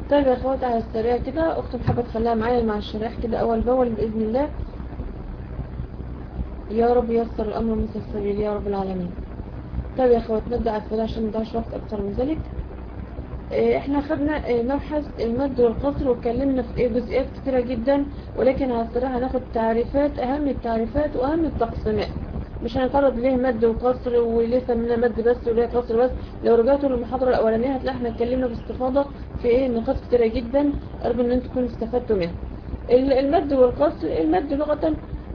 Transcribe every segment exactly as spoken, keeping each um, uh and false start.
طيب يا اخوات على السريع كده، اختي حابه تخليها معايا مع الشرائح كده اول باول باذن الله. يا رب ييسر الامر المتيسرين يا رب العالمين. طيب يا اخوات نبدا على السريع عشان ما نضيعش وقت اكتر من ذلك. اه احنا خدنا اه مبحث المد والقصر واتكلمنا في ايه جزئيات كتيره جدا، ولكن على السريع هناخد تعريفات، اهم التعريفات واهم التقسيمات. مش هنتعرض ليه مد وقصر وليه سمينا مد بس وليه قصر بس. لو رجعتوا للمحاضره الاولانيه هتلاقي احنا اتكلمنا باستفاضه في ايه نقاط كتيره جدا، ارجو ان انتم تكونوا استفدتوا منها. المد والقصر، المد لغه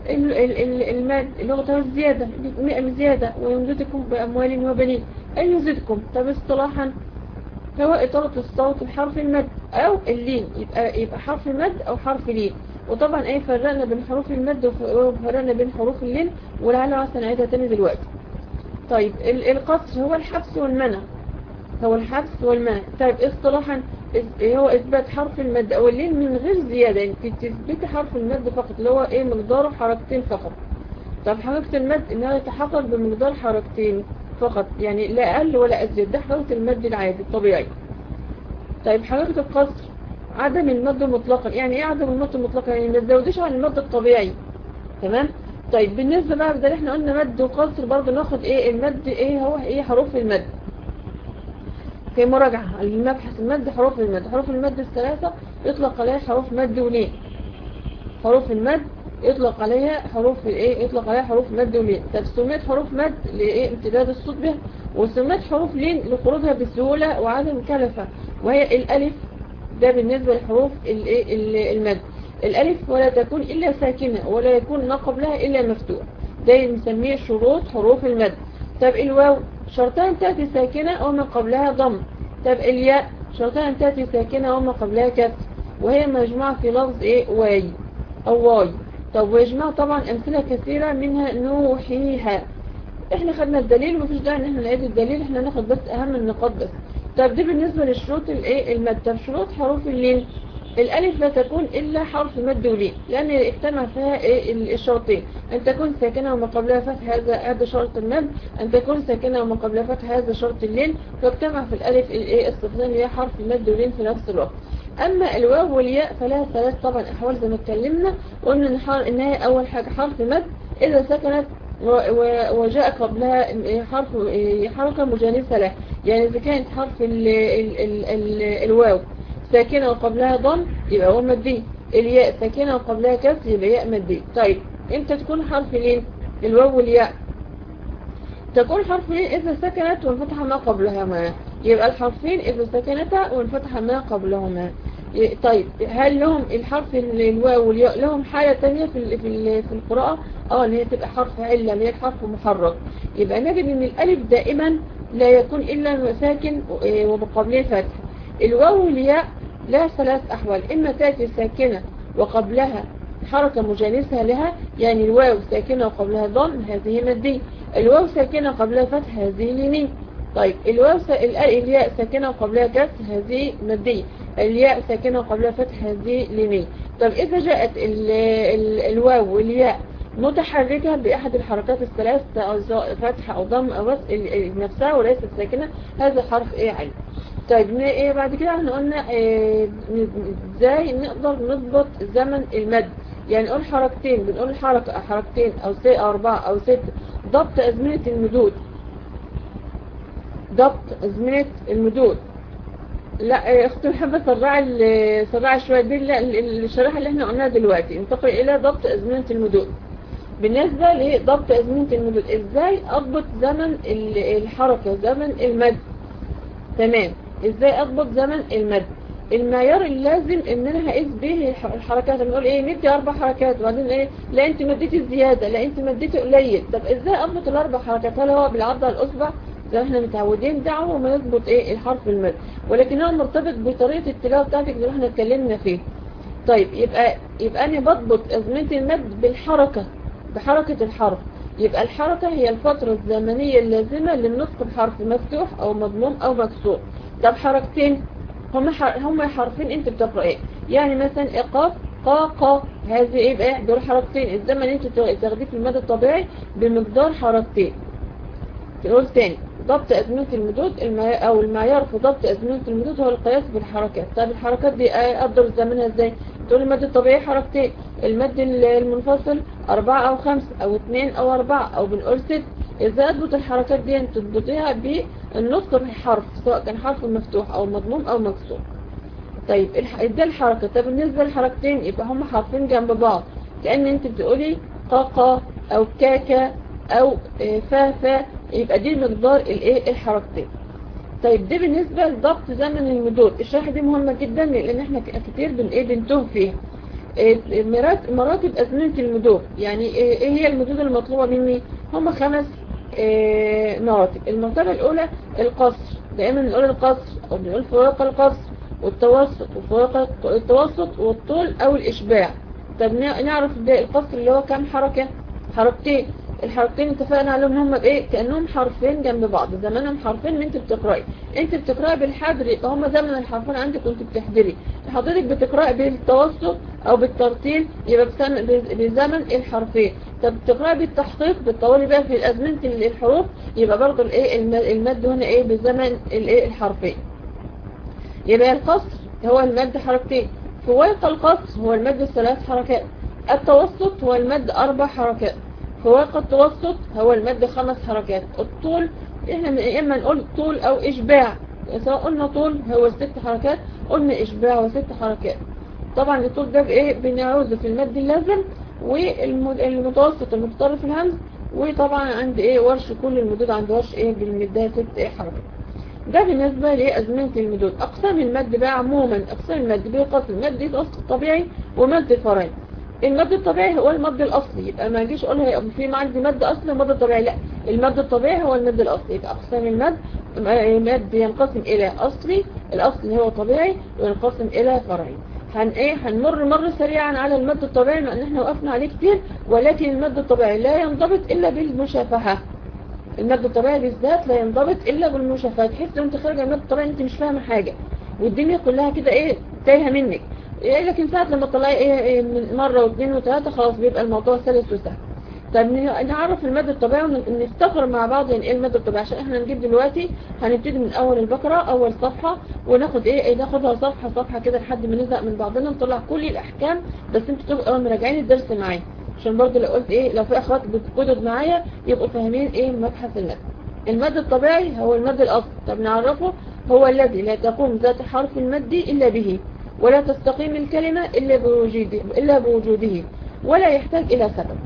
المد لغه الزياده، زياده ويمددكم باموال وبنين، اي يزيدكم. طب اصطلاحا هو إطالة الصوت بحرف المد أو اللين، يبقى يبقى حرف مد أو حرف لين. وطبعا ايه فرقنا بين حروف المد وفرقنا بين حروف اللين، ولعل عسى نعيدها تاني دلوقتي. طيب القصر هو الحبس والمنع، هو الحبس والمنع. طيب اصطلاحا هو إثبات حرف المد أو اللين من غير زيادة، يعني تثبت حرف المد فقط اللي هو ايه مقداره حركتين فقط. طب حركة المد انها يتحقق بمقدار حركتين فقط، يعني لا أقل ولا أزيد، ده حركة المد العادي الطبيعي. طيب حركة القصر عدم المد مطلقا، يعني ايه عدم المد مطلقا؟ يعني ما تزودش عن المد الطبيعي. تمام. طيب بالنسبة بقى بدل احنا قلنا مد وقصر، برضه ناخد ايه المد، ايه هو ايه حروف المد في مراجعة المبحث. المد حروف المد، حروف المد الثلاثة يطلق عليها حروف مد ولين. حروف المد يطلق عليها حروف ايه يطلق عليها حروف مد ولين. طب سميت حروف مد لايه امتداد الصوت بها، وسميت حروف لين لخروجها بسهولة وعدم كلفة، وهي الالف. ده بالنسبة لحروف الايه المد. الالف ولا تكون الا ساكنة ولا يكون ما قبلها الا مفتوح، ده بنسميه شروط حروف المد. طب الواو شرطان تأتي ساكنة وما قبلها ضم. طب الياء شرطان تأتي ساكنة وما قبلها كسر، وهي مجموعة في لفظ ايه واي او واي. طب ويجمع طبعا امثلة كثيرة منها نوحيها. احنا خدنا الدليل ومفيش داعي ان احنا نعيد الدليل، احنا ناخد بس اهم النقاط بس. طب دي بالنسبة للشروط الايه المد. طب شروط حروف اللين، الالف لا تكون الا حرف مد ولين، لان اجتمع فيها ايه الشرطين، ان تكون ساكنة وما قبلها فتح، هذا هذا شرط المد، ان تكون ساكنة وما قبلها فتح، هذا شرط اللين. فاجتمع في الالف الايه الصفتين اللي هي حرف مد ولين في نفس الوقت. اما الواو والياء فلها ثلاث طبعا احوال زي ما اتكلمنا، وقلنا ان هي اول حاجة حرف مد اذا سكنت وجاء قبلها حرف حركة مجانسة له، يعني إذا كانت حرف ال ال ال ال الواو ساكنة وقبلها ضم يبقى هو مدي، الياء ساكنة وقبلها كسر يبقى ياء مدي. طيب امتى تكون حرف لين الواو والياء؟ تكون حرف لين إذا سكنت وانفتح ما قبلهما، يبقى الحرفين إذا سكنتا وانفتح ما قبلهما. طيب هل لهم الحرف الواو والياء لهم حالة تانية في في في القراءة؟ اه اللي هي تبقى حرف علة، اللي هي حرف محرك. يبقى نجد ان الالف دائما لا يكون الا ساكن وبقبله فتح. الواو والياء لها ثلاث احوال، اما تاتي ساكنة وقبلها حركة مجانسة لها، يعني الواو ساكنة وقبلها ضم هذه مدي، الواو ساكنة وقبلها فتح هذه لين. طيب الواو س... الياء ساكنة وقبلها كسر هذه مدية، الياء ساكنة وقبلها فتح هذه لين. طب إذا جاءت ال... ال... الواو والياء متحركة بأحد الحركات الثلاث أو فتح أو ضم أو بس نفسها وليست ساكنة، هذا حرف إيه علم. طيب إيه بعد كده احنا قلنا إيه ازاي نقدر نضبط زمن المد، يعني نقول حركتين، بنقول حركة حركتين أو سي أربعة أو ست. ضبط أزمنة المدود، ضبط أزمنة المدود. لا اختي محبة سرع سرع شوية دي الشريحة اللي احنا قلناها دلوقتي، انتقل الى ضبط أزمنة المدود. بالنسبة لضبط أزمنة المدود ازاي اضبط زمن الحركة زمن المد. تمام، ازاي اضبط زمن المد؟ المعيار اللازم ان انا هقيس به الحركات، بنقول ايه ندي اربع حركات وبعدين ايه لا انت مديتي زيادة لا انت مديتي قليل. طب ازاي اضبط الاربع حركات؟ هل هو بالعض على الاصبع زي احنا متعودين؟ ده عمره ما يضبط ايه الحرف المد، ولكن هو مرتبط بطريقة التلاوة بتاعتك زي ما احنا اتكلمنا فيه. طيب يبقى يبقى انا بضبط ازمنة المد بالحركة، بحركة الحرف. يبقى الحركة هي الفترة الزمنية اللازمة للنطق بحرف مفتوح او مضموم او مكسور. طب حركتين هم هم حرفين انت بتقرأ ايه، يعني مثلا اقاف قا قا، هذه ايه بقى دول حركتين، الزمن انت تاخديه في المد الطبيعي بمقدار حركتين. نقول تاني ضبط أزمنة المدود أو المعيار في ضبط أزمنة المدود هو القياس بالحركات. طب الحركات دي أقدر زمنها إزاي؟ تقول المد الطبيعي حركتين، المد المنفصل أربعة أو خمسة أو اتنين أو أربعة أو بنقول ست. إزاي أضبط الحركات دي؟ تضبطيها بالنطق بالحرف، سواء كان حرف مفتوح أو مضموم أو مكسور. طيب ده الحركة. طب بالنسبة للحركتين يبقى هم حرفين جنب بعض، كأن انت بتقولي قاقا أو كاكا أو فافا، يبقى دي مقدار الايه الحركتين. طيب دي بالنسبة لضبط زمن المدود. الشرح دي مهمة جدا لأن احنا كتير بن ايه بنتوه فيها. مراتب أزمنة المدود، يعني ايه هي المدود المطلوبة مني؟ هم خمس مراتب. المرتبة الأولى القصر، دائما نقول القصر أو بنقول فوق القصر والتوسط وفوق التوسط والطول أو الإشباع. طب نعرف ده القصر اللي هو كام حركة؟ حركتين. الحركتين اتفقنا عليهم هم بايه؟ كأنهم حرفين جنب بعض، زمانهم حرفين. انت بتقرأي انت بتقرأي بالحبر يبقى هم زمن الحرفين عندك وانت بتحضري. حضرتك بتقرأي بالتوسط او بالترتيل يبقى بزمن الحرفين. طب بتقرأي بالتحقيق بتطولي بقى في أزمنة الحروف يبقى برضه الايه المد هنا ايه بزمن الايه الحرفين. يبقى القصر هو المد حركتين، فوق القصر هو المد ثلاث حركات، التوسط هو المد أربع حركات، فوق التوسط هو المد خمس حركات. الطول احنا اما نقول طول او اشباع، سواء قلنا طول هو ست حركات قلنا اشباع وست حركات. طبعا الطول ده بايه بنعوزه في المد اللازم والمتوسط المتطرف الهمز. وطبعا عند ايه ورش كل المدود عند ورش ايه بالمدها ست ايه حركات. ده بالنسبة لأزمنة المدود. أقسام المد بقى عموما أقسام المد بيقسم مد أصل طبيعي ومد فرعي. المد الطبيعي هو المد الأصلي، يبقى ما اجيش أقولها في عندي مد أصلي ومد طبيعي، لا، المد الطبيعي هو المد الأصلي. يبقى أقسام المد مد ينقسم إلى أصلي، الأصل هو طبيعي، وينقسم إلى فرعي. هن ايه هنمر مر سريعا على المد الطبيعي لأن احنا وقفنا عليه كتير، ولكن المد الطبيعي لا ينضبط إلا بالمشافهة. المد الطبيعي بالذات لا ينضبط الا بالمشافهه. تحس انت خارجه المد الطبيعي انت مش فاهمه حاجه والدنيا كلها كده ايه تايهه منك، إيه لكن ساعه لما تطلعي ايه, إيه من مره واثنين وثلاثه خلاص بيبقى الموضوع سلس وسهل. طب نعرف المد الطبيعي ونفتكر مع بعض يعني ايه المد الطبيعي، عشان احنا نجيب دلوقتي هنبتدي من اول البقره اول صفحه وناخد ايه, إيه ناخدها صفحه صفحه كده لحد ما نزهق من بعضنا نطلع كل الاحكام. بس انتوا تبقوا مراجعين الدرس معايا عشان برضه لو قلت ايه لو في اخوات بتجدد معايا يبقوا فاهمين ايه مبحث المد. المد الطبيعي هو المد الاصلي. طب نعرفه هو الذي لا تقوم ذات حرف المد الا به، ولا تستقيم الكلمة الا بوجوده الا بوجوده ولا يحتاج الى سبب.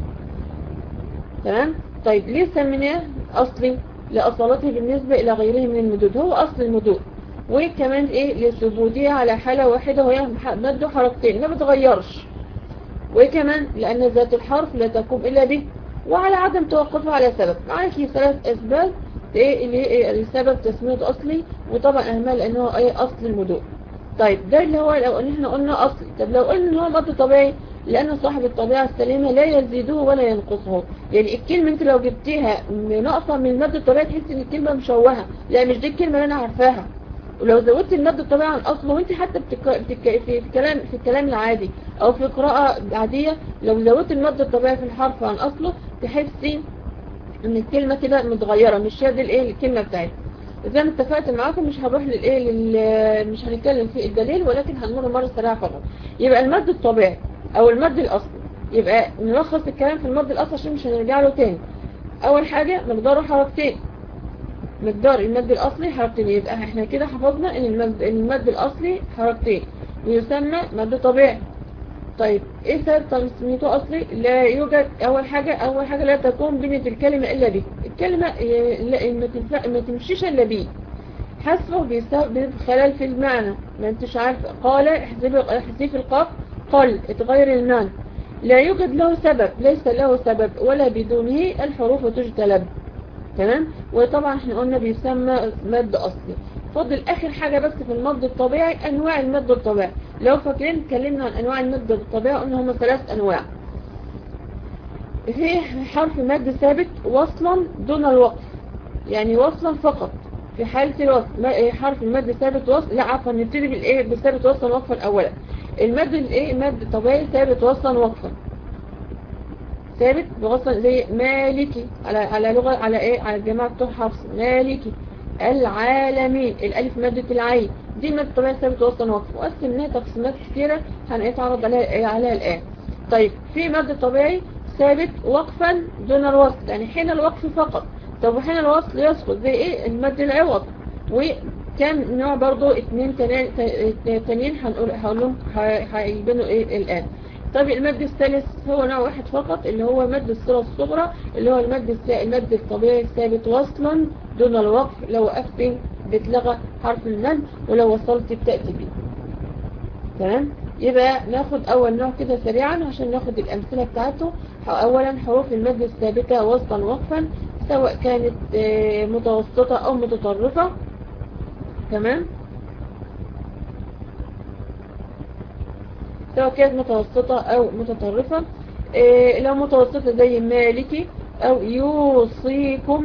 تمام. طيب ليه سميناه اصلي؟ لاصالته بالنسبة الى غيره من المدود، هو اصل المدود. وكمان ايه لثبوتها على حالة واحدة وهي مده حركتين ما بتغيرش. وكمان لأن ذات الحرف لا تقوم إلا به، وعلى عدم توقفه على سبب. معاكي ثلاث أسباب إيه السبب تسميته أصلي، وطبعا أهمها لأنه أي أصل المدود. طيب ده اللي هو لو إن إحنا قلنا أصلي. طب لو قلنا إن هو مد طبيعي لأن صاحب الطبيعة السليمة لا يزيده ولا ينقصه. يعني الكلمة أنت لو جبتيها ناقصة من المد الطبيعي تحس إن الكلمة مشوهة، لا مش دي الكلمة اللي أنا عارفاها. ولو زودت المد الطبيعي عن أصله وانت حتى بتك... بتك... في الكلام في الكلام العادي أو في قراءة عادية، لو زودت المد الطبيعي في الحرف عن أصله تحسي ان الكلمة كده متغيرة، مش هي دي الايه الكلمة بتاعتها. زي ما اتفقت معاكم مش هروح للايه لل... مش هنتكلم في الدليل، ولكن هنمر مرة سريعة فقط. يبقى المد الطبيعي أو المد الأصلي، يبقى نلخص الكلام في المد الأصلي عشان مش هنرجع له تاني. أول حاجة مقداره حركتين، مقدار المد الأصلي حركتين. يبقى احنا كده حفظنا ان المد, المد الأصلي حركتين ويسمى مد طبيعي. طيب ايه سبب تسميته أصلي؟ لا يوجد أول حاجة أول حاجة لا تكون بنية الكلمة إلا به. الكلمة لا ما تمشيش إلا به. حذفه بيسبب خلل في المعنى. ما انتش عارف قال احذف القاف قل اتغير المعنى. لا يوجد له سبب، ليس له سبب ولا بدونه الحروف تجتلب. تمام. وطبعا احنا قلنا بيسمى مد أصلي. فضل آخر حاجة بس في المد الطبيعي أنواع المد الطبيعي. لو فاكرين اتكلمنا عن أنواع المد الطبيعي قلنا هم ثلاث أنواع. في حرف مد ثابت وصلا دون الوقف، يعني وصلا فقط في حالة الوصل. حرف المد ثابت وصل لا عفوا نبتدي بالايه بالثابت وصلا وقفا أولا. المد الايه مد طبيعي ثابت وصلا وقفا. ثابت بوصل زي مالكي على على لغة على ايه على الجماعة بتوع حفص مالكي العالمين. الالف مادة العين دي مادة طبيعية ثابت وصلا وقف، وقسمناها تقسيمات كثيرة هنتعرض عليها عليها الآن. طيب في مادة طبيعي ثابت وقفا دون الوصل، يعني حين الوقف فقط. طب وحين الوصل يسقط زي ايه المد العوض، وكم نوع برضو اتنين تانيين هنقول هقولهم هيبانوا ايه الآن. طيب المد الثالث هو نوع واحد فقط اللي هو مد الصلة الصغرى، اللي هو المد المد الطبيعي الثابت وصلا دون الوقف. لو وقفت بتلغى حرف المد، ولو وصلت بتأتي به. تمام. يبقى ناخد اول نوع كده سريعا عشان ناخد الامثله بتاعته. اولا حروف المد الثابته وصلا وقفا سواء كانت متوسطه او متطرفه. تمام. سواء كانت متوسطه او متطرفه. لو متوسطه زي مالكي او يوصيكم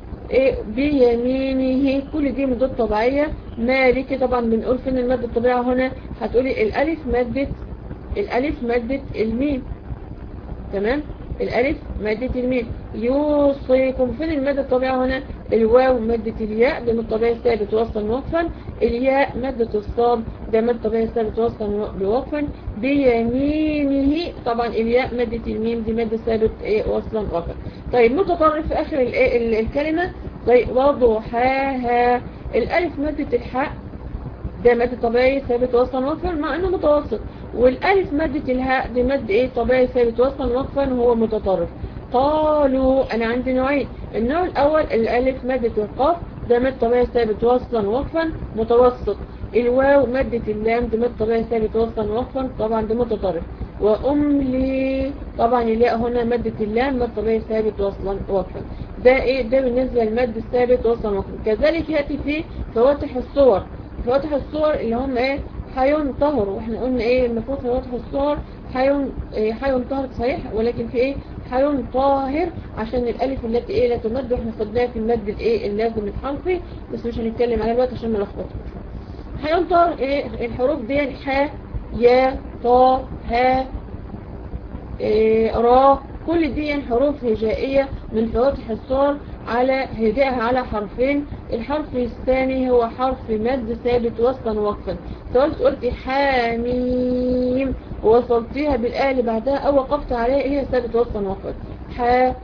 بيمينه، كل دي مدود طبيعية. مالكي طبعا بنقول فين المادة الطبيعية هنا، هتقولي الالف مادة الالف مادة الميم. تمام. الالف مادة الميم. يوصيكم فين المادة الطبيعية هنا، الواو مادة الياء ده مادة طبيعية ثابت وصلا وقفا. الياء مادة الصاد ده مادة طبيعية ثابت وصلا وقفا. بيمينه طبعا الياء مادة الميم دي مادة ثابت ايه وصلا وقفا. طيب متطرف في اخر الكلمة زي وضحاها. الالف مادة الحاء ده مادة طبيعي ثابت وصلا وقفا مع انه متوسط، والالف مادة الهاء دي مادة ايه طبيعي ثابت وصلا وقفا وهو متطرف. قالوا انا عندي نوعين. النوع الاول الالف مادة القاف ده مادة طبيعي ثابت وصلا وقفا متوسط. الواو مادة اللام دي مادة طبيعي ثابت وصلا وقفا طبعا ده متطرف. واملي طبعا الياء هنا مادة اللام مادة طبيعي ثابت وصلا وقفا. ده ايه ده بالنسبة للمد الثابت وصلا وقفا. كذلك يأتي في فواتح الصور. فواتح الصور اللي هم ايه هينطهر، واحنا قلنا ايه المفروض فواتح الصور هينطهر صحيح، ولكن في ايه هينطهر عشان الالف التي ايه لا تمد، واحنا خدناها في المد الايه اللازم الحرفي بس مش هنتكلم عليه دلوقتي عشان ما نلخبطش. هينطهر ايه الحروف دي ح يا طا ها إيه را، كل دي حروف هجائية من فواتح الصور على هجائها على حرفين. الحرف الثاني هو حرف مد ثابت وصلا وقفا. سواء قلت حاميم ووصلتيها بالآية اللي بعدها او وقفت عليها هي ثابت وصلا وقفا. ح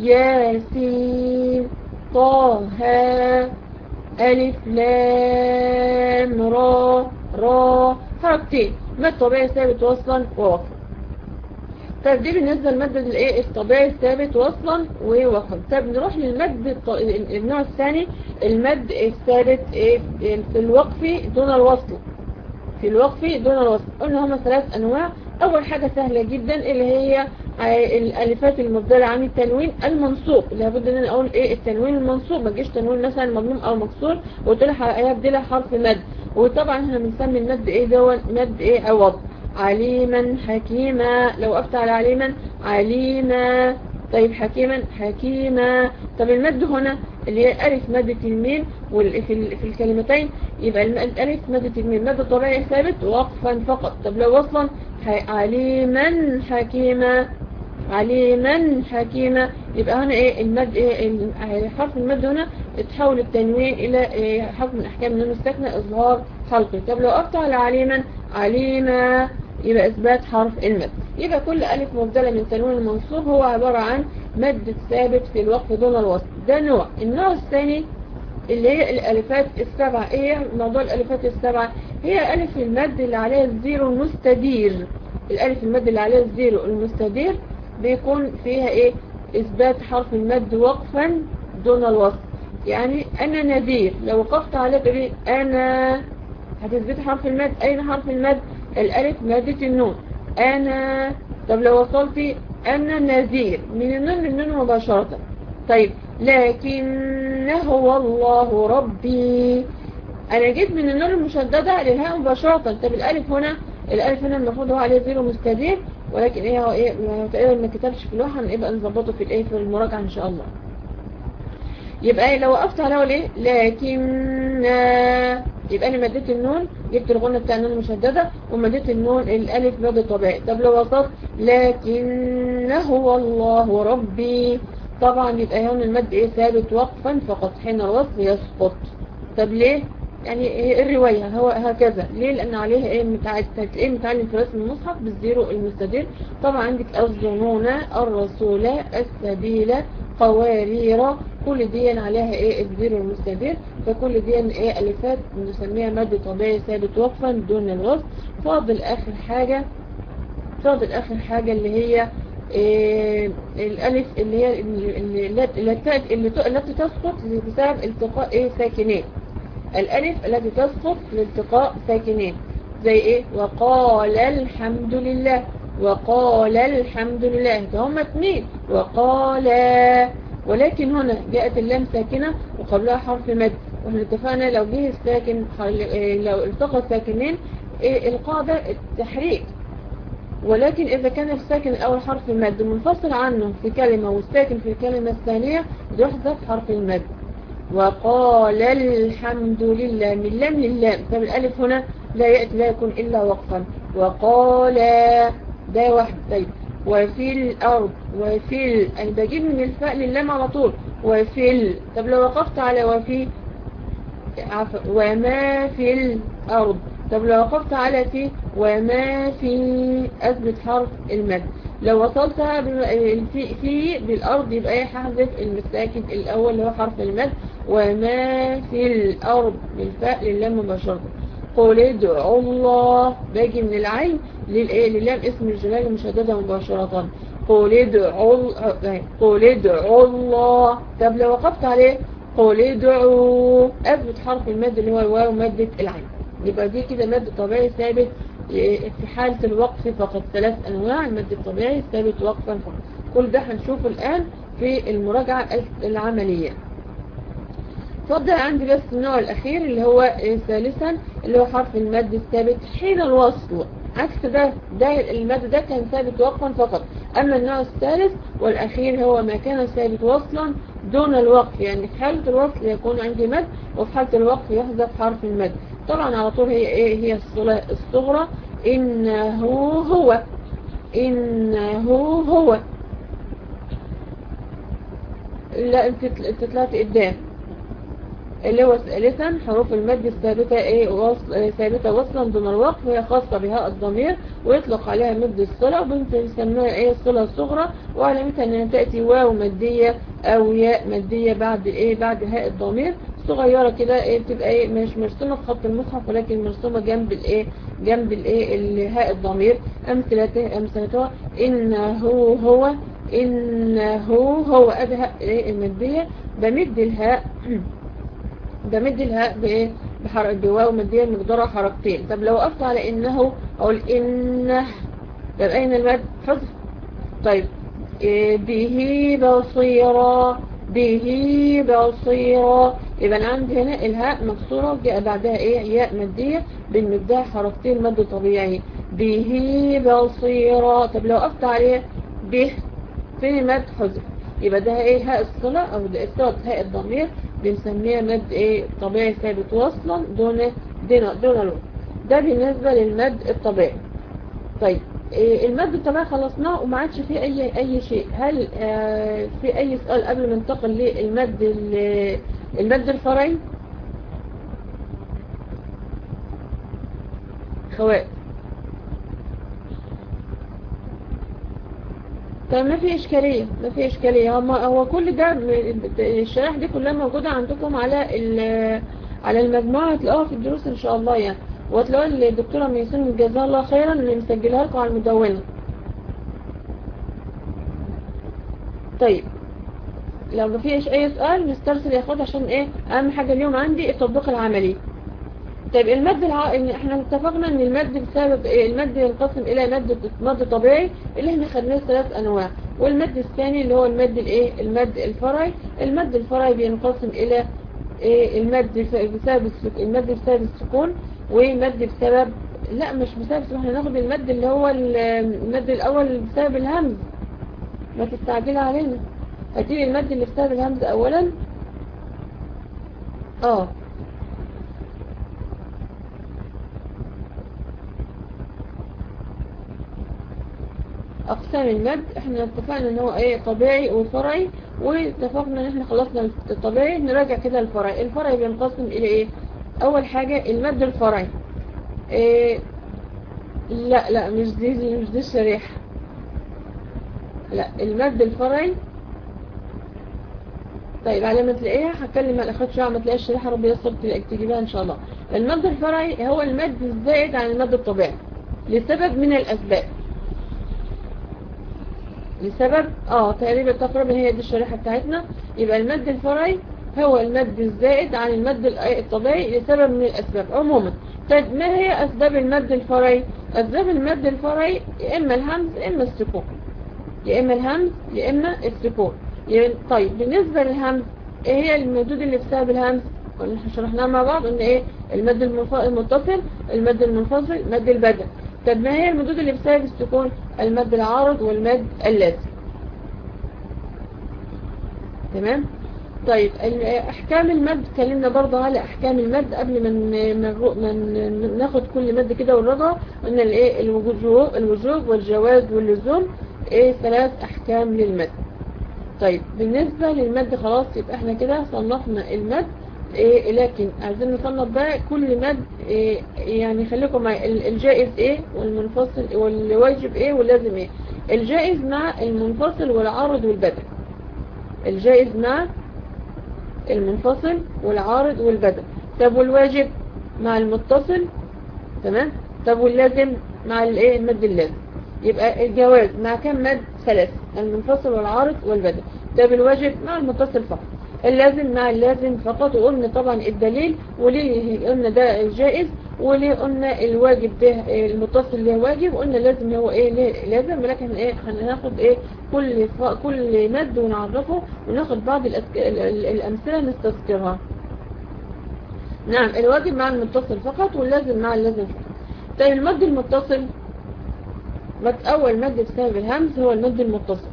ياسين طه ألف لام را را حركتين مد طبيعي ثابت وصلا ووقفا. طيب دي بالنسبة للمد الايه الطبيعي الثابت وصلا ووقفا. طيب نروح للمد الط... النوع الثاني المد الثابت ايه في الوقف دون الوصل. في الوقف دون الوصل قلنا هما ثلاث انواع. اول حاجة سهلة جدا اللي هي الالفات المبدلة عن التنوين المنصوب، لابد ان انا اقول ايه التنوين المنصوب، ما تجيش تنوين مثلا مضموم او مكسور وقلت لها هبدلها حرف مد. وطبعا احنا بنسمي المد ايه دول مد ايه عوض. عليما حكيما لو وقفت على عليما عليما. طيب حكيما حكيما. طب المد هنا اللي هي ألف مادة الميم وفي في الكلمتين يبقى الألف مادة الميم مادة طبيعي ثابت وقفا فقط. طب لو وصلا عليما حكيما عليما حكيما يبقى هنا ايه المد ايه حرف المد هنا اتحول التنوين الى إيه حرف من احكام النون الساكنه اظهار حلقي. طب لو وقفت على عليما عليما يبقى اثبات حرف المد. يبقى كل الف مبدله من تنوين المنصوب هو عباره عن مد ثابت في الوقف دون الوصل. ده نوع. النوع الثاني اللي هي الالفات السبعه. ايه موضوع الالفات السبعه؟ هي الف المد اللي عليها الزيرو المستدير. الالف المد اللي عليها الزيرو المستدير بيكون فيها ايه اثبات حرف المد وقفا دون الوصل. يعني انا نذير لو وقفت على تقولي انا هتثبت حرف المد. اين حرف المد؟ الالف مادة النون انا. طب لو وصلتي انا نذير من النون للنون مباشرة. طيب لكن هو الله ربي انا جيت من النون المشددة للهاء مباشرة. طب الالف هنا الالف هنا المفروض هو عليه زيرو مستدير، ولكن ايه هو ايه تقريبا ما كتبش في اللوحة نبقى نظبطه في الايه في المراجعة ان شاء الله. يبقى لو وقفت على ايه لكن يبقى انا مديت النون، جبت الغنة بتاع النون المشددة ومديت النون الالف مد طبيعي. طب لو وصلت لكن هو الله ربي، طبعا يبقى هون المد ايه ثابت وقفا فقط، حين الوصل يسقط. طب ليه؟ يعني إيه الرواية هو هكذا ليه؟ لان عليها ايه متعلم ايه متعلم في رسم المصحف بالزيرو المستدير. طبعا عندك الظنون، الرسول، السبيل، قوارير، كل دي عليها ايه الزيرو المستدير، فكل دي ايه الفات نسميها مد طبيعي ثابت وقفا دون الوصل. فاضل اخر حاجة فاضل اخر حاجة اللي هي إيه الالف اللي هي اللي اللي التي تسقط بسبب التقاء ايه ساكنين. الالف التي تسقط لالتقاء ساكنين زي ايه وقال الحمد لله، وقال الحمد لله، فهم اثنين وقال، ولكن هنا جاءت اللام ساكنة وقبلها حرف مد، واحنا اتفقنا لو جه الساكن لو التقى ساكنين إيه القاعدة التحريك، ولكن إذا كان الساكن الأول حرف المد منفصل عنه في كلمة والساكن في الكلمة الثانية يحذف حرف المد. وقال الحمد لله من لام للام، طب الألف هنا لا يأتي لا يكون إلا وقفا. وقال ده واحد. طيب وفي الأرض وفي ال... أنا بجيب من الفاء لللام على طول. وفي ال... طب لو وقفت على وفي عفوا وما في الأرض، طب لو وقفت على في وما في أثبت حرف المد. لو وصلتها في, في بالأرض يبقى ايه هحذف المساكن الأول اللي هو حرف المد. وما في الأرض بالفاء للام مباشرة. قل ادعوا الله، باجي من العين للايه للام اسم الجلال المشددة مباشرة. قل ادعوا قل ادعوا الله، طب لو وقفت عليه قل ادعوا اثبت حرف المد اللي هو الواو مادة العين. يبقى دي كده مد طبيعي ثابت في حالة الوقف فقط. ثلاث انواع المد الطبيعي ثابت وقفا فقط. كل ده هنشوفه الان في المراجعة العملية. فضل عندي بس النوع الاخير اللي هو ثالثا اللي هو حرف المد الثابت حين الوصل. عكس ده ده المد ده كان ثابت وقفا فقط، اما النوع الثالث والاخير هو ما كان ثابت وصلا دون الوقف، يعني في حالة الوصل يكون عندي مد وفي حالة الوقف يحذف حرف المد. طبعا على طول هي ايه هي الصلة الصغرى انه هو انه هو لا انت انت طلعت قدام اللي هو ثالثا حروف المد الثابتة ايه وصل ثابتة وصلا دون الوقف، وهي خاصة بهاء الضمير ويطلق عليها مد الصلة وبنسميها ايه الصلة الصغرى، وعلامتها انها تأتي واو مدية او ياء مدية بعد ايه بعد هاء الضمير صغيرة كده ايه بتبقى ايه مش مرسومة في خط المصحف ولكن مرسومة جنب الايه جنب الايه هاء الضمير. امثلته امثلتها انه هو انه هو ادهى ايه المدية بمد الهاء بمد الهاء بايه بحرق بواو مدية مقدارها حركتين. طب لو وقفت على انه اقول انه طب اين المد حذف. طيب إيه به بصيرا به بصيرا، يبقى انا عندي هنا الهاء مكسوره جاء بعدها ايه ياء ماديه بنمدها حركتين مد طبيعي به بصيرا. طب لو وقفت عليه به فين المد حذف، يبقى ده ايه هاء الصله او ده اصطاد هاء الضمير بنسميها مد ايه طبيعي ثابت وصلا دون دون دون الوقف. ده بالنسبه للمد الطبيعي. طيب إيه المد الطبيعي خلصناه وما عادش فيه اي اي شيء. هل آه في اي سؤال قبل ما ننتقل للمد المد الفرعي؟ خوات طيب ما في اشكاليه ما في اشكاليه. هو هو كل ده الشرائح دي كلها موجوده عندكم على على المجموعه هتلاقوها في الدروس ان شاء الله يعني، وهتلاقوا الدكتوره ميسون جزاها الله خيرا اللي مسجلها لكم على المدونه. طيب لو ما فيش اي سؤال نسترسل ياخد عشان ايه اهم حاجه اليوم عندي التطبيق العملي. طيب المد الع... إن احنا اتفقنا ان المد بسبب إيه؟ المد ينقسم الى مد مد طبيعي اللي احنا خدناه ثلاث انواع، والمد الثاني اللي هو المد الايه المد الفرعي. المد الفرعي بينقسم الى إيه المد بسبب السك... المد بسبب السكون، ومد بسبب لا مش بسبب السكون. احنا هناخد المد اللي هو المد الاول بسبب الهمز، ما تستعجل علينا. هتيجي المد اللي بسبب الهمز اولا اه اقسام المد احنا اتفقنا ان هو ايه طبيعي وفرعي، واتفقنا ان احنا خلصنا الطبيعي. نراجع كده الفرعي. الفرعي بينقسم الى ايه؟ اول حاجة المد الفرعي. إيه لا لا مش دي مش دي الشريحة. لا المد الفرعي. طيب على ما تلاقيها هتكلم الاخوات شويه، ما تلاقيش الشريحه ربي يستر تجيبها ان شاء الله. المد الفرعي هو المد الزائد عن المد الطبيعي لسبب من الاسباب. لسبب اه تقريبا تقريبا هي دي الشريحه بتاعتنا. يبقى المد الفرعي هو المد الزائد عن المد الطبيعي لسبب من الاسباب عموما. طيب ما هي اسباب المد الفرعي؟ اسباب المد الفرعي يا اما الهمز يا اما السكون، يا اما الهمز يا اما السكون. طيب بالنسبة للهمز ايه هي المدود اللي بسبب الهمز؟ قلنا شرحناها مع بعض ان ايه المد المتصل، المد المنفصل، المد البدل. طب ما هي المدود اللي بسبب السكون؟ المد العارض والمد اللازم. تمام. طيب احكام المد اتكلمنا برضه على احكام المد قبل ما ناخد كل مد كده ونراجعه. قلنا الايه الوجوب الوجوب والجواز واللزوم، ايه ثلاث احكام للمد. طيب بالنسبة للمد خلاص يبقى احنا كده صنفنا المد. إيه لكن عايزين نصنف بقى كل مد. إيه يعني خليكم معي الجائز ايه والمنفصل والواجب ايه واللازم ايه. الجائز مع المنفصل والعارض والبدل. الجائز مع المنفصل والعارض والبدل. طب والواجب مع المتصل. تمام. طب واللازم مع الايه المد اللازم. يبقى الجواز مع كم مد؟ ثلاثة، المنفصل والعارض والبدل. طب الواجب مع المتصل فقط، اللازم مع اللازم فقط. وقلنا طبعا الدليل وليه قلنا ده الجائز، وليه قلنا الواجب ده المتصل له واجب، وقلنا لازم هو ايه لازم. ولكن ايه هناخد ايه كل كل مد ونعرفه وناخد بعض الامثله نستذكرها. نعم الواجب مع المتصل فقط واللازم مع اللازم فقط. طيب المد المتصل، أول مد بسبب الهمز هو المد المتصل.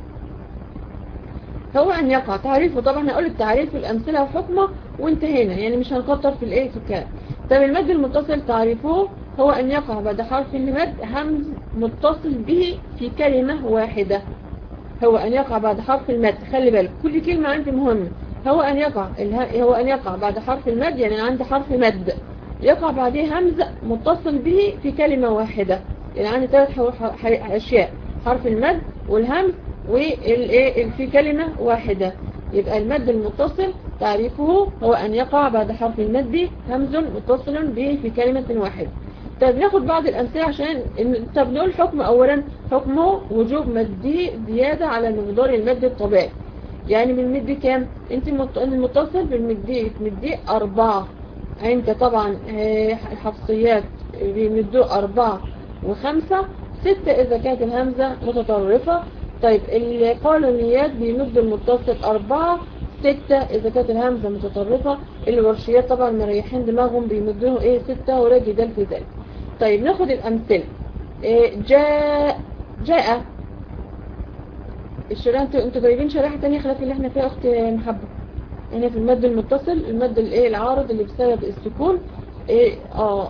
هو أن يقع تعريفه، طبعا هقول التعريف والأمثلة وحكمه وانتهينا، يعني مش هنكتر في الايه في الكلام. طب المد المتصل تعريفه هو أن يقع بعد حرف المد همز متصل به في كلمة واحدة. هو أن يقع بعد حرف المد، خلي بالك كل كلمة عندي مهمة. هو أن يقع هو أن يقع بعد حرف المد، يعني أنا عندي حرف مد يقع بعديه همزة متصل به في كلمة واحدة. يعني عندي ثلاث أشياء: حرف المد والهمز والايه في كلمة واحدة. يبقى المد المتصل تعريفه هو أن يقع بعد حرف المد همز متصل به في كلمة واحدة. طب ناخد بعض الأمثلة عشان طب نقول حكم. أولا حكمه وجوب مده زيادة على مقدار المد الطبيعي. يعني من مد كام؟ انت المتصل بالمد مدي أربعة. انت طبعا الحفصيات بيمدوا أربعة وخمسة، ستة إذا كانت الهمزة متطرفة. طيب القولونيات بيمدوا المتصل أربعة، ستة إذا كانت الهمزة متطرفة. الورشيات طبعا مريحين دماغهم بيمدوه إيه ستة ولا جدال في ذلك. طيب ناخد الأمثلة. إيه جاء جاء الشريحة. انتوا انتوا جايبين شريحة تانية خلاف اللي احنا فيها أخت محبة. هنا في المد المتصل المد الايه العارض اللي بسبب السكون. ايه اه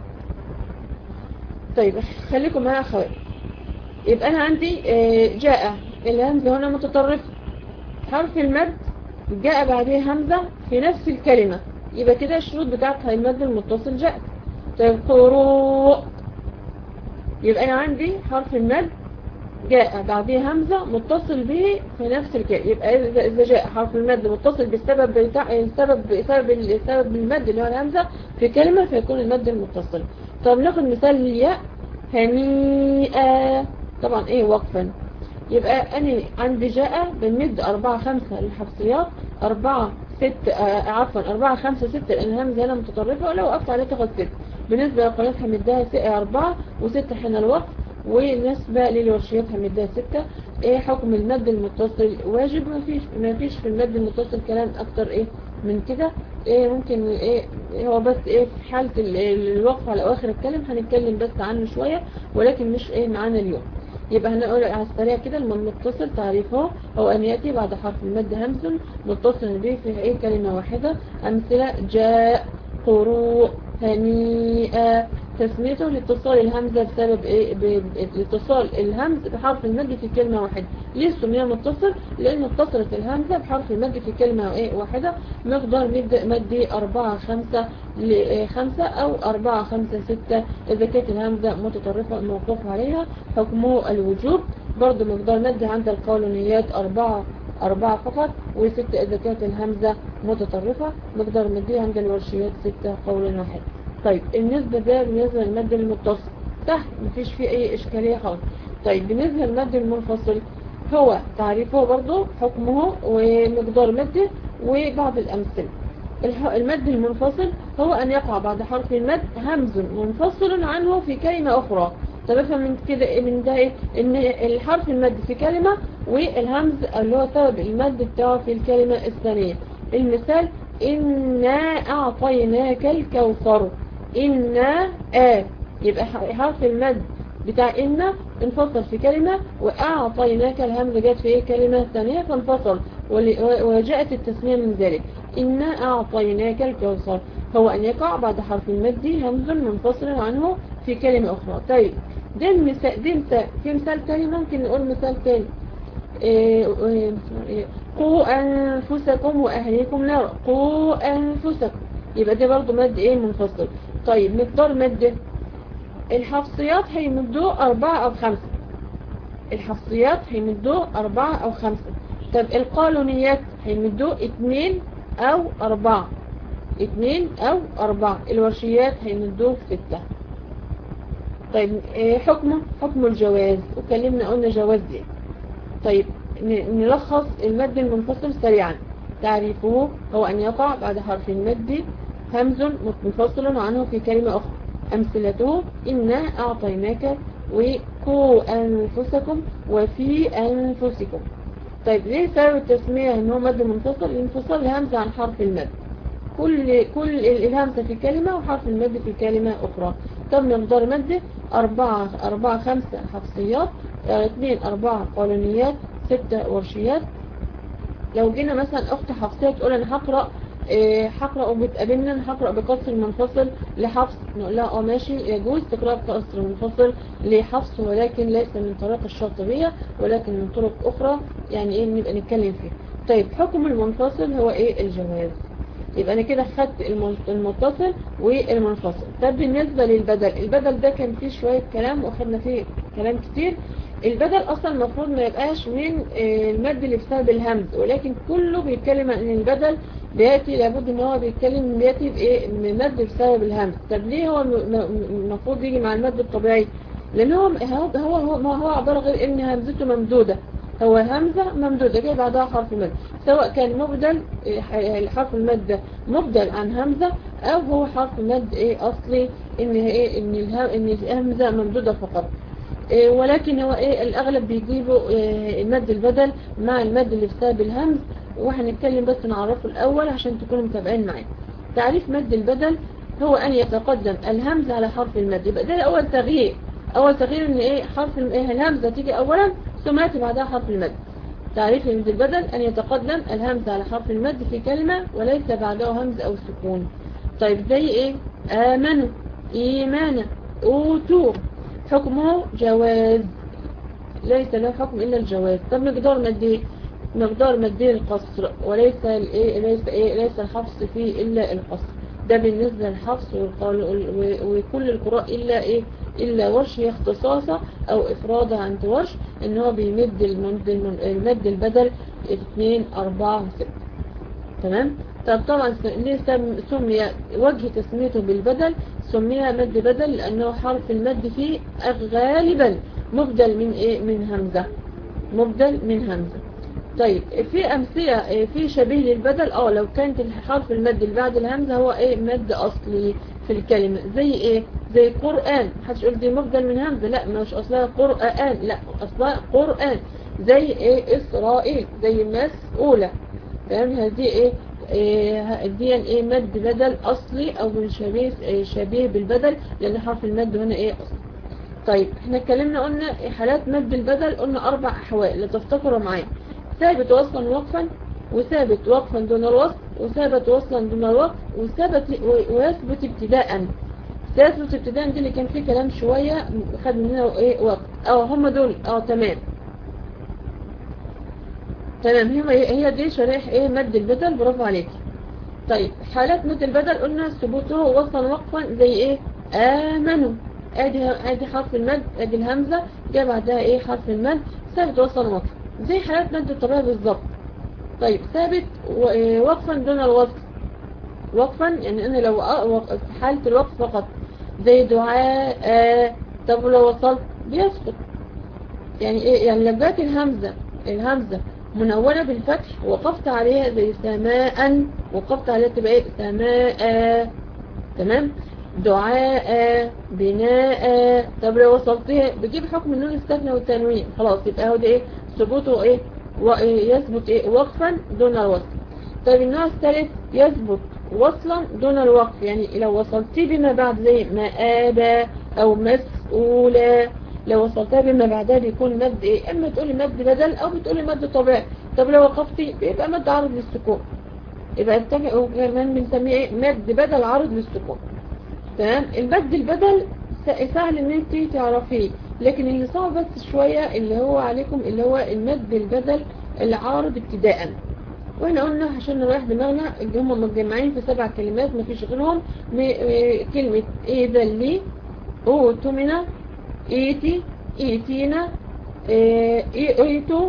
طيب خليكم معايا اخوات. يبقى انا عندي إيه جاء الهمزة هنا متطرفة، حرف المد جاء بعديه همزة في نفس الكلمة، يبقى كده الشروط بتاعتها المد المتصل جاء. طيب قروء، يبقى انا عندي حرف المد جاء بعديه همزة متصل به في نفس الكلمة. يبقى إذا جاء حرف المد متصل بالسبب بتاع السبب بسبب السبب المد اللي هو الهمزة في كلمة فيكون المد المتصل. طب ناخد مثال للياء هنيئة، طبعا ايه وقفا. يبقى أنا عندي جاء بالمد أربعة خمسة للحفصيات، أربعة ست آه عفوا أربعة خمسة ستة لأن الهمزة هنا متطرفة، ولو وقفت عليها تاخد ست. بالنسبة للقناة همدها أربعة وستة حين الوقف، ونسبة للورشيات همدها ستة. ايه حكم المد المتصل واجب؟ ما فيش ما فيش في المد المتصل كلام اكتر ايه من كده. ايه ممكن ايه هو بس ايه في حالة الوقف على اواخر الكلم هنتكلم بس عنه شوية، ولكن مش ايه معانا اليوم. يبقى هنقول على السريع كده المتصل تعريفه هو أن يأتي بعد حرف المد همز متصل به في أي كلمة واحدة. أمثلة جاء، قروء، هنيئة. تسميته لاتصال الهمزة بسبب ايه ب- لاتصال الهمز بحرف المد في كلمة واحدة. ليه سمي متصل؟ لان اتصلت الهمزة بحرف المد في كلمة ايه واحدة. مقدار مد مدي أربعة خمسة لخمسة أو أربعة خمسة ستة إذا كانت الهمزة متطرفة موقوف عليها. حكمه الوجوب. برضو مقدار مد عند القولونيات أربعة أربعة فقط، وستة إذا كانت الهمزة متطرفة. مقدار مدي عند الورشيات ستة قول واحد. طيب النسبة ده بالنسبة للمد المتصل سهل، مفيش فيه أي إشكالية خالص. طيب بالنسبة للمد المنفصل هو تعريفه برضو حكمه ومقدار مده وبعض الأمثلة. الح- المد المنفصل هو أن يقع بعد حرف المد همز منفصل عنه في كلمة أخرى. طب افهم من كده من ده ايه؟ ان الحرف المد في كلمة والهمز اللي هو سبب المد بتاعه في الكلمة الثانية. المثال إنا أعطيناك الكوثر. إنا آ يبقى حرف المد بتاع إنا انفصل في كلمة، وأعطيناك الهمز جت في ايه كلمة ثانية فانفصل، ول- وجاءت التسمية من ذلك. إنا أعطيناك الكوثر هو أن يقع بعد حرف المد همز منفصل عنه في كلمة أخرى. طيب ده المثال، ده مثال. في مثال تاني ممكن نقول مثال تاني. إيه إيه إيه قوا أنفسكم وأهليكم نار. قوا أنفسكم يبقى ده برضو مد ايه منفصل. طيب مقدار مد الحفصيات هيمدوه أربعة أو خمسة. الحفصيات هيمدوه أربعة أو خمسة. طب القانونيات هيمدوه اتنين أو أربعة. اتنين أو أربعة. الورشيات هيمدوه ستة. طيب إيه حكمه؟ حكم الجواز، وكلمنا قلنا جواز دي. طيب ن- نلخص المد المنفصل سريعا. تعريفه هو أن يقع بعد حرف المد همز منفصل عنه في كلمة أخرى. أمثلته إنا أعطيناك وقوا أنفسكم وفي أنفسكم. طيب ليه سبب التسمية ان هو مد منفصل؟ الانفصال الهمزة عن حرف المد. كل كل الهمزة في كلمة وحرف المد في كلمة أخرى. طب مقدار مد أربعة أربعة خمسة حفصيات، اه، اثنين أربعة قولونيات، ستة ورشيات. لو جينا مثلا أخت حفصية تقول أنا هقرأ اه، هقرأ وبتقابلنا أنا هقرأ بقصر منفصل لحفص، نقول لها اه ماشي يجوز تقرأ بقصر منفصل لحفص، ولكن ليس من طريق الشاطبية ولكن من طرق أخرى يعني إيه نبقى نتكلم فيه. طيب حكم المنفصل هو إيه؟ الجواز. يبقى انا كده خدت الم- المتصل والمنفصل. طب بالنسبة للبدل، البدل ده كان فيه شوية كلام واخدنا فيه كلام كتير. البدل اصلا المفروض ما يبقاش من آه، المد اللي بسبب الهمز، ولكن كله بيتكلم عن البدل بياتي لابد ان هو بيتكلم بياتي بايه من مد بسبب الهمز. طب ليه هو م- م- المفروض يجي مع المد الطبيعي؟ لان هو هو هو هو- ما هو عبارة غير ان همزته ممدودة. هو همزة ممدودة جاي بعدها حرف مد، سواء كان مبدل إيه، حرف المد ده مبدل عن همزة، او هو حرف مد ايه اصلي ان ايه ان الهم ان الهمزة ممدودة فقط. إيه ولكن هو ايه الاغلب بيجيبوا إيه المد البدل مع المد اللي بسبب الهمز، وهنتكلم بس نعرفه الاول عشان تكونوا متابعين معايا. تعريف مد البدل هو ان يتقدم الهمزة على حرف المد. يبقى ده اول تغيير. اول تغيير ان ايه حرف الم- إيه الهمزة تيجي اولا ثم يأتي بعدها حرف المد. تعريف مد البدل أن يتقدم الهمزة على حرف المد في كلمة وليس بعده همز أو سكون. طيب زي إيه؟ آمنوا، إيمانا، أوتوا. حكمه جواز، ليس له حكم إلا الجواز. طب مقدار مدي، مقدار مدي القصر، وليس الإيه ليس إيه ليس الحفص فيه إلا القصر. ده بالنسبة للحفص والقول و- وكل القراء إلا إيه إلا ورش هي اختصاصة أو إفرادة عند ورش إن هو بيمد المد, المد البدل اثنين أربعة ستة. تمام. طب طبعا س- ليه سم- سمي وجه تسميته بالبدل؟ سمي مد بدل لأنه حرف المد فيه غالبا مبدل من إيه من همزة، مبدل من همزة. طيب في أمثلة في شبيه للبدل. اه لو كانت الحرف المد اللي بعد الهمزة هو ايه مد أصلي في الكلمة. زي ايه؟ زي قرآن. محدش يقول دي مبدل من همزة، لا مش أصلها قرآن، لا أصلها قرآن. زي ايه؟ إسرائيل. زي مسؤولة. فاهم هذه ايه؟ إيه دي ايه مد بدل أصلي أو من شبيه إيه شبيه بالبدل لأن حرف المد هنا ايه أصلي. طيب احنا اتكلمنا قلنا حالات مد البدل، قلنا أربع أحوال لتفتكروا معايا: ثابت وصلا وقفا، وثابت وقفا دون الوصف، وثابت وصلا دون الوقف، وثابت ويثبت ابتداء. تثبت ابتداء دي اللي كان فيه كلام شوية خد مننا ايه وقت. اه هم دول اه تمام تمام هي هي دي شرائح ايه مد البدل. برافو عليك. طيب حالات مد البدل قلنا ثبوته وصلا وقفا زي ايه آمنوا. ادي ادي حرف المد، ادي الهمزة جاء بعدها ايه حرف المد ثابت وصلا وقفا زي حالات مد الطبيعي بالظبط. طيب ثابت وقفا دون الوصل. وقفا يعني انا لو في حالة الوقف فقط زي دعاء آه. طب لو وصلت بيسقط. يعني ايه يعني لو جات الهمزة الهمزة منونة بالفتح وقفت عليها زي سماء وقفت عليها تبقى ايه سماء. تمام. دعاء بناء. طب لو وصلتها بجيب حكم النون الساكنة والتنوين خلاص يبقى هو ده ايه ثبوته ايه يثبت ايه وقفا دون الوصل. طيب النوع الثالث يثبت وصلا دون الوقف يعني لو وصلتي بما بعد زي مآبة او مسؤولة لو وصلتها بما بعدها بيكون مد ايه اما تقولي مد بدل او بتقولي مد طبيعي. طب لو وقفتي بيبقى مد عرض للسكون يبقى كمان بنسميه ايه مد بدل عرض للسكون. تمام. المد البدل سهل ان انت تعرفيه لكن اللي صعب بس شوية اللي هو عليكم اللي هو المد البدل العارض ابتداء. واحنا قلنا عشان نريح دماغنا اللي هم متجمعين في سبع كلمات مفيش غيرهم. كلمة ايه ذا اللي او تمنا ايتي ايتينا ايه ايتو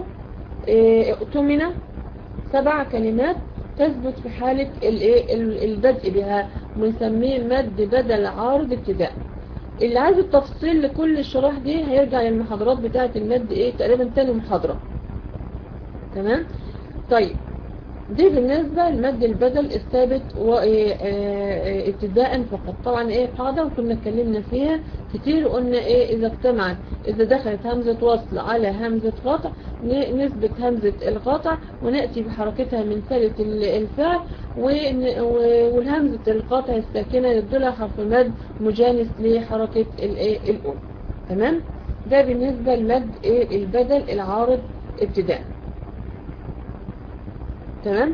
تمنا سبع كلمات تثبت في حالة البدء بها بنسميه مد بدل عارض ابتداء. اللي عايز التفصيل لكل الشرح دي هيرجع للمحاضرات بتاعة المد ايه تقريبا تاني محاضرة. تمام. طيب دي بالنسبة لمد البدل الثابت وابتداء فقط. طبعا ايه قاعدة وكنا اتكلمنا فيها كتير وقلنا ايه اذا اجتمعت اذا دخلت همزة وصل على همزة قاطع نثبت همزة القاطع ونأتي بحركتها من ثالث الفعل والهمزة القاطع الساكنة يبدلها حرف مد مجانس لحركة الايه الاولى. تمام. ده بالنسبة لمد ايه البدل العارض ابتداء. تمام.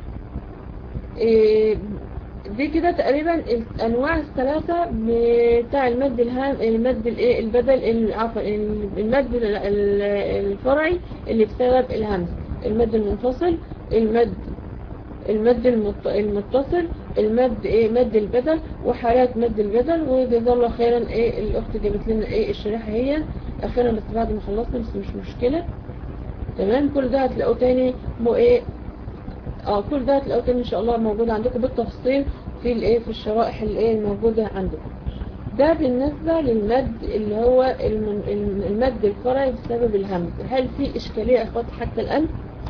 إيه دي كده تقريبا الانواع الثلاثه بتاع المد الهام المد الايه البدل عفوا المد الفرعي اللي بسبب الهمزه المد المنفصل المد المد المتصل المد ايه مد البدل وحالات مد البدل. وجزا الله خيرا ايه الاخت جابت لنا ايه الشريحه هي اخيرا بس بعد ما خلصنا بس مش مشكله. تمام. كل ده هتلاقوه تاني مو ايه اه كل ده هتلاقوه تاني ان شاء الله موجود عندكم بالتفصيل في الايه في الشرائح الايه الموجوده عندكم. ده بالنسبه للمد اللي هو المد الفرعي بسبب الهمز. هل في اشكاليه يا اخواتي حتى الان؟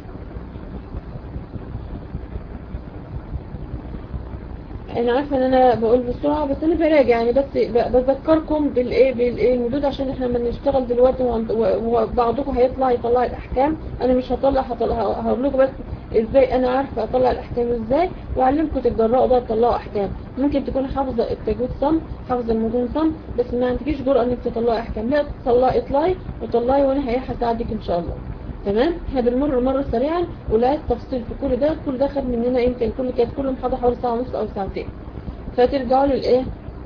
انا عارفه ان انا بقول بسرعه بس انا براجع يعني بس بذكركم بالايه بالايه المدود عشان احنا لما نشتغل دلوقتي وبعضكم هيطلع يطلع الاحكام. انا مش هطلع هقول لكم بس ازاي انا عارفه اطلع الاحكام ازاي واعلمكم تتجرأوا بقى تطلعوا احكام. ممكن تكون حافظه التجويد صم حافظه المدون صم بس ما عندكيش جرأة انك تطلعي احكام. لا تطلعي اطلعي وطلعي وانا هساعدك ان شاء الله. تمام. احنا بنمر مرة سريعا ولا تفصيل في كل ده. كل ده خد مننا يمكن كل كانت كل محاضرة حوالي ساعة ونص او ساعتين فترجعوا للايه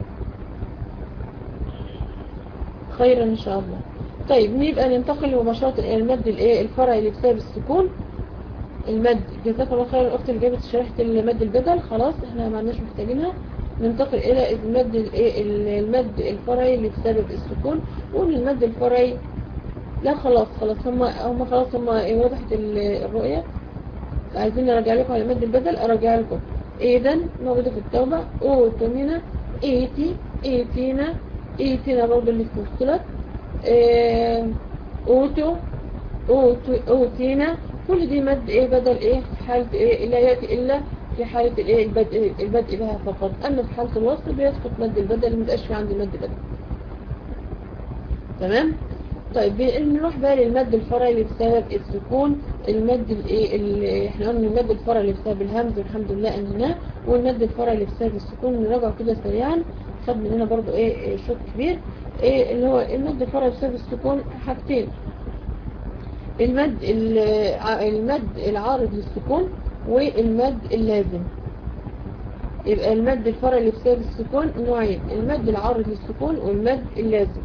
خيرا ان شاء الله. طيب نبقى ننتقل مباشرة الى المد الايه الفرعي اللي بسبب السكون. المد جزاك الله خير الاخت اللي جابت شريحة المد البدل خلاص احنا ما عندناش محتاجينها. ننتقل الى المد الايه المد الفرعي اللي بسبب السكون. وقول المد الفرعي لا خلاص خلاص هم هم خلاص هم وضحت الرؤية. عايزين نرجع لكم على مد البدل ارجع لكم. اذا موجودة في التوبة او تمنا ايتي ايتينا ايتينا برضو اللي فصلت اه اوتو اوتو اوتينا كل دي مد ايه بدل ايه في حالة ايه لا يأتي الا في حالة الايه البدء البدء بها فقط. اما في حالة الوصل بيسقط مد البدل مبقاش في عندي مد بدل. تمام. طيب نروح بقى للمد الفرعي اللي بسبب السكون. المد الايه اللي احنا قلنا المد الفرعي اللي بسبب الهمز والحمد لله انهيناه. والمد الفرعي اللي بسبب السكون نراجع كده سريعا خد مننا برضو ايه شوط كبير. ايه اللي هو المد الفرعي بسبب السكون حاجتين. المد المد العارض للسكون والمد اللازم. يبقى المد الفرعي اللي بسبب السكون نوعين، المد العارض للسكون والمد اللازم.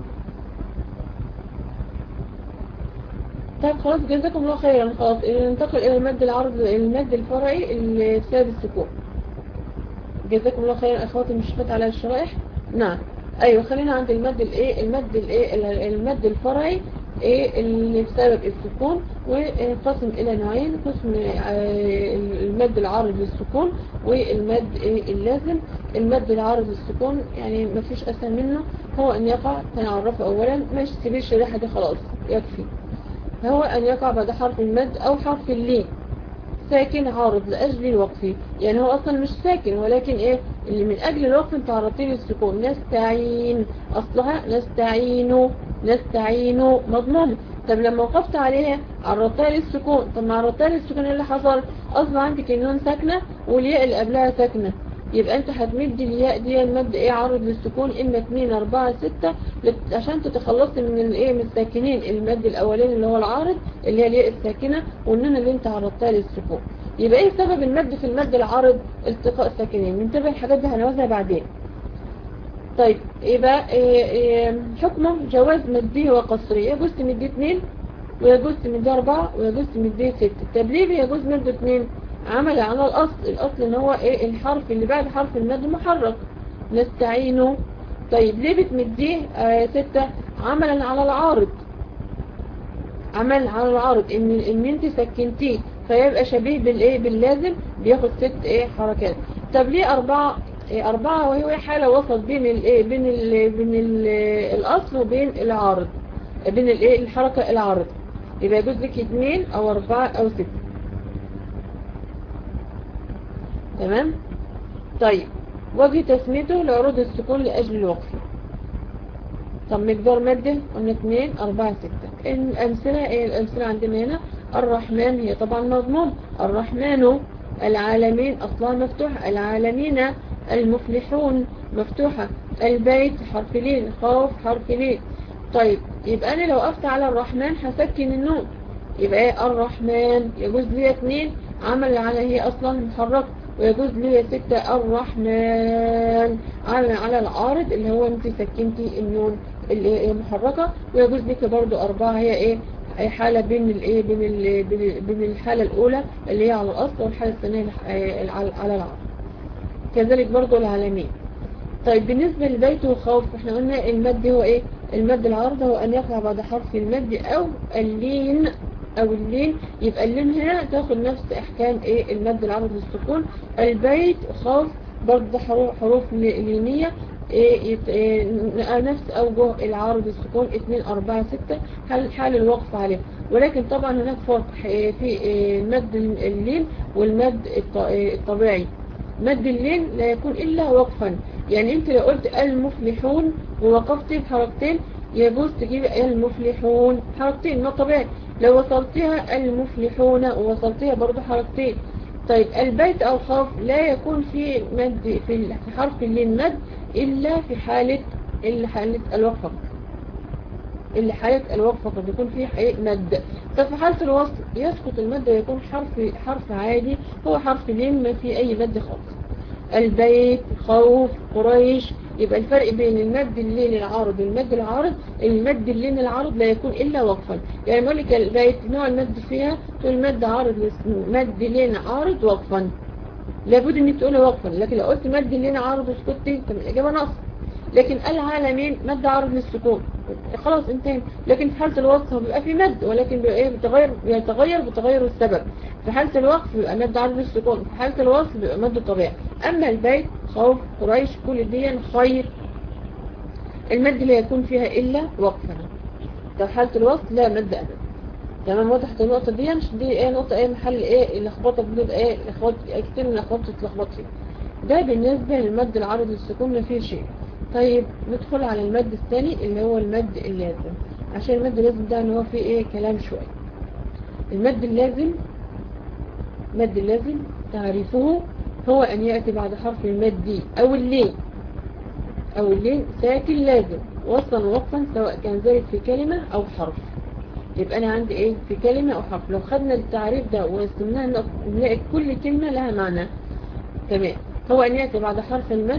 طيب خلاص جزاكم الله خيرا. خلاص ننتقل الى المد العارض المد الفرعي اللي بسبب السكون. جزاكم الله خيرا اخواتي المشرفات على الشرائح. نعم ايوه خلينا عند المد الايه المد الايه المد الفرعي ايه اللي بسبب السكون، وقسم الى نوعين، قسم المد العارض للسكون والمد ايه اللازم. المد العارض للسكون يعني ما فيش اسهل منه، هو ان يقع تنعرفه اولا، مش تسيبي الشريحه دي خلاص يكفي. هو ان يقع بعد حرف المد او حرف اللين ساكن عارض لأجل الوقف، يعني هو أصلا مش ساكن ولكن إيه اللي من أجل الوقف انت عرضتين السكون. نستعين أصلها نستعين نستعين مضمون، طب لما وقفت عليها عرضتها للسكون، طب ما عرضتها للسكون اللي حصل أصلا عندك النون ساكنة والياء اللي قبلها ساكنة، يبقى انت هتمد الياء دي المد ايه عارض للسكون اما اتنين اربعة ستة عشان تتخلصي من الايه من الساكنين، المد الاولاني اللي هو العارض اللي هي الياء الساكنة والنون اللي انت عرضتها للسكون. يبقى ايه سبب المد في المد العارض؟ التقاء ساكنين. ننتبه الحاجات دي هنوزها بعدين. طيب يبقى إيه إيه حكمه جواز مديه وقصريه، يجوز تمديه اتنين ويجوز تمديه اربعة ويجوز تمديه ستة. طب ليه يجوز مده اتنين؟ عمل على الأصل، الأصل ان هو ايه الحرف اللي بعد حرف المد محرك نستعينه. طيب ليه بتمديه آه ستة؟ عملا على العارض، عمل على العارض ان ان انت سكنتيه فيبقى شبيه بالايه باللازم بياخد ست ايه حركات. طب ليه اربعة؟ إيه اربعة وهي حالة وسط بين الايه بين ال بين ال الاصل وبين العارض، بين الايه الحركة العارض، يبقى يجوز لك اتنين او اربعة او ستة. تمام. طيب وجه تسميته لعروض السكون لأجل الوقف. طب مقدار مده قلنا اتنين اربعة ستة. الأمثلة ايه الأمثلة عندنا هنا؟ الرحمن هي طبعا مضموم، الرحمن، العالمين أصلا مفتوحة، العالمين، المفلحون مفتوحة، البيت حرف لين، خوف حرف لين. طيب يبقى أنا لو وقفت على الرحمن هسكن النون، يبقى ايه الرحمن يجوز لي اتنين عمل على هي أصلا محركة، ويجوز لي ستة الرحمن على على العارض اللي هو انت سكنتي النون اللي هي محركة، ويجوز لك برضو أربعة هي ايه اي حالة بين الايه بين ال بين الحالة الأولى اللي هي على الأصل والحالة الثانية على العارض. كذلك برضو العالمين. طيب بالنسبة للبيت وخوف احنا قلنا المد هو ايه؟ المد العارض هو ان يقع بعد حرف المد او اللين او اللين، يبقى اللين هنا تاخد نفس احكام ايه المد العارض للسكون. البيت خوف برضه حروف لينية ايه, إيه نفس اوجه العارض للسكون اتنين اربعة ستة حال حال الوقف عليه، ولكن طبعا هناك فرق في إيه مد اللين والمد الطبيعي. مد اللين لا يكون الا وقفا، يعني انت لو قلت المفلحون ووقفت بحركتين يجوز تجيب المفلحون حركتين ما طبيعي، لو وصلتها المفلحون ووصلتها برضو حركتين. طيب البيت او خوف لا يكون في مد في حرف اللين مد الا في حالة الا حالة الوقف، اللي حالة الوقف قد يكون فيه مد. ففي حالة الوصل يسقط المد ويكون حرف حرف عادي هو حرف لين ما في اي مد خالص. البيت خوف قريش، يبقى الفرق بين المد اللين العارض والمد العارض المد اللين العارض لا يكون الا وقفا، يعني مالك البيت نوع المد فيها تقول مد عارض مد لين عارض وقفا، لابد انك تقولها وقفا، لكن لو قلت مد لين عارض وسكتي طب الاجابه نص. لكن العالمين مد عارض للسكون خلاص انتهى، لكن في حالة الوصف بيبقى في مد ولكن بيبقى ايه بتغير يتغير بتغير السبب. في حالة الوقف بيبقى مد عارض للسكون، في حالة الوصف بيبقى مد طبيعي. اما البيت خوف قريش كل دي خير المد لا يكون فيها الا وقفا. في حالة الوصف لا مد ابدا. تمام وضحت النقطة دي؟ مش دي ايه نقطة ايه محل ايه اللخبطة بنبقى ايه الاخوات كتير من الاخوات بتتلخبط فيه. ده بالنسبة للمد العارض للسكون ما فيه شيء. طيب ندخل على المد الثاني اللي هو المد اللازم، عشان المد اللازم ده ان هو فيه ايه كلام شوية. المد اللازم المد اللازم تعريفه هو ان يأتي بعد حرف المد او اللين او اللين ساكن لازم وصلا ووقفا سواء كان ذلك في كلمة او حرف. يبقى انا عندي ايه في كلمة او حرف، لو خدنا التعريف ده وقسمناه نلاقي كل كلمة لها معنى. تمام. هو أن يأتي بعد حرف المد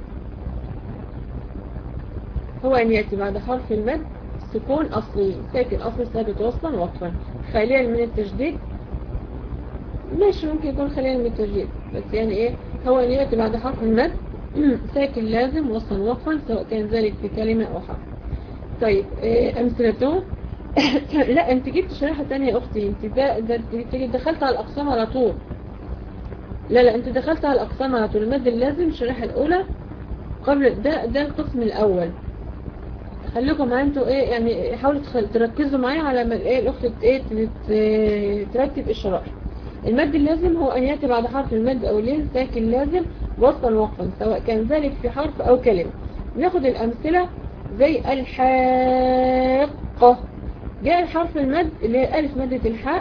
هو أن يأتي بعد حرف المد سكون أصلي ساكن أصلي ثابت وصلا وقفا خاليا من التشديد. ماشي ممكن يكون خاليا من التشديد بس يعني إيه هو أن يأتي بعد حرف المد ساكن لازم وصلا وقفا سواء كان ذلك في كلمة أو حرف. طيب إيه أمثلته؟ لا أنت جبت شريحة تانية يا أختي. أنت ده ده أنت دخلت على الأقسام على طول. لا لا أنت دخلت على الأقسام على طول. المد اللازم الشريحة الأولى قبل ده ده القسم الأول. خليكم معايا انتوا ايه يعني حاولوا تركزوا معايا على ما ايه الاخت ايه ترتب الشرائح. المد اللازم هو ان ياتي بعد حرف المد او لين ساكن لازم وصلا وقفا سواء كان ذلك في حرف او كلمه. ناخد الامثله زي الحاقه. جاء الحرف المد اللي هي الف ماده الحاء.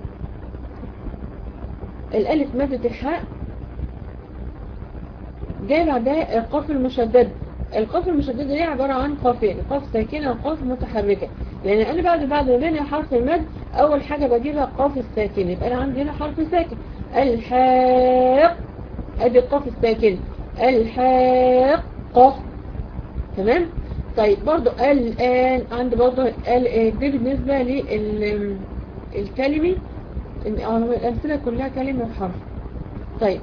الالف ماده الحاء جاء بعدها القاف المشدد. القاف المشددة دي عبارة عن قافين قاف ساكنة وقاف متحركة. يعني أنا بعد بعد ما بين حرف المد أول حاجة بجيبها قاف الساكن يبقى أنا عندي هنا حرف ساكن الحاق أدي القاف الساكن الحاقة تمام. طيب برضو الآن عندي برضو دي بالنسبة للكلمة الأمثلة كلها كلمة وحرف. طيب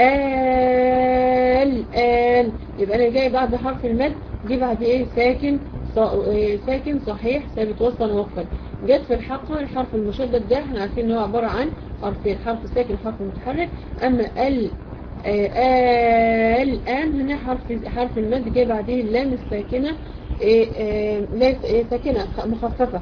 الآن يبقى أنا جاي بعد حرف المد جي بعد إيه ساكن ساكن صحيح ثابت وصلا وقفا. جت في الحق الحرف المشدد ده احنا عارفين ان هو عبارة عن حرفين حرف ساكن حرف متحرك. أما ال الآن هنا حرف حرف المد جاي بعديه اللام الساكنة لا ساكنة مخففة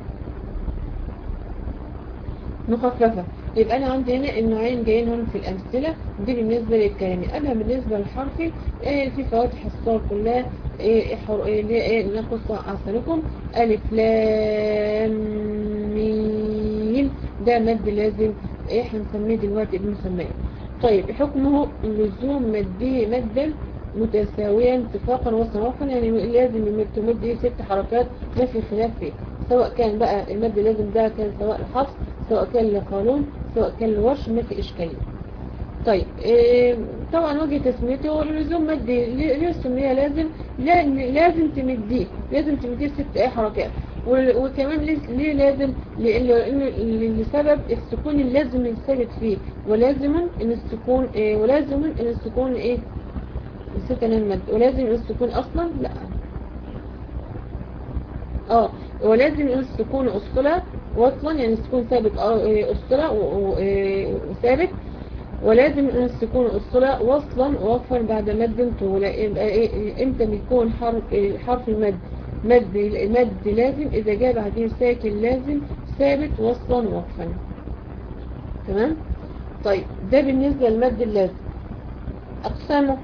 مخففة. يبقى أنا عندي هنا النوعين جايين هنا في الأمثلة دي بالنسبة للكلمة. أما بالنسبة للحرف إيه في فواتح الصور كلها إيه حر إيه إيه نقص أحسنكم ألف لام ميم ده مد لازم إيه هنسميه دلوقتي بنسميه. طيب حكمه لزوم مده مدا متساويا اتفاقا وصنوفا يعني لازم تمد إيه ست حركات ما في خلاف فيه سواء كان بقى المد لازم ده كان سواء الحفص سواء كان لقانون سواء كان لورش ما في إشكالية. طيب إيه طبعا وجه تسميته لزوم مدي ليه السمية لازم لا لازم تمديه لازم تمديه ست اي حركات وكمان ليه لازم لأنه لسبب السكون اللازم الثابت فيه ولازم ان السكون إيه ولازم ان السكون ايه نسيت انا المد ولازم ان السكون اصلا لا اه ولازم ان السكون اصلا وصلا يعني السكون ثابت اصلا وثابت ولازم ان السكون اصلا وصلا ووقفا بعد مد طول. امتى بيكون حرف حرف المد مد المد لازم اذا جاء بعدين ساكن لازم ثابت وصلا ووقفا تمام. طيب ده بالنسبه للمد اللازم. اقسامه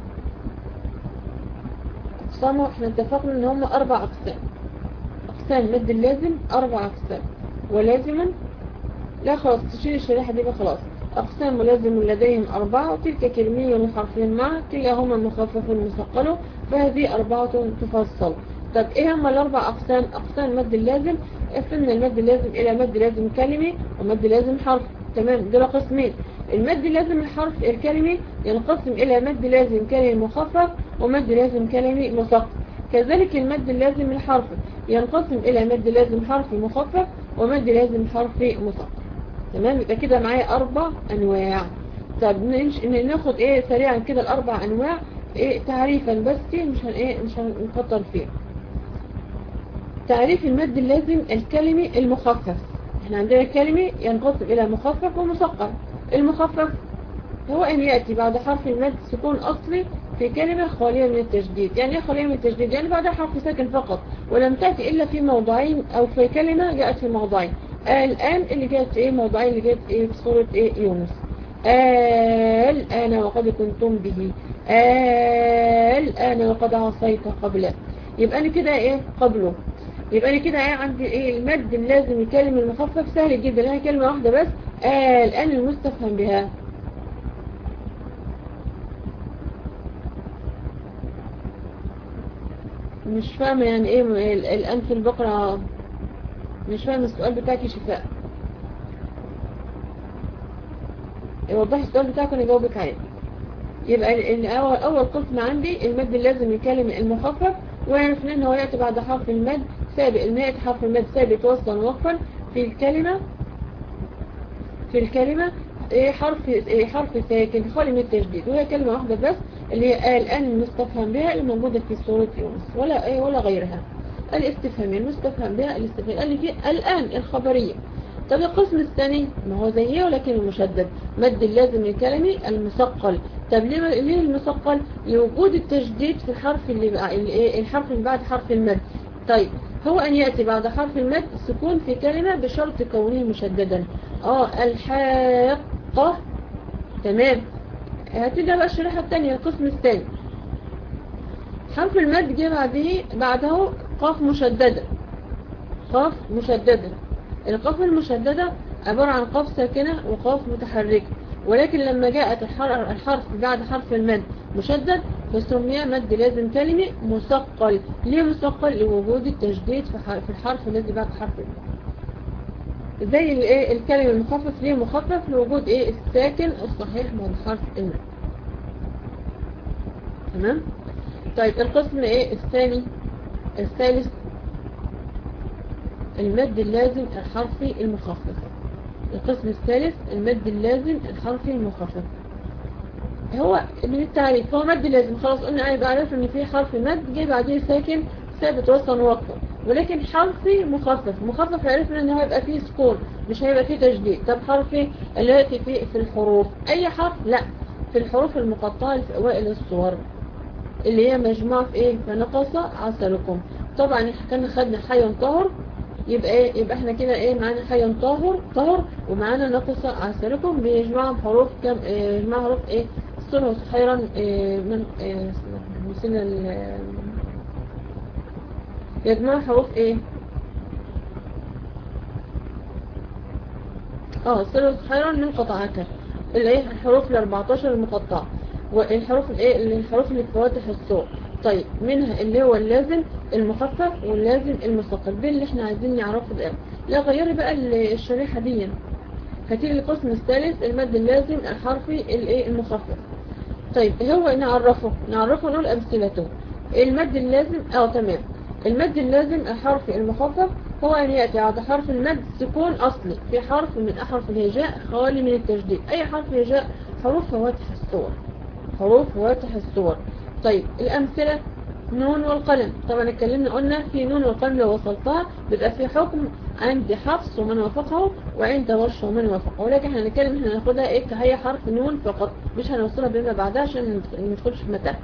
اقسامه احنا اتفقنا ان هم اربع اقسام. أقسام المد اللازم أربع أقسام ولازما لا خلاص تشيل الشريحة دي بقى خلاص. أقسام ملازم لديهم أربعة وتلك كلمية وحرفين معا كلاهما مخفف مثقل فهذه أربعة تفصل. طب إيه هم الأربع أقسام؟ أقسام المد اللازم قسمنا المد اللازم إلى مد لازم كلمي ومد لازم حرف تمام. دول قسمين. المد لازم الحرف الكلمي ينقسم إلى مد لازم كلمي مخفف ومد لازم كلمي مثقل. كذلك المد اللازم الحرف ينقسم إلى مد لازم حرفي مخفف ومد لازم حرفي مثقل تمام. يبقى كده معايا أربع أنواع. طب ناخد إيه سريعا كده الأربع أنواع إيه تعريفا بس مش هن إيه مش هنكتر فيه. تعريف المد اللازم الكلمي المخفف. احنا عندنا كلمي ينقسم إلى مخفف ومثقل. المخفف هو أن يأتي بعد حرف المد سكون أصلي في كلمة خالية من التشديد. يعني ايه خالية من التشديد؟ يعني بعد حرف ساكن فقط ولم تأتي إلا في موضعين أو في كلمة جاءت في موضعين. آه الآن اللي جاءت إيه موضعين اللي جاءت إيه في سورة إيه يونس. آه الآن وقد كنتم به آه الآن وقد عصيت قبله. يبقى أنا كده إيه قبله. يبقى أنا كده إيه عندي إيه المد اللازم الكلمة المخفف سهل جدا هي كلمة واحدة بس آه الآن المستفهم بها. مش فاهمة يعني ايه الآن في البقرة مش فاهمة السؤال بتاعك يا شفاء. وضحي السؤال بتاعك وانا جاوبك عليه. يبقى ال- اول اول قسم عندي المد اللازم للكلمة المخفف، وعرفنا ان هو ياتي بعد حرف المد سابق، ان ياتي حرف المد سابق وصلا وقفا في الكلمة في الكلمة إيه حرف إيه حرف ساكن خالي من التشديد، وهي كلمة واحدة بس اللي هي الآن المستفهم بها اللي موجودة في سورة يونس، ولا إيه ولا غيرها. الاستفهامية المستفهم بها الاستفهام اللي في الآن الخبرية. طب القسم الثاني ما هو زيه ولكن المشدد، مد اللازم الكلمي المثقل. طب ليه ليه المثقل؟ لوجود التشديد في الحرف اللي بقى اللي الحرف اللي بعد حرف المد. طيب هو أن يأتي بعد حرف المد سكون في كلمة بشرط كونه مشددا. اه الحاقة. تمام. هتبدأ بقى الشريحة الثانية القسم الثاني. حرف المد جه بعده بعده قاف مشددة. قاف مشددة. القاف المشددة عبارة عن قاف ساكنة وقاف متحركة، ولكن لما جاءت الحرف بعد حرف المد مشدد فسمي مد لازم كلمي مثقل. ليه مثقل؟ لوجود التشديد في الحرف الذي بعد حرف المد. زي الايه الكلمة المخفف، ليه مخفف؟ لوجود ايه الساكن الصحيح بعد حرف المد. تمام. طيب القسم ايه الثاني الثالث المد اللازم الحرفي المخفف. القسم الثالث المد اللازم الحرفي المخفف. هو من التعريف هو مد لازم، خلاص قلنا انا بعرف ان في حرف مد جاي بعديه ساكن ثابت وصلا وقفا، ولكن حرفي مخفف. مخفف عرفنا ان هو هيبقى فيه سكون مش هيبقى فيه تشديد. طب حرفي اللي ياتي فيه في الحروف اي حرف؟ لا، في الحروف المقطعه في اوائل الصور اللي هي مجموعه في ايه فنقص عسلكم. طبعا احنا كنا خدنا حي طاهر، يبقى ايه يبقى احنا كده ايه معانا حي طاهر طاهر ومعانا نقص عسلكم بيجمعهم حروف كام ايه يجمعوا حروف ايه الصلح وسحيرا إيه من إيه نسينا ال يجمعوا حروف ايه اه الصلح وسحيرا من قطعتها اللي ايه الحروف ال أربعتاشر المقطعة، والحروف الايه الحروف اللي في فواتح الصور. طيب منها اللي هو اللازم المخفف واللازم المثقل، دي اللي احنا عايزين نعرفه الان. لا غيري بقى الشريحة دي. هتيجي القسم الثالث المد اللازم الحرفي الايه المخفف. طيب هو نعرفه نعرفه نقول امثلته. المد اللازم اه تمام. المد اللازم الحرفي المخفف هو ان ياتي بعد حرف المد سكون اصلي في حرف من احرف الهجاء خالي من التشديد. اي حرف هجاء حروف فواتح الصور حروف فواتح الصور. طيب الامثله نون والقلم. طبعا اتكلمنا قلنا في نون والقلم لو وصلتها بيبقى في حكم عند حفص ومن وافقه وعند ورش ومن وافقه، ولكن احنا هنتكلم احنا هناخدها ايه كهي حرف نون فقط، مش هنوصلها بما بعدها عشان ما ندخلش في متاهه.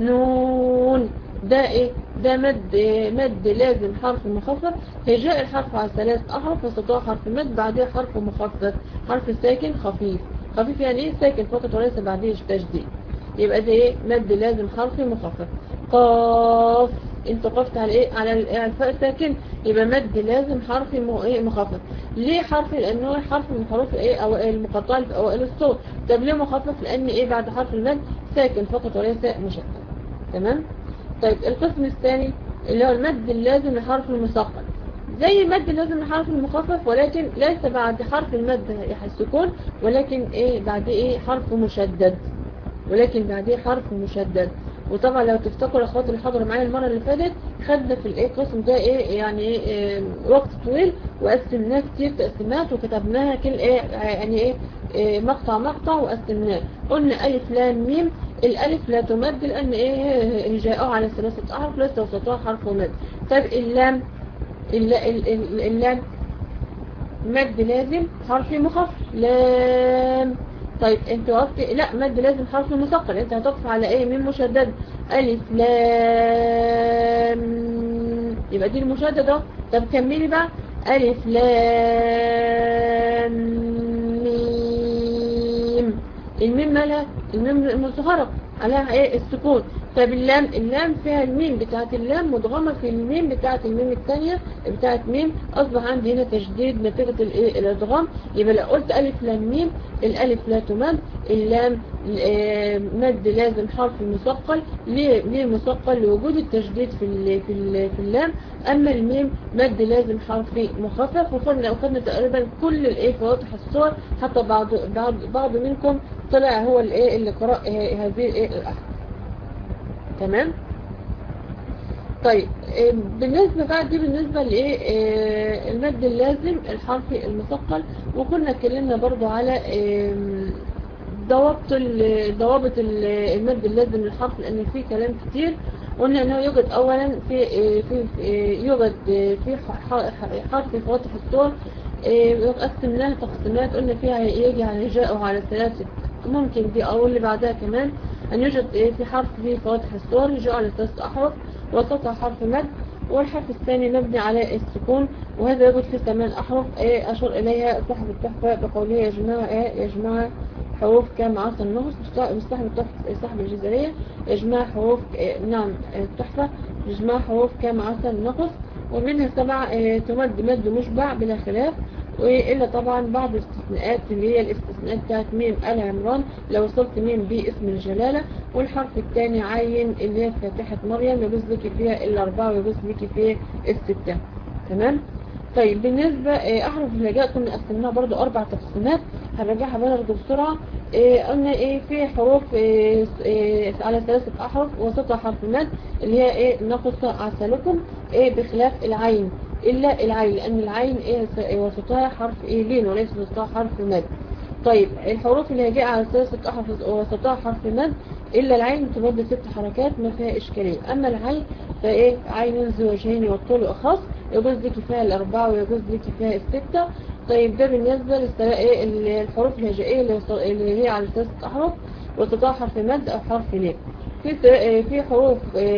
نون ده ايه ده مد مد لازم حرف مخفف. هجاء الحرف على ثلاث احرف وسطها حرف مد بعديه حرف مخفف حرف ساكن خفيف. خفيف يعني ايه ساكن فقط وليس بعديه تشديد. يبقى ده ايه مد لازم حرفي مخفف. قاف انت وقفت على ايه على الفاء ساكن يبقى مد لازم حرفي مو ايه مخفف. ليه حرفي؟ لانه حرف من حروف ايه او المقطعه في اوائل الصوت. طب ليه مخفف؟ لان ايه بعد حرف المد ساكن فقط وليس مشدد. تمام. طيب القسم الثاني اللي هو المد اللازم لحرف المثقل، زي المد اللازم لحرف المخفف ولكن ليس بعد حرف المد السكون، ولكن ايه بعد ايه حرف مشدد ولكن بعديه حرف مشدد. وطبعا لو تفتكروا اخواتي اللي حضروا معايا المره اللي فاتت خدنا في الايه القسم ده ايه يعني إيه وقت طويل وقسمناه كتير تقسيمات وكتبناها كل ايه يعني ايه, إيه مقطع مقطع وقسمناه. قلنا الف لام ميم. الالف لا تمد لان ايه جاءوا على ثلاثه احرف ليس وسطها حرف مد. طيب اللام اللام مد لازم حرف مخفف لام. طيب انت وقفت لا مد لازم حرف مثقل، انت هتقف على ايه ميم مشدد الف لام يبقى دي المشدده. طب كملي بقى الف لام ميم. الميم مالها الميم المصغره عليها ايه السكون. طب اللام اللام فيها الميم بتاعت اللام مدغمه في الميم بتاعت الميم الثانيه بتاعت ميم، اصبح عندي هنا تشديد نتيجه الايه الادغام. يبقى لو قلت الف لام ميم الالف لا تمد. اللام مد لازم حرف مثقل. ليه ليه مثقل؟ لوجود التشديد في ال في ال في اللام. اما الميم مد لازم حرفي مخفف. وخدنا وخدنا تقريبا كل الايه فواتح الصور، حتى بعض بعض بعض منكم طلع هو الايه اللي قرأ هذه الايه الأحرف. تمام. طيب بالنسبة بقى دي بالنسبة لايه المد اللازم الحرفي المثقل. وكنا اتكلمنا برضو على ضوابط ضوابط المد اللازم للحرف، لان في كلام كتير. قلنا انه يوجد اولا في في, في يوجد في حرف فواتح الصور يقسم لها تقسيمات. قلنا فيها يجي على هجاء وعلى ثلاثة، ممكن دي او اللي بعدها كمان ان يوجد في حرف في فواتح الصور يجاء على ثلاثة احرف وسطها حرف مد، والحرف الثاني مبني على السكون، وهذا يوجد في ثمان احرف اشار اليها صاحب التحفة بقوله يا جماعة يا جماعة حروف كام عصا النقص. صاحب التحفة صاحب الجزرية يا جماعة حروف نعم التحفة يا جماعة حروف كام عصا النقص، ومنها سبع تمد مد مشبع بلا خلاف، وإلا طبعا بعض الاستثناءات اللي هي الاستثناءات بتاعت ميم آل عمران لو وصلت ميم باسم الجلالة. والحرف الثاني عين اللي هي فاتحة مريم يجوز لك فيها الأربعة ويجوز لك فيها الستة. تمام. طيب بالنسبة أحرف الهجاء كنا قسمناها برضو أربع تقسيمات هنرجعها برضو بسرعة. إيه قلنا ايه في حروف إيه إيه على ثلاثة احرف وسطها حرف مد اللي هي ايه نقص عسلكم ايه بخلاف العين الا العين، لان العين ايه وسطها حرف ايه لين وليس وسطها حرف مد. طيب الحروف اللي هي على ثلاثة احرف وسطها حرف مد الا العين تمد ست حركات ما فيها اشكاليه. اما العين فايه عين زوجين والطول اخص يجوز لك فيها الاربعه ويجوز لك فيها السته. طيب ده بالنسبة للحروف الهجائية اللي هي على ثلاثة أحرف وسطها حرف مد أو حرف لين. في في حروف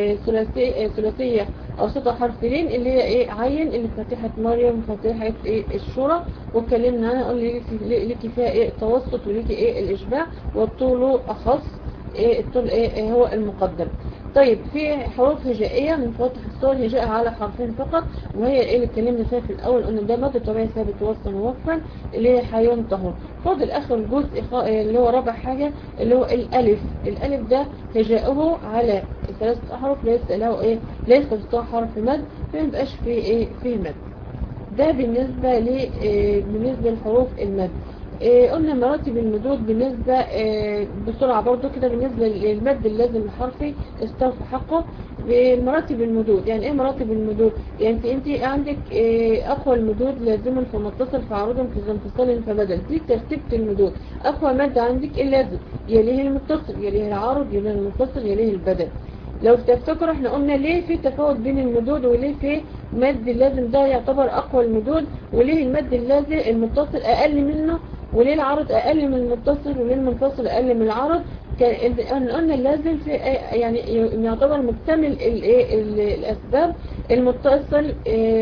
ثلاثية ثلاثية أو وسطها حرف لين اللي هي إيه عين اللي فاتحة مريم فاتحة إيه الشورى، واتكلمنا عنها قلنا ليكي فيها إيه التوسط وليكي إيه الإشباع والطول أخص إيه الطول إيه هو المقدم. طيب في حروف هجائية من فواتح الصور هجاء على حرفين فقط، وهي ايه اللي اتكلمنا فيها في الاول قلنا ده مد طبيعي ثابت وصلا ووقفا اللي هي حيون طهور. فاضل اخر جزء اللي هو رابع حاجة اللي هو الالف. الالف ده هجاؤه على ثلاثة احرف ليس له ايه ليس وسطها حرف مد فميبقاش فيه ايه فيه مد. ده بالنسبة ل إيه بالنسبة لحروف المد. إيه قلنا مراتب المدود بالنسبة إيه بسرعة برضو كده بالنسبة للمد اللازم الحرفي استوفى حقه. بمراتب المدود يعني ايه مراتب المدود؟ يعني انت انت عندك إيه اقوى المدود لازم في متصل في عروض في انفصال فبدل، دي ترتيبة المدود. اقوى مد عندك اللازم يليه المتصل يليه العارض يليه المنفصل يليه البدل. لو تفتكروا احنا قلنا ليه في تفاوت بين المدود وليه في مد اللازم ده يعتبر اقوى المدود وليه المد اللازم المتصل اقل منه وليه العرض اقل من المتصل وليه المنفصل اقل من العرض. كان قلنا اللازم في يعني يعتبر مكتمل الايه الاسباب. المتصل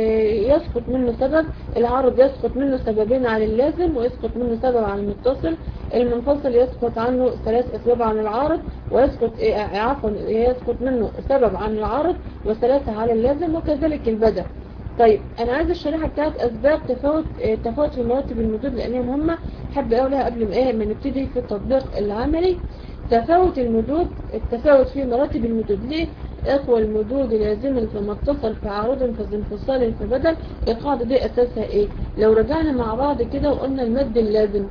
يسقط منه سبب، العرض يسقط منه سببين عن اللازم ويسقط منه سبب عن المتصل، المنفصل يسقط عنه ثلاث اسباب عن العارض ويسقط عفوا يسقط منه سبب عن العارض وثلاثة على اللازم، وكذلك البدل. طيب انا عايز الشريحه بتاعت اسباب تفاوت تفاوت في مراتب المدود لانها مهمه، حابه اقولها قبل ما ايه ما نبتدي في التطبيق العملي. تفاوت المدود التفاوت في مراتب المدود ليه؟ اقوى المدود لازم في متصل في عارض في انفصال في بدل. القاعده دي اساسها ايه؟ لو رجعنا مع بعض كده وقلنا المد اللازم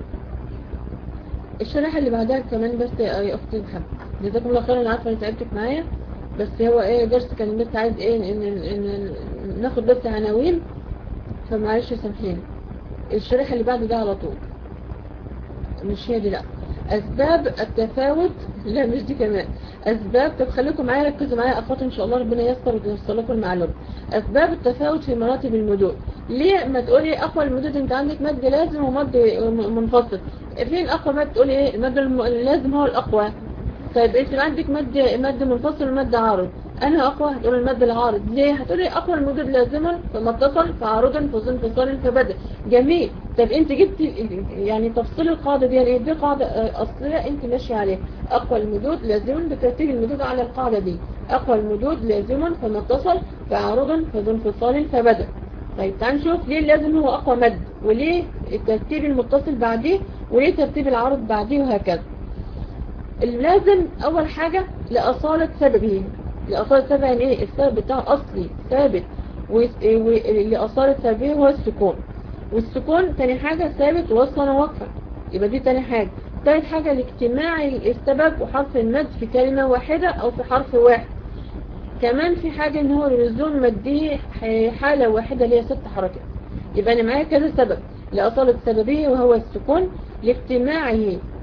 الشريحه اللي بعدها كمان بس يا اختي محمد جزاكم الله خير. انا عارفه ان تعبتك معايا بس هو ايه درس كان بس عايز ايه ان, إن, إن ناخد بس عناوين فمعلش سامحيني. الشريحه اللي بعد ده على طول مش هي دي لا. اسباب التفاوت لا مش دي كمان اسباب. طب خليكم معايا ركزوا معايا اخواتي ان شاء الله ربنا ييسر ويوصل لكم المعلومه. اسباب التفاوت في مراتب المدود. ليه ما تقولي اقوى المدود انت عندك مد لازم ومد منفصل؟ فين اقوى مد تقولي ايه المد اللازم هو الاقوى. طيب انت عندك مد مد منفصل ومد عارض انا اقوى هتقول المد العارض. ليه؟ هتقولي اقوى المدود لازما فمتصل فعارضا فانفصال فبدل. جميل. طب انت جبت يعني تفصيل القاعده دي يعني دي قاعده اصليه انت ماشيه عليها. اقوى المدود لازما بترتيب المدود على القاعده دي. اقوى المدود لازما فمتصل فعارضا فانفصال فبدل. طيب تعال نشوف ليه اللازم هو اقوى مد وليه الترتيب المتصل بعديه وليه ترتيب العارض بعديه وهكذا. اللازم اول حاجة لأصالة سببه. لأصالة سببه يعني ايه؟ السبب بتاعه اصلي ثابت ولأصالة سببه هو السكون، والسكون تاني حاجة ثابت وصلا ووقفا يبقى دي تاني حاجة. تالت حاجة الاجتماع السبب وحرف المد في كلمة واحدة او في حرف واحد. كمان في حاجة ان هو اللزوم مديه حالة واحدة اللي هي ست حركات. يبقى انا معايا كذا سبب لأصالة سببه وهو السكون لاجتماعه،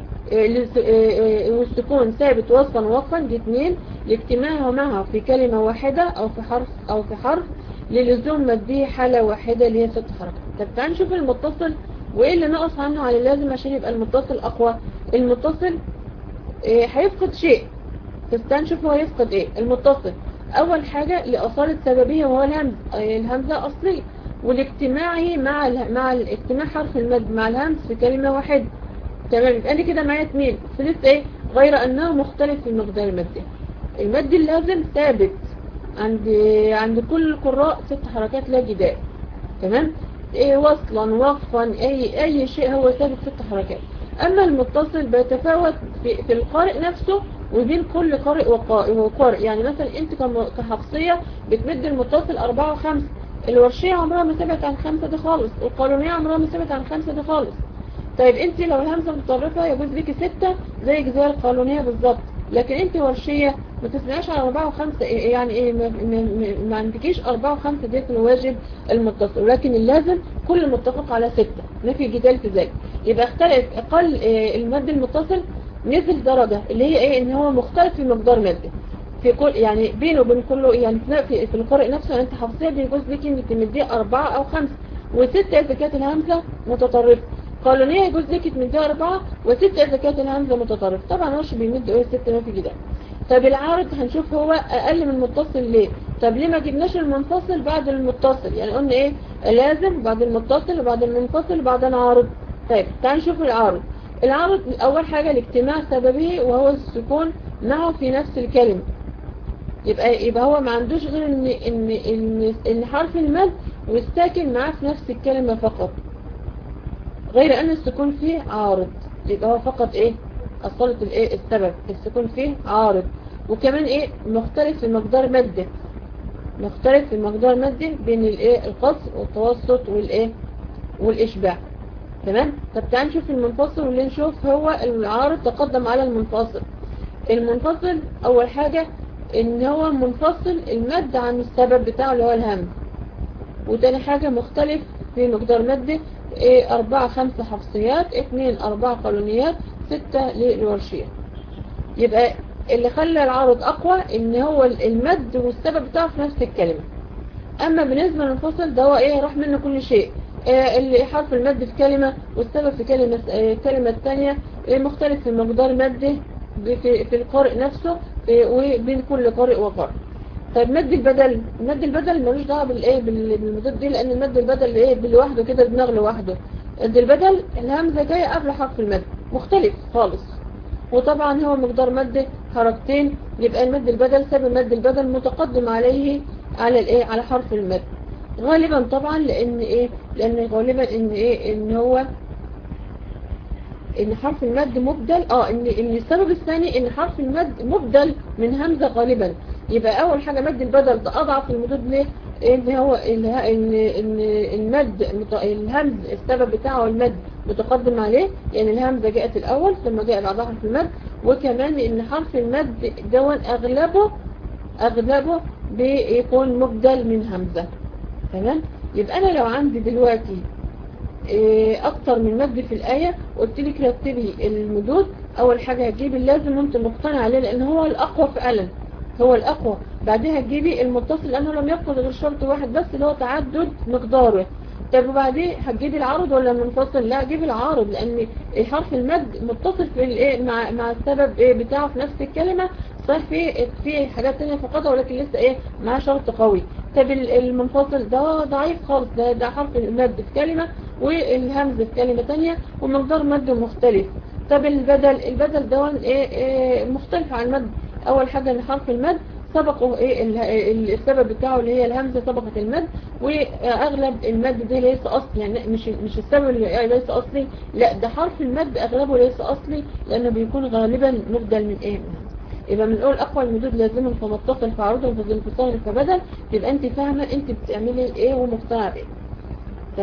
والسكون ثابت وصفا ووقفا، دي اتنين لاجتماعه معه في كلمة واحدة او في حرف او في حرف للزوم مديه حالة واحدة اللي هي ست حركات. طب تعال نشوف المتصل وايه اللي نقص عنه على اللازم عشان يبقى المتصل اقوى. المتصل اه هيفقد شيء، بس تعال نشوف هو يفقد ايه. المتصل اول حاجة لأصالة سببية وهو الهمز، الهمزة اصلية، والاجتماعي مع مع الاجتماع حرف المد مع الهمز في كلمة واحدة. تمام، يبقى لي كده معايا اتنين ثلاث ايه، غير انه مختلف في مقدار المد. المد اللازم ثابت عند عند كل القراء ست حركات لا جدال. تمام، إيه وصلا وقفا اي اي شيء هو ثابت ست حركات. اما المتصل بيتفاوت في, في القارئ نفسه وبين كل قارئ وقارئ. يعني مثلا انت كحفصية بتمد المتصل اربعة وخمسة، الورشية عمرها ما ثبت عن خمسة دي خالص، والقانونية عمرها ما ثبت عن خمسة دي خالص. طيب انت لو الهمزة متطرفة يجوز ليكي ستة زي زي القانونية بالظبط، لكن انت ورشية ما تسمعش على اربعة وخمسة، يعني ايه ما, ما, ما عندكيش اربعة وخمسة دي في الواجب المتصل، ولكن اللازم كل متفق على ستة، ما في جدال في ذلك. يبقى اختلف اقل اه المد المتصل نزل درجة اللي هي ايه، ان هو مختلف في مقدار مده في كل، يعني بينه وبين كله، يعني في, في القارئ نفسه انت حفصية بيجوز ليكي انك تمديه اربعة او خمسة، وستة اذا كانت الهمزة متطرفة. قانونية يجوز ليكي تمديه اربعة وستة اذا كانت الهمزة متطرفة. طبعا هوش بيمد ايه ستة، ما في جدال. طب العارض هنشوف هو اقل من المتصل ليه. طب ليه ما جبناش المنفصل بعد المتصل؟ يعني قلنا ايه، لازم بعد المتصل وبعد المنفصل وبعد العارض. طيب تعال نشوف العارض. العارض اول حاجة الاجتماع سببه وهو السكون معه في نفس الكلمة. يبقى يبقى هو ما عندوش غير ان ان ان, إن حرف المد والساكن معاه في نفس الكلمة فقط، غير ان السكون فيه عارض. يبقى هو فقط ايه، اصالة الايه السبب السكون فيه عارض. وكمان ايه، مختلف في مقدار مده، مختلف في مقدار مده بين الايه القصر والتوسط والايه والاشباع. تمام. طب تعال نشوف المنفصل واللي نشوف هو العارض تقدم على المنفصل. المنفصل اول حاجة ان هو منفصل المد عن السبب بتاعه اللي هو الهمز، وتاني حاجة مختلف في مقدار مده، ايه اربعة خمسة حفصيات، اتنين اربعة قانونيات، ستة للورشية. يبقى اللي خلى العارض اقوى ان هو المد والسبب بتاعه في نفس الكلمة. اما بالنسبة للمنفصل ده هو ايه، راح منه كل شيء، إيه اللي حرف المد في كلمة والسبب في كلمة إيه الكلمة الثانية، إيه مختلف في مقدار مده في, في القارئ نفسه إيه وبين كل قارئ وقارئ. طيب مد البدل، مد البدل ملوش دعوه بالايه بالمدود دي، لان المد البدل ايه لوحده كده دماغ لوحده. مد البدل الهمزه جايه قبل حرف المد، مختلف خالص، وطبعا هو مقدار مد حركتين. يبقى المد البدل سبب مد البدل متقدم عليه على الايه على حرف المد غالبا طبعا، لان ايه لان غالبا ان ايه ان هو ان حرف المد مبدل، اه ان ان السبب الثاني ان حرف المد مبدل من همزة غالبا. يبقى اول حاجة مد البدل ده اضعف المدود ليه، ان هو ان ان المد الهمز السبب بتاعه المد متقدم عليه، يعني الهمزة جاءت الاول ثم جاء بعدها حرف المد. وكمان ان حرف المد دون اغلبه اغلبه بيكون مبدل من همزة. تمام. يبقى انا لو عندي دلوقتي اكتر من مد في الآية، قلت لك رتبي المدود، اول حاجة هتجيبي اللازم وانت مقتنع عليه لان هو الاقوى فعلا، هو الاقوى. بعدها تجيبي المتصل لانه لم يفقد غير شرط واحد بس اللي هو تعدد مقداره. طب وبعدين هتجيبي العارض ولا المنفصل؟ لا جيبي العارض، لان الحرف المد متصل في الايه مع مع السبب ايه بتاعه في نفس الكلمة. صحيح في في حاجات ثانيه فقدها ولكن لسه ايه معاه شرط قوي. طب المنفصل ده ضعيف خالص، ده ده حرف المد في كلمة والهمز في كلمة ثانيه ومقدار مد مختلف. طب البدل، البدل ده ايه, إيه مختلف عن المد. اول حاجة ان حرف المد سبقه ايه السبب بتاعه اللي هي الهمزة سبقت المد، واغلب المد ده ليس اصلي، يعني مش مش السبب اللي ليس اصلي، لا ده حرف المد اغلبه ليس اصلي لانه بيكون غالبا مبدل من ايه من همزة. يبقى بنقول اقوى المدود لازم فمتصل فعرضه فانفصال فبدل. يبقى انت فاهمه انت بتعملي ايه ومقتنعه بايه. تمام.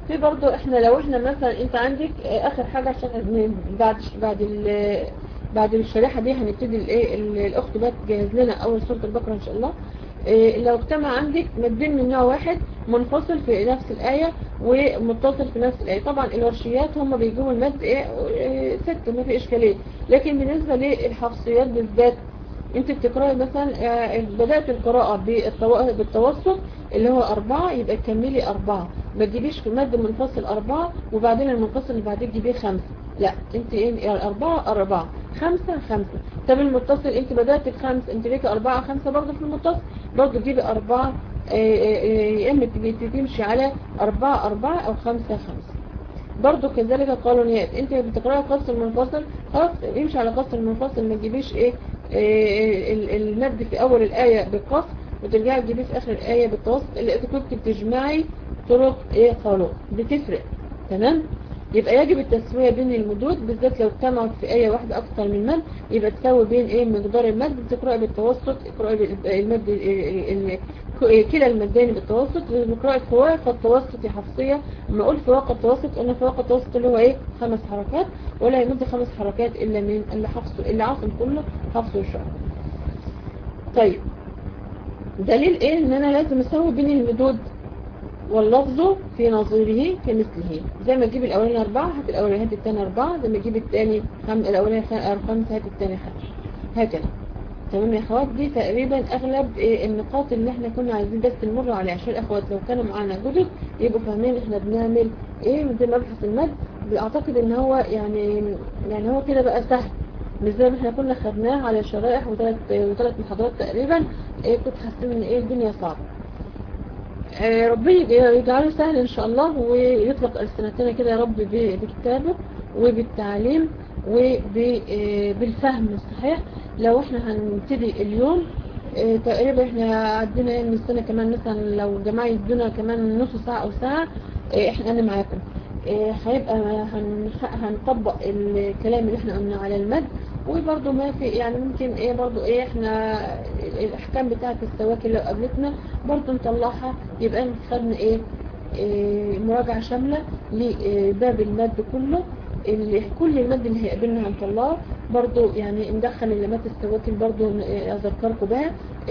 في برضو احنا لو احنا مثلا انت عندك اه اخر حاجة عشان بعد بعد ال بعد الشريحة دي هنبتدي الايه الاخت بقى تجهز لنا اول سورة البقرة ان شاء الله. اه لو اجتمع عندك مادين من نوع واحد منفصل في نفس الآية ومتصل في نفس الآية، طبعا الورشيات هم بيجيبوا المد ايه اه ستة ما في اشكالية، لكن بالنسبة للحفصيات بالذات انت بتقرأي مثلا بدأت القراءة بالتوسط اللي هو أربعة، يبقى تكملي أربعة، ما تجيبيش في مد منفصل أربعة وبعدين المنفصل اللي بعدين تجيبيه خمسة، لا انت ايه أربعة أربعة خمسة خمسة. طب المتصل انت بدأت بخمسة، انت ليك أربعة خمسة برضه في المتصل، برضه تجيبي أربعة، يا اما تمشي على أربعة أربعة أو خمسة خمسة. برضو كذلك القانونيات، انت بتقرأي قصر المنفصل خلاص امشي على قصر المنفصل، ما تجيبيش ايه, إيه المد في اول الآية بالقصر وترجعي تجيبيه في اخر الآية بالتوسط، اللي اذا كنت بتجمعي طرق ايه خلاص بتفرق. تمام، يبقى يجب التسوية بين المدود بالذات لو اجتمعت في آية واحدة اكتر من مد، يبقى تساوي بين ايه مقدار المد، بتقرأي بالتوسط اقرأي المد كلا المدين بالتوسط، بقراءة فوائق التوسط حفصية. لما اقول فوائق التوسط قلنا فوائق التوسط اللي هو ايه خمس حركات، ولا يمد خمس حركات الا من اللي حفصه اللي عاصم كله حفصه الشعر. طيب دليل ايه ان انا لازم اسوي بين المدود واللفظ في نظيره كمثله، زي ما تجيب الاولاني اربعة هات الاولاني هات الثاني اربعة، زي ما تجيب الثاني خم... الاولاني خمسة هات الثاني خمسة، هكذا. تمام يا اخوات، دي تقريبا اغلب إيه النقاط اللي احنا كنا عايزين بس نمر عليها عشان الاخوات لو كانوا معانا جدد يبقوا فاهمين احنا بنعمل ايه زي مبحث المد. اعتقد ان هو يعني يعني هو كده بقى سهل، مش زي ما احنا كنا خدناه على شرائح وثلاث وثلاث محاضرات تقريبا. إيه كنت حاسين ان ايه الدنيا صعبه. آه ربي يجعله سهل ان شاء الله، ويطلق السنتنا كده يا رب بكتابه وبالتعليم وبالفهم الصحيح. لو احنا هنبتدي اليوم اه تقريبا احنا عدينا من السنة كمان، مثلا لو جماعة يدونا كمان نص ساعة او ساعة اه احنا انا معاكم. اه هيبقى هنطبق الكلام اللي احنا قلنا على المد، وبرضه ما في يعني ممكن ايه برضه ايه احنا الاحكام بتاعة السواكن لو قابلتنا برضه نطلعها، يبقى خدنا ايه, ايه مراجعة شاملة لباب المد كله، اللي كل المد اللي هيقابلنا هنطلعه برضو، يعني ندخل اللمات السواكن برضو اذكركم بها.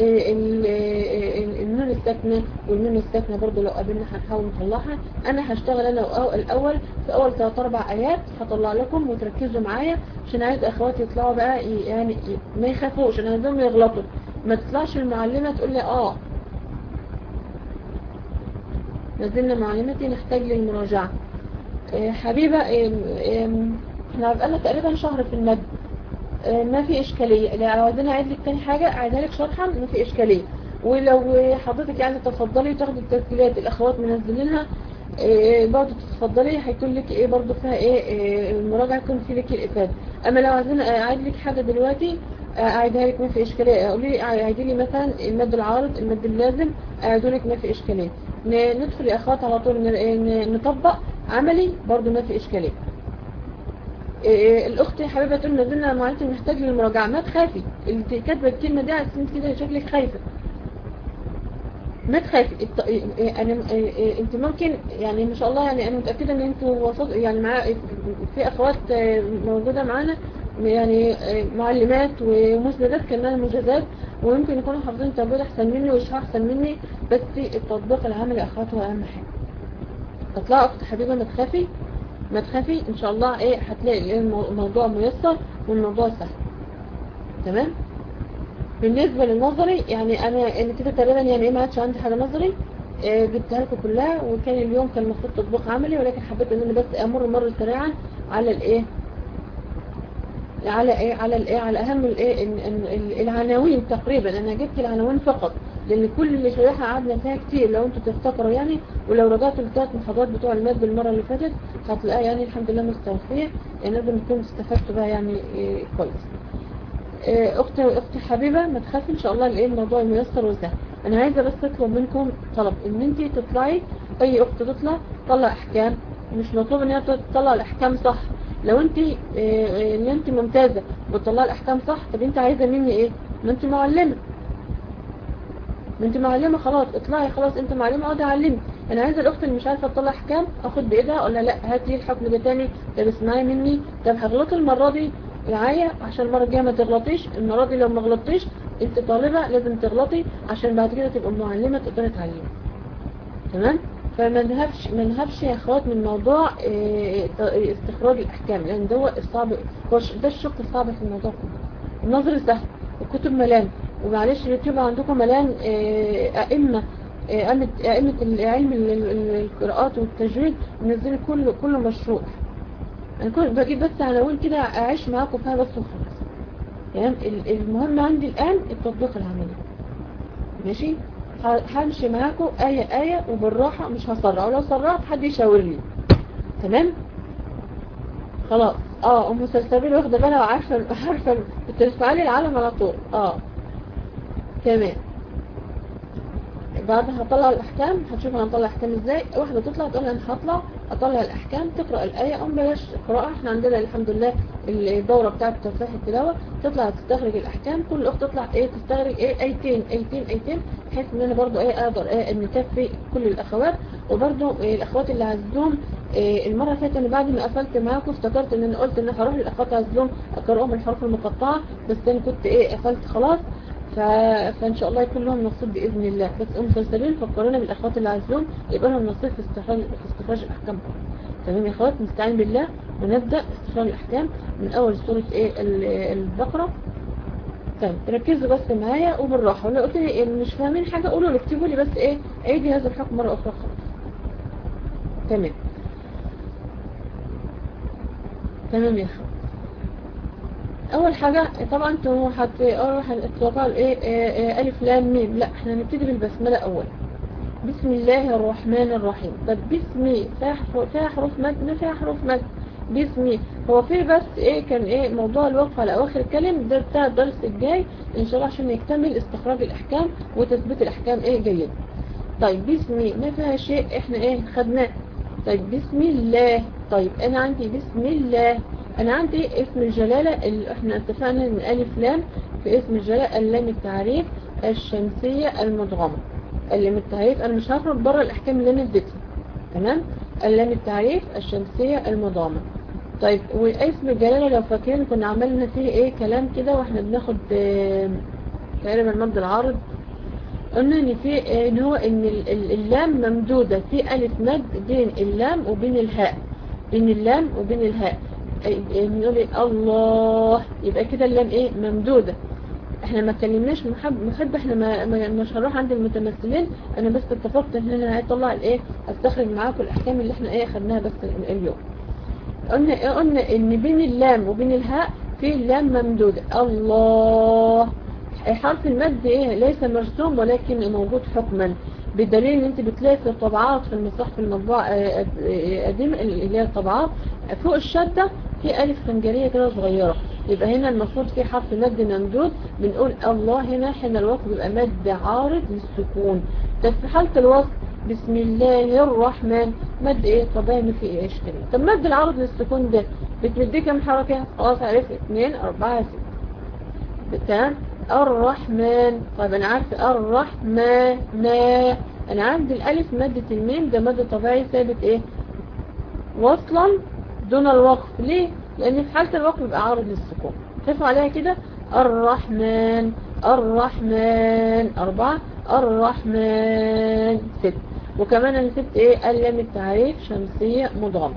النون الساكنه والنون الساكنه برضو لو قابلنا هنحاول نطلعها. انا هشتغل انا الاول في اول ثلاث اربع ايات هطلع لكم وتركزوا معايا، عشان عايز اخواتي يطلعوا بقى يعني ما يخافوش، انا عايزهم يغلطوا، ما تطلعش المعلمه تقول لي اه نزلنا معلمتي نحتاج للمراجعه. حبيبة احنا بقالنا تقريبا شهر في المد، ما في اشكالية. لو عايزين اعيد لك تاني حاجة اعيدها لك شرحا ما في اشكالية، ولو حضرتك يعني تفضلي تاخدي التسجيلات الاخوات منزلينها برضه تتفضلي، هيكون لك ايه برضه فيها ايه المراجعة يكون في لك الافادة. اما لو عايزين اعيد لك حاجة دلوقتي اعيدها لك ما في اشكالية، قولي لي اعيدي لي مثلا المد العارض المد اللازم اعيده لك ما في اشكالية. ندخل يا اخوات على طول نطبق عملي برضو ما في اشكاليه. الاخت يا حبيبه تقول نزلنا معلمتي محتاج للمراجعه، ما تخافي، انت كاتبه الكلمه دي على اساس كده شكلك خايفه، ما تخافي. انا انت ممكن يعني ما شاء الله يعني انا متاكده ان انتوا وصلتوا يعني مع في اخوات موجوده معانا يعني معلمات ومسندات كمان مجازات، ويمكن يكونوا حافظين تربيه احسن مني ويشرحوا احسن مني، بس التطبيق العملي يا اخوات هو اهم حاجه. اطلعوا اخت حبيبه ما تخافي ما تخافي ان شاء الله ايه هتلاقي الموضوع ميسر والموضوع سهل. تمام. بالنسبه للنظري يعني انا انا كده تقريبا يعني ايه ما عادش عندي حاجه نظري، إيه جبتها لكم كلها، وكان اليوم كان المفروض تطبيق عملي، ولكن حبيت ان انا بس امر مره سريعا على الايه على ايه على الايه على اهم الايه العناوين. تقريبا انا جبت العناوين فقط، لان كل اللي شرحها قعدنا فيها كتير لو انتوا تفتكروا يعني، ولو رجعتوا للثلاث محاضرات بتوع الماده المره اللي فاتت هتلاقيها يعني الحمد لله مستوفيه، يعني لازم تكونوا استفدتوا بها يعني إيه كويس. إيه اختي اختي حبيبه ما تخافي ان شاء الله الايه الموضوع ميسر وسهل. انا عايزه بس اطلب منكم طلب ان انت تطلعي، اي اخت تطلع تطلع احكام، مش مطلوب ان هي تطلع الاحكام صح. لو انت إيه ان انت ممتازه وتطلعي الاحكام صح، طب انت عايزه مني ايه؟ ما انت معلمه ما انت معلمه خلاص اطلعي خلاص انت معلمه اقعدي علمي. انا عايزه الاخت اللي مش عارفه تطلع احكام اخد بايدها ولا لا، هات لي الحكم ده تاني، طب اسمعي مني، طب هغلطي المره دي معايا عشان المره الجايه ما تغلطيش، المره دي لو ما غلطتيش انت طالبه لازم تغلطي عشان بعد كده تبقى معلمه تقدري تعلمي. تمام. فما نهبش ما نهبش يا اخوات من موضوع اه استخراج الاحكام، لان ده الصعب، ده الشق الصعب في الموضوع كله. النظر سهل، الكتب ملان، ومعلش اليوتيوب عندكم ملان اه ائمه ائمه ائمه العلم القراءات والتجويد منزلين كله كله مشروع. انا كنت بجيب بس عناوين كده اعيش معاكم فيها بس وخلاص. تمام. المهم عندي الان التطبيق العملي. ماشي. همشي معاكم آية آية وبالراحة، مش هسرع، ولو سرعت حد يشاور لي. تمام. خلاص. اه ام سلسبيل واخده بالها وعارفه عارفه بترفع لي العلم على طول. اه تمام. بعد هطلع الاحكام هتشوف انا هطلع الاحكام ازاي. واحده تطلع تقول انا هطلع اطلع الاحكام، تقرا الايه، ام بلاش قراءه، احنا عندنا الحمد لله الدوره بتاعه تصحيح التلاوه، تطلع تستخرج الاحكام، كل اخت تطلع ايه تستخرج ايه ايتين ايتين ايتين، بحيث ان انا برضو ايه اقدر ايه نكفي كل الاخوات. وبرضو إيه الاخوات اللي عزلوم إيه المره اللي فاتت انا بعد ما قفلت معاكم افتكرت ان انا قلت ان انا هروح للاخوات عزلوم اقراهم الحروف المقطعه، بس انا كنت ايه قفلت خلاص. ف... فان شاء الله يكون لهم نصيب باذن الله. بس ام سلسبيل فكرونا بالاخوات اللي عايزين يبقى لهم نصيب في استخراج في استخراج الاحكام. تمام يا اخوات، نستعين بالله ونبدا استخراج الاحكام من اول سوره ايه البقره. طيب ركزوا بس معايا وبالراحه، ولو قلت لي مش فاهمين حاجه قولوا لي اكتبوا لي، بس ايه عيدي هذا الحكم مره اخرى خلاص. تمام. تمام يا اخوات. اول حاجة طبعا انتوا هتتوقعوا الايه الف لام ميم، لا احنا هنبتدي بالبسملة اول. بسم الله الرحمن الرحيم. طب بسمي فيها حروف مد؟ ما فيها حروف مد. بسمي هو في بس ايه كان ايه موضوع الوقف على اواخر الكلم ده بتاع الدرس الجاي ان شاء الله عشان يكتمل استخراج الاحكام وتثبيت الاحكام ايه جيد. طيب بسمي ما فيها شيء احنا ايه خدناه. طيب بسم الله. طيب انا عندي بسم الله، انا عندي اسم الجلالة اللي احنا اتفقنا ان الف لام في اسم الجلالة اللام التعريف الشمسية المدغمة. اللام التعريف انا مش هخرج بره الاحكام اللي انا اديتها. تمام. اللام التعريف الشمسية المدغمة. طيب واسم الجلالة لو فاكرين كنا عملنا فيه ايه كلام كده واحنا بناخد اه تقريبا المد العارض، قلنا ان في ان هو ان اللام ممدودة في الف مد بين اللام وبين الهاء، بين اللام وبين الهاء. نقول الله يبقى كده اللام ايه ممدودة. احنا ما اتكلمناش محب محب احنا ما مش هنروح عند المتمثلين، انا بس اتفقت ان انا هطلع الايه استخرج معاكم الاحكام اللي احنا ايه خدناها بس اليوم. قلنا قلنا ان بين اللام وبين الهاء في اللام ممدودة. الله حرف المد ايه ليس مرسوم ولكن موجود حكما، بدليل ان انت بتلاقي في الطبعات في المصحف المطبوع قديم اللي هي الطبعات فوق الشدة في الف خنجرية كده صغيرة، يبقى هنا المفروض في حرف مد ممدود بنقول الله. هنا حين الوصف بيبقى مد عارض للسكون. ده في حالة الوصف بسم الله الرحمن مد ايه طبيعي ما في ايه اشكالية. طب مد العارض للسكون ده بتمديه كم حركة؟ خلاص عرفت اتنين اربعة ستة. تمام. الرحمن. طيب انا عارف الرحمن انا عندي الالف مادة الميم ده مادة طبيعي ثابت ايه وصلا دون الوقف. ليه؟ لان في حالة الوقف يبقى عارض للسكون. خفوا عليها كده. الرحمن الرحمن اربعة. الرحمن ست. وكمان انا سبت ايه اللام التعريف شمسية مدغمة.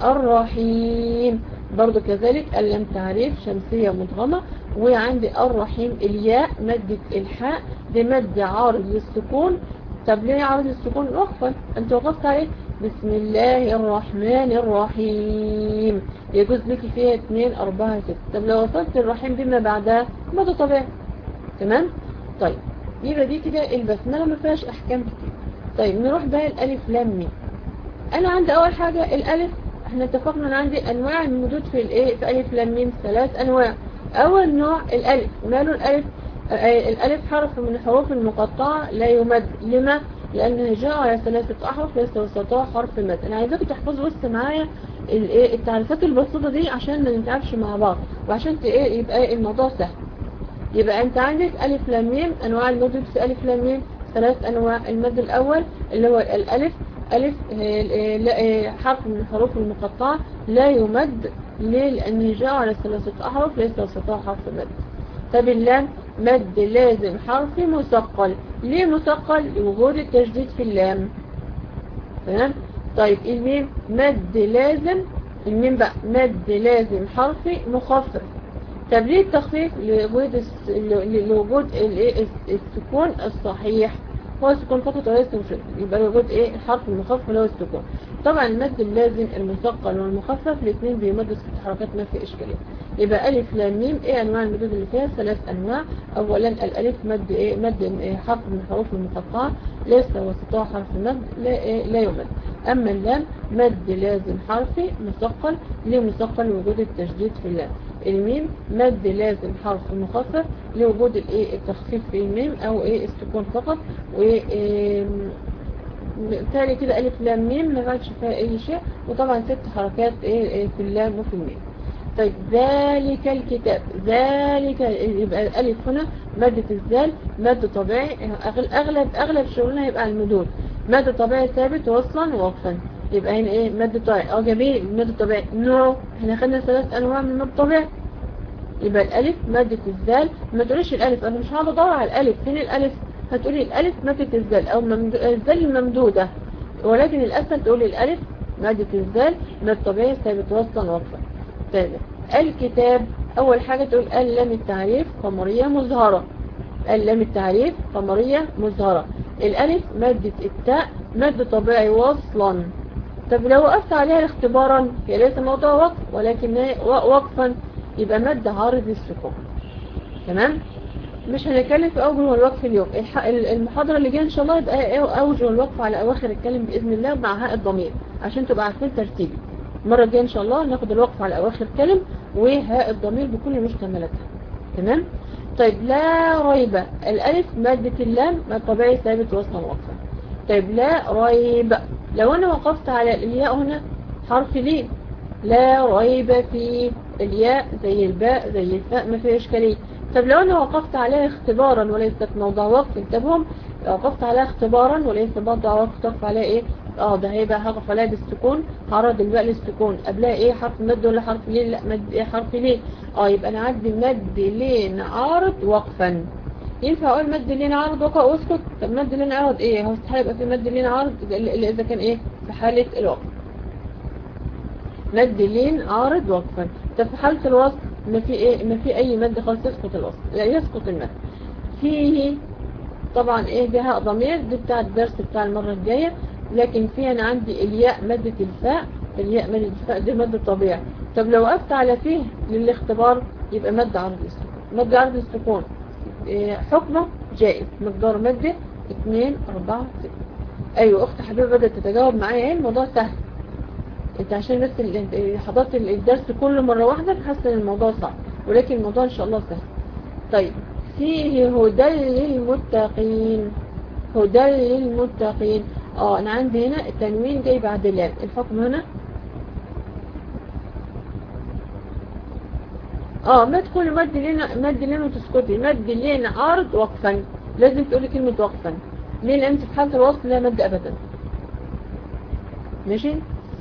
الرحيم برضو كذلك اللام تعريف شمسية مدغمة. وعندي الرحيم الياء مادة الحاء دي مد عارض للسكون. طب ليه عارض للسكون؟ وقفا انت وقفت عليه بسم الله الرحمن الرحيم يجوز لك فيها اتنين اربعة ستة. طب لو وصلت الرحيم بما بعدها ماذا طبيعي. تمام. طيب يبقى دي كده البسملة ما فيهاش احكام كتير. طيب نروح بقى الالف لام ميم. انا عندي اول حاجة الالف احنا اتفقنا ان عندي انواع المدود في الايه في الف لام ميم ثلاث انواع. اول نوع الالف وماله الالف الالف حرف من الحروف المقطعة لا يمد. لما؟ لانه جاء على ثلاثة احرف ليس وسطها حرف مد. انا عايزاكم تحفظوا بس معايا الايه التعريفات البسيطة دي عشان ما نتعبش مع بعض وعشان ايه يبقى الموضوع سهل. يبقى انت عندك الف لام ميم انواع المد في الف لام ميم ثلاث انواع. المد الاول اللي هو الالف ألف حرف من الحروف المقطعة لا يمد. ليه؟ لأنه جاء على ثلاثة أحرف ليس وسطها حرف مد. طب اللام مد لازم حرف مثقل. ليه مثقل؟ لوجود التشديد في اللام. تمام. طيب الميم مد لازم، الميم بقى مد لازم حرف مخفف. طب ليه التخفيف؟ لوجود لوجود السكون الصحيح، هو السكون فقط وليس مشدد، يبقى وجود ايه الحرف المخفف اللي هو السكون. طبعا المد اللازم المثقل والمخفف الاثنين بيمدوا ست حركات ما في اشكاليه. يبقى الف لام ميم ايه انواع المدود اللي فيها؟ ثلاث انواع. اولا الالف مد ايه مد إيه حرف من الحروف المقطعه ليس وسطها حرف مد لا, إيه لا يمد. اما اللام مد لازم حرفي مثقل. ليه مثقل؟ لوجود التشديد في اللام. الميم مد لازم حرف مخفف لوجود الايه التخفيف في الميم او ايه السكون فقط. و بالتالي كده الف لام ميم ما فيهاش فيها اي شيء. وطبعا ست حركات ايه في اللام وفي الميم. طيب ذلك الكتاب، ذلك يبقى الالف هنا مادة الزال مد طبيعي. اغلب اغلب شغلنا هيبقى على المدود مد طبيعي ثابت وصلا ووقفا. يبقى هنا ايه مد طبيعي. اه جميل. المد الطبيعي نوع احنا خدنا ثلاث انواع من المد الطبيعي. يبقى الالف مادة الزال. ما تقوليش الالف انا مش هقعد ادور على الالف فين الالف، هتقولي الالف مادة الزال او الزال الممدودة، ولكن الاسهل تقولي الالف مادة الزال مد طبيعي ثابت وصلا ووقفا. ثالث الكتاب اول حاجة تقول اللام التعريف قمرية مظهرة. اللام التعريف قمرية مظهرة. الالف مادة التاء مد طبيعي وصلا. طب لو وقفت عليها اختبارا هي ليس موضوع وقف ولكن وقفا يبقى مد عارض السكون. تمام. مش هنتكلم في اوجه الوقف اليوم. المحاضرة اللي جايه ان شاء الله يبقى اوجه الوقف على اواخر الكلم باذن الله مع هاء الضمير عشان تبقى عارفين ترتيبي. المرة الجايه ان شاء الله ناخد الوقف على اواخر الكلم وهاء الضمير بكل مشتملاتها. تمام. طيب لا ريب الالف مادة اللام مد طبيعي ثابت وصلا وقفا. طيب لا ريب لو انا وقفت على الياء هنا حرف لين لا ريب في الياء زي الباء زي الفاء ما فيها اشكاليه. طب لو انا وقفت عليها اختبارا وليست موضع وقف انتبهوا وقفت عليها اختبارا وليس موضع وقف تقف عليها ايه اه ده هيبقى هقف عليها بالسكون هعرض الباء للسكون قبلها ايه حرف مد ولا حرف لين؟ لا مد ايه حرف لين. اه يبقى انا عندي مد لين عارض وقفا. ينفع اقول مد لين عارض وقف واسكت؟ طب مد لين عارض ايه هو استحاله يبقى في مد لين عارض الا اذا كان ايه في حاله الوقف. مد لين عارض وقفا. طب في حاله الوصل ما في ايه ما في اي مد خالص يسقط الوصل لا يسقط المد. فيه طبعا ايه ده هاء ضمير دي بتاع الدرس بتاع المره الجايه. لكن في انا عندي الياء مادة الفاء الياء مادة الفاء دي مد طبيعي. طب لو وقفت على فيه للاختبار يبقى مد عرض السكون. مد عرض السكون إيه حكمه جائز مقدار مادة اتنين اربعة ستة. ايوه اخت حبيبه بدأت تتجاوب معايا ايه الموضوع سهل. انت عشان بس حضرت الدرس كل مرة واحدة تحس ان الموضوع صعب ولكن الموضوع ان شاء الله سهل. طيب فيه هدى للمتقين. هدى للمتقين. اه انا عندي هنا التنوين جاي بعد اللام. الحكم هنا اه ما تقولي مد لنا مد لنا وتسكتي. مد لنا عارض وقفا لازم تقولي كلمة وقفا. ليه؟ لان انت في حالة الوصل لا مد ابدا. ماشي.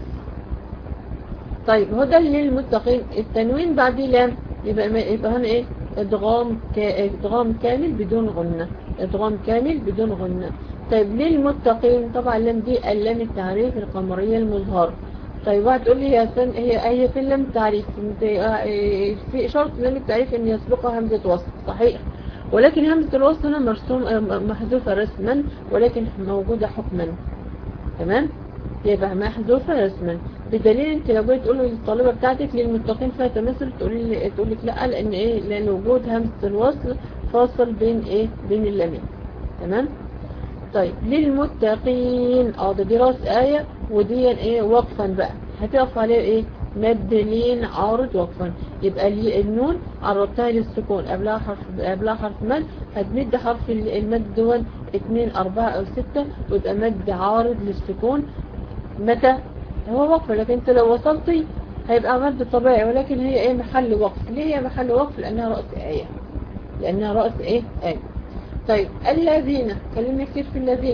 طيب هدى للمتقين التنوين بعد لام يبقى يبقى هنا ايه ادغام ادغام كامل بدون غنة. ادغام كامل بدون غنة. طيب للمتقين طبعا اللام دي اللام التعريف القمرية المظهر. طيب هتقول لي هي سن هي هي في اللام التعريف في اشاره لام التعريف ان يسبقها همزه وصل صحيح ولكن همزه الوصل هنا مرسوم محذوفه رسما ولكن موجوده حكما. تمام يبقى محذوفه رسما بدليل انت لو جيت تقول للطالبه بتاعتك للمتقين فيها تماثل تقول لي تقول لك لا لان ايه لان وجود همزه الوصل فاصل بين ايه بين اللامين. تمام. طيب للمتقين اه ده دي راس آية ودي ايه وقفا بقى هتقف عليه ايه مد لين عارض وقفا. يبقى النون عرضتها للسكون قبلها حرف قبلها حرف مد هتمد حرف المد دول اتنين اربعة او ستة ويبقى مد عارض للسكون. متى هو وقف لكن انت لو وصلتي هيبقى مد طبيعي ولكن هي ايه محل وقف. ليه هي محل وقف؟ لانها رأس آية لانها رأس ايه آية. طيب الذين كلمنا كتير في الذين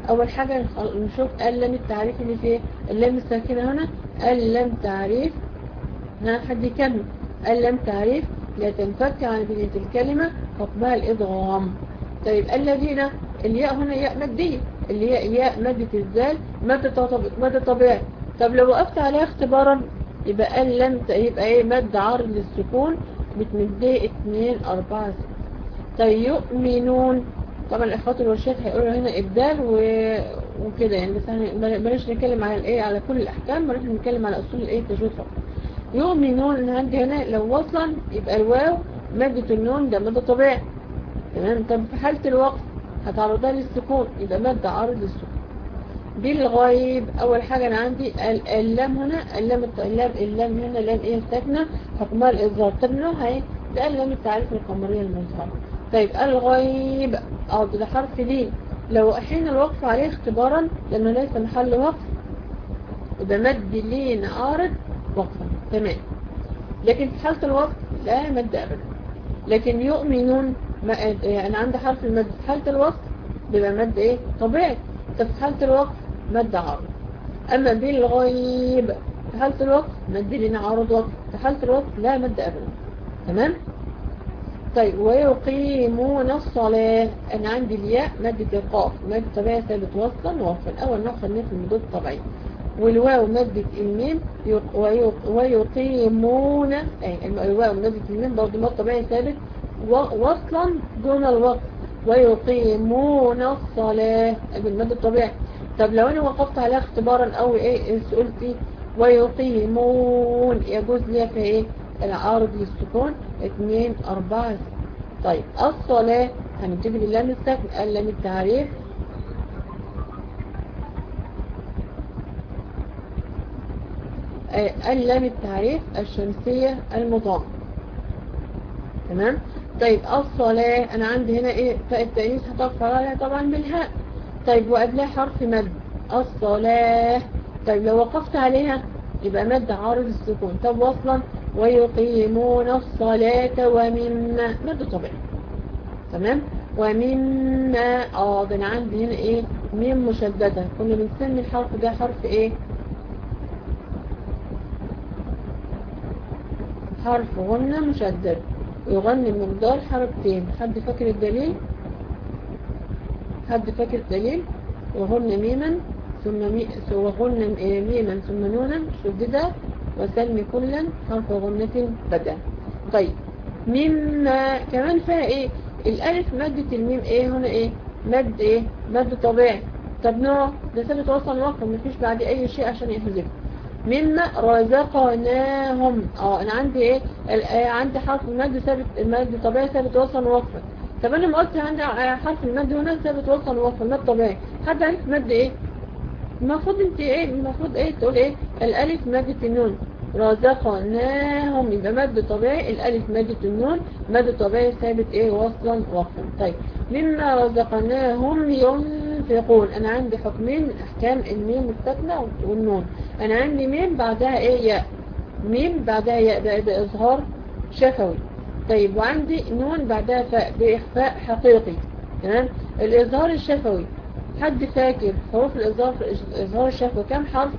اول حاجة نشوف اللام التعريف اللي فيه اللام الساكنة هنا. اللام تعريف، ها حد يكمل. اللام تعريف لا تنفك عن بداية الكلمة حكمها الادغام. طيب الذين، الياء هنا ياء مادية، اللي هي ياء مادة الزال، مادة مادة طبيعي. طب لو وقفت عليها اختبارا يبقى اللام يبقى ايه مد عارض للسكون بتمديه اتنين اربعة ستة. طيب يؤمنون، طبعا الاخوات الورشات هيقولوا هنا ابدال و... وكده يعني، بس احنا بلاش نتكلم على الايه على كل الاحكام، بلاش نتكلم على اصول الايه التجويد فقط. يؤمنون عندي هنا لو وصلا يبقى الواو مادة النون ده مادة طبيعي، تمام. طب في حالة الوقف هتعرضها للسكون يبقى مادة عارض للسكون. بالغيب اول حاجة انا عندي اللام هنا، اللام اللام اللام هنا لام ايه ساكنة حكمها الاظهار. طب نوعها ايه؟ ده اللام التعريف القمرية المظهرة. طيب الغيب اه ده حرف ليه، لو حين الوقف عليه اختبارا لانه ليس محل وقف يبقى مد لين عارض وقفا، تمام. لكن في حالة الوقف لا مد ابدا. لكن يؤمنون ما يعني انا عندي حرف المد في حالة الوقف بيبقى مد ايه طبيعي. طب في حالة الوقف مد عارض. اما بالغيب في حالة الوقف مد لين عارض وقف، في حالة الوقف لا مد ابدا، تمام. طيب ويقيمون الصلاة أنا عندي الياء مادة القاف مادة طبيعية ثابت وصلا وقفا، أول نوع خلينا في المدود الطبيعية. والواو مادة الميم ويقيمون أي الواو مادة الميم برضه مادة طبيعية ثابت وصلا دون الوقف. ويقيمون الصلاة بالمادة الطبيعي. طب لو أنا وقفت عليها اختبارا أو إيه سئلتي ويقيمون يجوز ليها في إيه العارض للسكون اتنين اربعة ستة. طيب الصلاة هنجيب اللام الساكن اللام التعريف اللام التعريف الشمسية المضاد، تمام. طيب الصلاة انا عندي هنا ايه فاء التأنيث هتقف عليها طبعا بالهاء. طيب وقبلها حرف مد الصلاة. طيب لو وقفت عليها يبقى مد عارض السكون. طب وصلا ويقيمون الصلاة ومما مد طبيعي، تمام. ومما اه ده انا عندي هنا ايه ميم مشددة، كنا بنسمي الحرف ده حرف ايه حرف غنة مشدد ويغني المقدار حركتين. حد فاكر الدليل؟ حد فاكر الدليل؟ وغن ميما ثم مي... وغن ميما ثم نونا شددا وسلم كلا حرف غنة بدا. طيب مما كمان فيها ايه الالف مادة الميم ايه هنا ايه مد ايه مد طبيعي. طب نوع ده ثابت وصل وقف مفيش بعد اي شيء عشان يحذف. مما رزقناهم اه انا عندي ايه عندي حرف المد ثابت المد طبيعي ثابت وصل وقفا. طب انا ما قلت عندي حرف المد هنا ثابت وصل وقفا مد طبيعي. حد عارف مد ايه؟ المفروض انت ايه المفروض ايه تقول ايه الالف مادة النون رزقناهم يبقى مد طبيعي الالف مادة النون مد طبيعي ثابت ايه وصلا وقفا. طيب مما رزقناهم ينفقون انا عندي حكمين احكام الميم الساكنه والنون. انا عندي ميم بعدها ايه ياء ميم بعدها ياء ده, ده اظهار شفوي. طيب وعندي نون بعدها فاء باخفاء حقيقي، تمام. الاظهار الشفوي حد فاكر حروف الإظهار الإظهار الشفوي كم حرف؟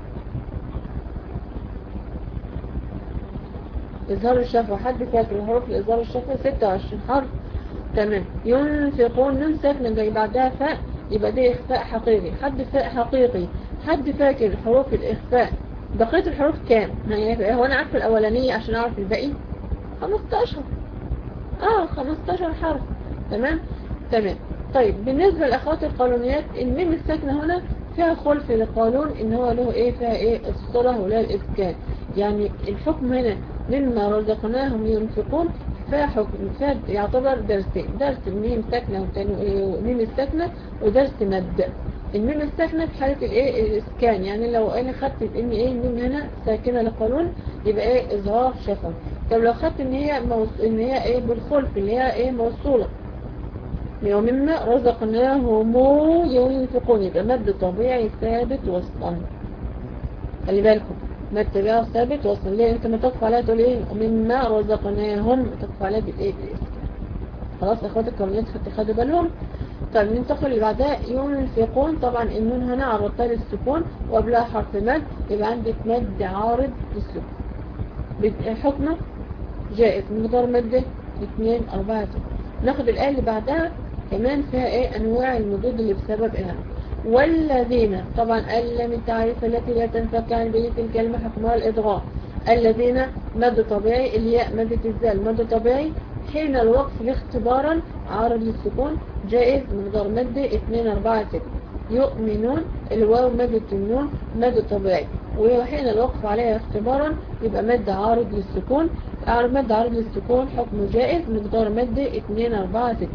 إظهار الشفوي حد فاكر حروف الإظهار الشفوي ستة وعشرين حرف، تمام. ينفقون نون ساكنة جاي بعدها فاء يبقى دي إخفاء حقيقي. حد فاء حقيقي حد فاكر حروف الإخفاء بقية الحروف كام؟ هو أنا عارف الأولانية عشان أعرف الباقي خمستاشر اه خمستاشر حرف، تمام تمام. طيب بالنسبة لأخوات القانونيات الميم الساكنة هنا فيها خلف للقانون ان هو له ايه فيها ايه الصلة ولا الاسكان. يعني الحكم هنا مما رزقناهم ينفقون فيها حكم فيها يعتبر درسين، درس الميم الساكنة والميم الساكنة ودرس مد. الميم الساكنة في حالة الايه الاسكان، يعني لو انا خدت ان ايه الميم هنا ساكنة للقانون يبقى ايه اظهار شفوي. طب لو خدت ان هي موص... ان هي ايه بالخلف اللي هي ايه موصولة ومما رزقناهم ينفقون يبقى مد طبيعي ثابت وصلا. خلي بالكم مد طبيعي ثابت وصلا. ليه انت ما تقف عليها تقول ايه ومما رزقناهم تقف عليها بالايه بالاسم. خلاص اخوات الكونيات خدوا بالهم. طيب ننتقل اللي بعدها ينفقون. طبعا النون هنا عرضتها للسكون وقبلها حرف مد، يبقى عندك مد عارض للسكون، حكمه جائز، مقدار مده اتنين أربعة ستة. ناخد الآية اللي بعدها كمان فيها ايه انواع المدود اللي بسبب الهم. والذين طبعا لام التعريف التي لا تنفك عن بنية الكلمة حكمها الإضغام. الذين مد طبيعي، الياء مدة الزال مد طبيعي، حين الوقف اختبارا عارض للسكون جائز، مقدار مده اتنين أربعة ستة. يؤمنون الواو مدة النون مد طبيعي، وحين الوقف عليها اختبارا يبقى مد عارض للسكون، مد عارض للسكون حكمه جائز، مقدار مده اتنين أربعة ستة.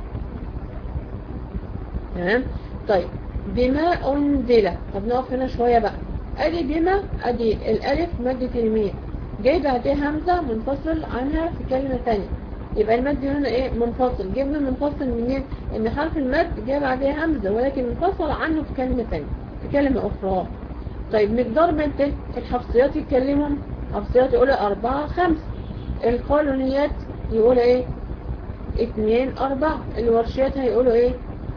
تمام. طيب بما أنزل، طب نقف هنا شوية بقى. ادي بما، ادي الالف مادة الميم جاي بعدها همزة منفصل عنها في كلمة ثانية، يبقى المد هنا ايه منفصل. جبنا منفصل منين؟ ان حرف المد جاي بعدها همزة ولكن منفصل عنه في كلمة ثانية في كلمة اخرى. طيب مقدار مد الحفصيات يتكلمهم، حفصيات يقول أربعة خمسة، القانونيات يقول ايه اتنين أربعة، الورشيات هيقولوا ايه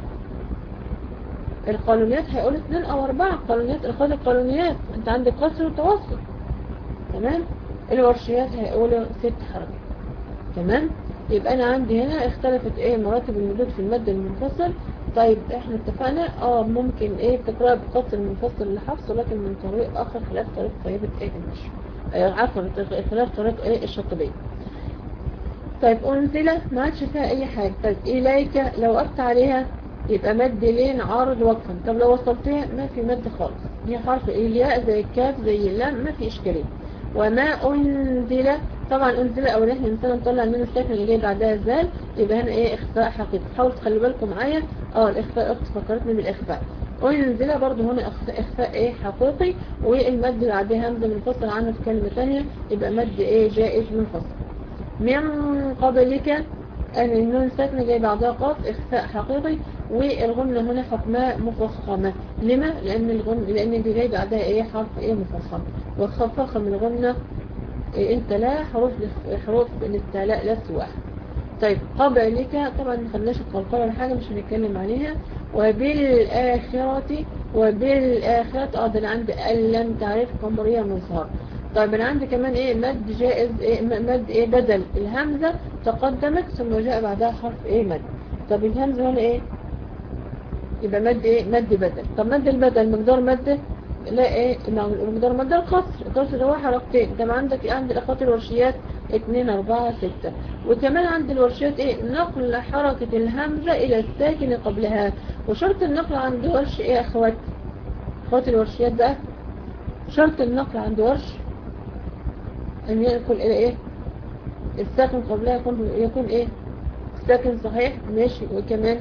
القانونيات هيقولوا اتنين او اربعة. قانونيات الخاص القانونيات انت عندك قصر وتوسط. تمام. الورشيات هيقولوا ست حركات. تمام. يبقى انا عندي هنا اختلفت ايه مراتب المدود في المد المنفصل. طيب احنا اتفقنا اه ممكن ايه تقرأ بقصر منفصل لحفص ولكن من طريق اخر خلاف طريق طيبة ايه النشر، اه عفوا خلاف طريق ايه الشاطبية. طيب أنزل ما عادش فيها اي حاجة. طيب اليك لو وقفت عليها يبقى مد لين عارض وقفا. طب لو وصلتها ما في مد خالص، دي حرف الياء زي الكاف زي اللام ما في اشكاليه. وما انزل طبعا انزل او احنا مثلا نطلع من الساكن اللي جاي بعدها الزال، يبقى هنا ايه اخفاء حقيقي. حاولوا تخلوا بالكم معايا اه الاخفاء، اخت فكرتني بالاخفاء. انزل برضه هنا اخفاء ايه حقيقي، والمد اللي بعدها همزه منفصل عنه في كلمه ثانيه يبقى مد ايه جائز منفصل. من قبلك النون ساكنة جاي بعدها قاف اخفاء حقيقي، والغنة هنا حكمها مفخمة. لما؟ لأن الغن لأن دي جاي بعدها ايه حرف ايه مفخم، والخفخ من الغنة إيه انت لا حروف حروف الاستعلاء لا سواح. طيب قبلك طبعا ما خدناش القلقلة ولا حاجة مش هنتكلم عليها. وبالآخرة وبالآخرة اه ده انا عندي لم تعرف قمرية مظهر. طيب انا عندي كمان ايه مد جائز ايه مد ايه بدل الهمزة تقدمت ثم جاء بعدها حرف ايه مد. طب الهمزة هنا ايه يبقى مد ايه مد بدل. طب مد البدل مقدار مد لا ايه مقدار مد القصر، القصر ده هو حركتين. طب عندك عند الاخوات الورشيات اتنين اربعة ستة. وكمان عند الورشيات ايه نقل حركة الهمزة الى الساكن قبلها. وشرط النقل عند ورش ايه يا اخوات اخوات الورشيات بقى، شرط النقل عند ورش ان ينقل الى ايه الساكن قبلها يكون يكون ايه ساكن صحيح ماشي. وكمان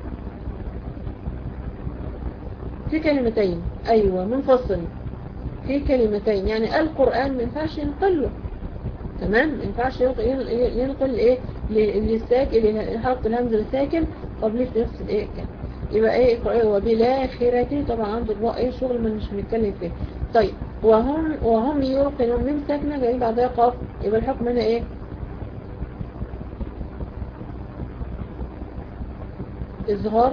في كلمتين ايوه منفصل في كلمتين، يعني القرآن ما ينفعش ينقله. تمام ما ينفعش ينقل ايه للساكن لحركة الهمزة الساكن قبل في نفس الايه كان يبقى ايه وبالآخرة. طبعا عندك بقى ايه شغل ما مش هنتكلم فيه. طيب وهم وهم يوقنون من ساكنة جاي بعدها قاف، يبقى الحكم هنا ايه اظهار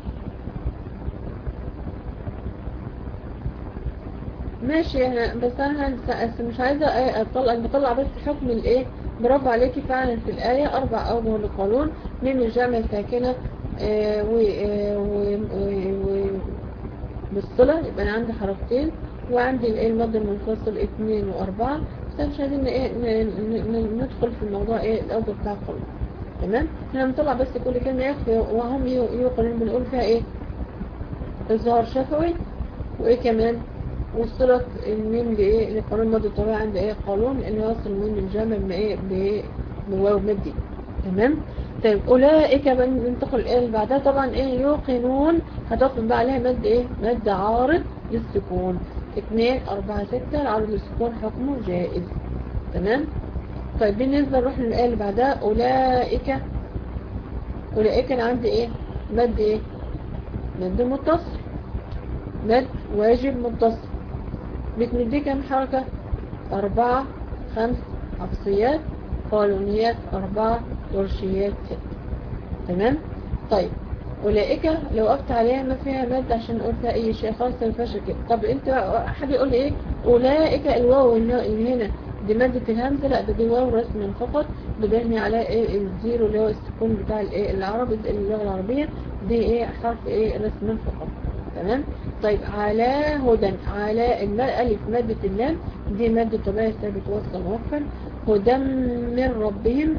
ماشي. احنا بس انا مش عايزه اطلع نطلع بس حكم الايه. برافو عليكي فعلا في الايه اربع اوجه للقانون من الجمع ساكنه آه و و بالصله. يبقى انا عندي حركتين وعندي الايه المد المنفصل اثنين واربعه. بس مش عايزين ايه ندخل في الموضوع ايه الاوجه بتاع القانون. تمام احنا بنطلع بس كل كلمه يكفي. وهم يوقنون بنقول فيها ايه الظهر شفوي وايه كمان وصلت الميم لايه لقانون مد الطبيعي عند ايه قانون لان يوصل الميم الجامع من ايه بواو مدي. تمام. طيب اولئك بننتقل الايه اللي بعدها طبعا ايه يوقنون هتطلب بقى عليها مد ايه مد عارض للسكون اتنين اربعة ستة. العارض للسكون حكمه جائز. تمام. طيب بالنسبه نروح للايه اللي بعدها اولئك. اولئك انا عندي ايه مد ايه مد متصل مد واجب متصل. بتمدي كام حركة أربعة خمس حفصيات قانونيات أربعة ورشيات ست. تمام. طيب أولئك لو وقفت عليها ما فيها مد عشان قلتها أي شيء خالص ما ينفعش كده. طب أنت حد يقول لي إيه أولئك الواو اللي هنا دي مادة الهمزة؟ لا ده دي واو رسما فقط بنبني على إيه الزيرو اللي هو السكون بتاع الإيه العربي اللغة العربية دي إيه حرف إيه رسما فقط. تمام. طيب على هدى على الألف مادة اللام دي مادة طبيعية ثابت وصل موفر. هدى من ربهم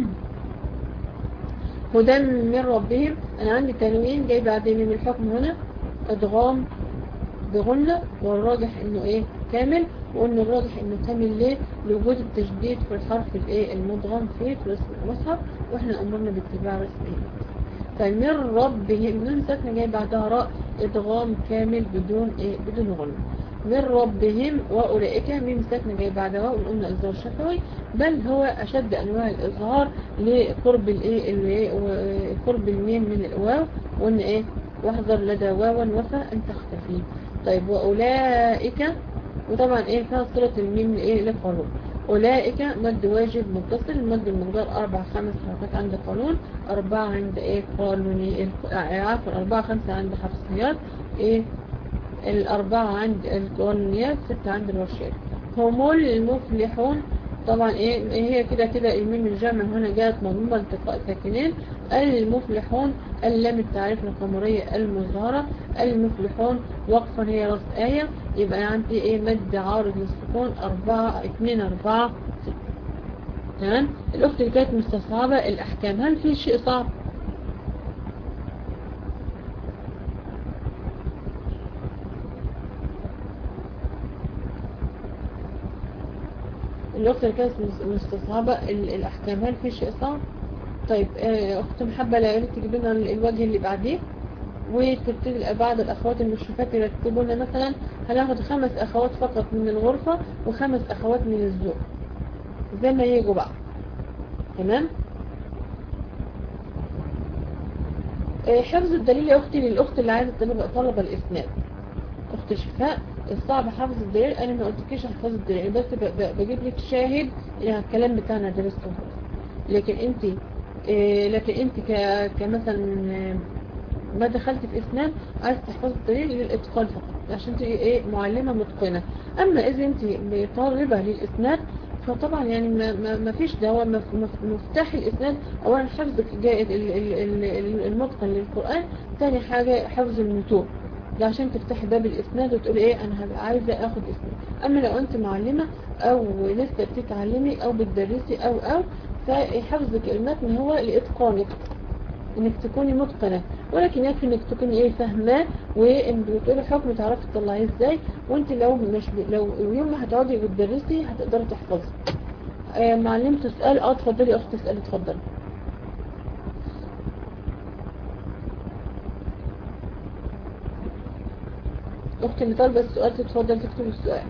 هدى من ربهم أنا عندي تنوين جاي بعدين من الحكم هنا أدغام بغنة والراجح إنه إيه كامل وإن الراجح إنه كامل ليه لوجود التشديد في الحرف الإيه المدغم فيه في رسم المصحف وإحنا أمرنا باتباع رسمه. فمن ربهم نون ساكنة جاي بعدها راء إدغام كامل بدون إيه بدون غنة. من ربهم وأولئك ميم ساكنة جاي بعدها وقلنا إظهار شفوي بل هو أشد أنواع الإظهار لقرب الإيه قرب الميم من الواو وإن إيه واحذر لدى واوا وفى أن تختفي. طيب وأولئك وطبعا إيه فيها صلة الميم إيه للقانون. أولئك مد واجب متصل المد المقدار أربع خمس حركات عند قانون أربعة عند إيه قانوني عفوا أربعة خمسة عند حفصيات إيه الأربعة عند القانونيات ستة عند الورشات. هم المفلحون طبعا إيه هي كده كده الميم الجمع هنا جاءت مضمومة التقاء ساكنين. المفلحون اللام التعريف القمرية المظهرة المفلحون وقفا هي راس آية يبقى عندي ايه مد عارض للسكون أربعة اتنين أربعة ستة. تمام. الأخت اللي كانت مستصعبة الأحكام هل في شيء صعب؟ الأخت اللي كانت مستصعبة الأحكام هل في شيء صعب؟ طيب أخت محبة لا يريد تجيب لنا الوجه اللي بعديه وتبتدي بعض الأخوات المشرفات يرتبوا لنا مثلا هناخد خمس أخوات فقط من الغرفة وخمس أخوات من الذوق زي ما يجوا بقى. تمام. حفظ الدليل يا أختي للأخت اللي عايزة طلب الإسناد. أخت شفاء الصعب حفظ الدليل أنا ما قلتكيش حفظ الدليل بس بجيب لك شاهد إلى الكلام بتاعنا درسته لكن أنت إيه لكن انت كمثلا ما دخلت في اسنان عايز تحفظ الدليل للاتقان فقط عشان تبقي ايه معلمه متقنه. اما اذا انت طالبه للاسناد فطبعا يعني ما, ما, ما فيش ده هو مفتاح الاسناد اولا حفظك جائد المتقن للقران ثاني حاجه حفظ المتون ده عشان تفتحي باب الاسناد وتقولي ايه انا هبقى عايزه اخد اسناد. اما لو انت معلمه او لسه بتتعلمي او بتدرسي او او فحفظك المتن هو لإتقانك انك تكوني متقنة ولكن يكفي انك تكوني ايه فاهماه وان بتقولي حكم تعرفي تطلعيه ازاي وانت لو مش لو يوم ما هتقعدي وتدرسي هتقدري تحفظي. آه معلمة تسأل اه اتفضلي اخت تسألي اتفضلي. اختي اللي طالبة السؤال تتفضل تكتب السؤال.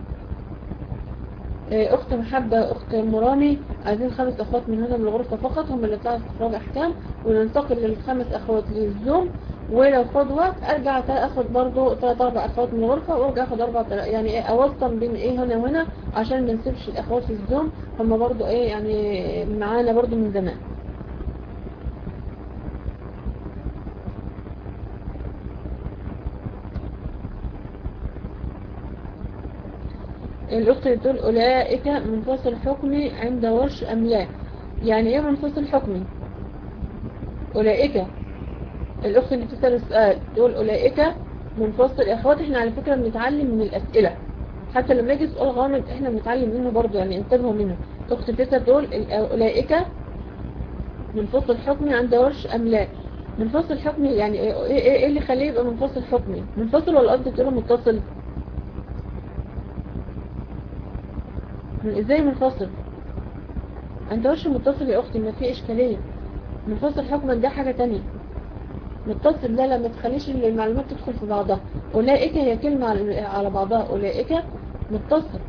اخت محبة اخت مرامي عايزين خمس اخوات من هنا من الغرفة فقط هم اللي طلعوا استخراج احكام وننتقل للخمس اخوات للزوم ولو خد وقت ارجع اخد برضو ثلاث اربع اخوات من الغرفة وارجع اخد اربع يعني ايه اوصل بين ايه هنا وهنا عشان ما نسيبش الاخوات في الزوم هم برضو ايه يعني معانا برضو من زمان. الأخت اللي بتقول أولئك منفصل حكمي عند ورش أم لا يعني إيه منفصل حكمي؟ أولئك الأخت اللي بتسأل السؤال تقول أولئك منفصل. يا أخوات إحنا على فكرة بنتعلم من الأسئلة حتى لما يجي سؤال غامض إحنا بنتعلم منه برضو يعني انتبهوا منه. الأخت بتسأل تقول أولئك منفصل حكمي عند ورش أم لا. منفصل حكمي يعني إيه, إيه اللي يخليه يبقى منفصل حكمي؟ منفصل ولا قصدك تقول متصل؟ ازاي منفصل؟ انت وش متصل يا اختي ما في اشكاليه. منفصل حكما ده حاجه تانية. متصل ده لما تخليش المعلومات تدخل في بعضها. اولئك هي كلمه على بعضها اولئك متصل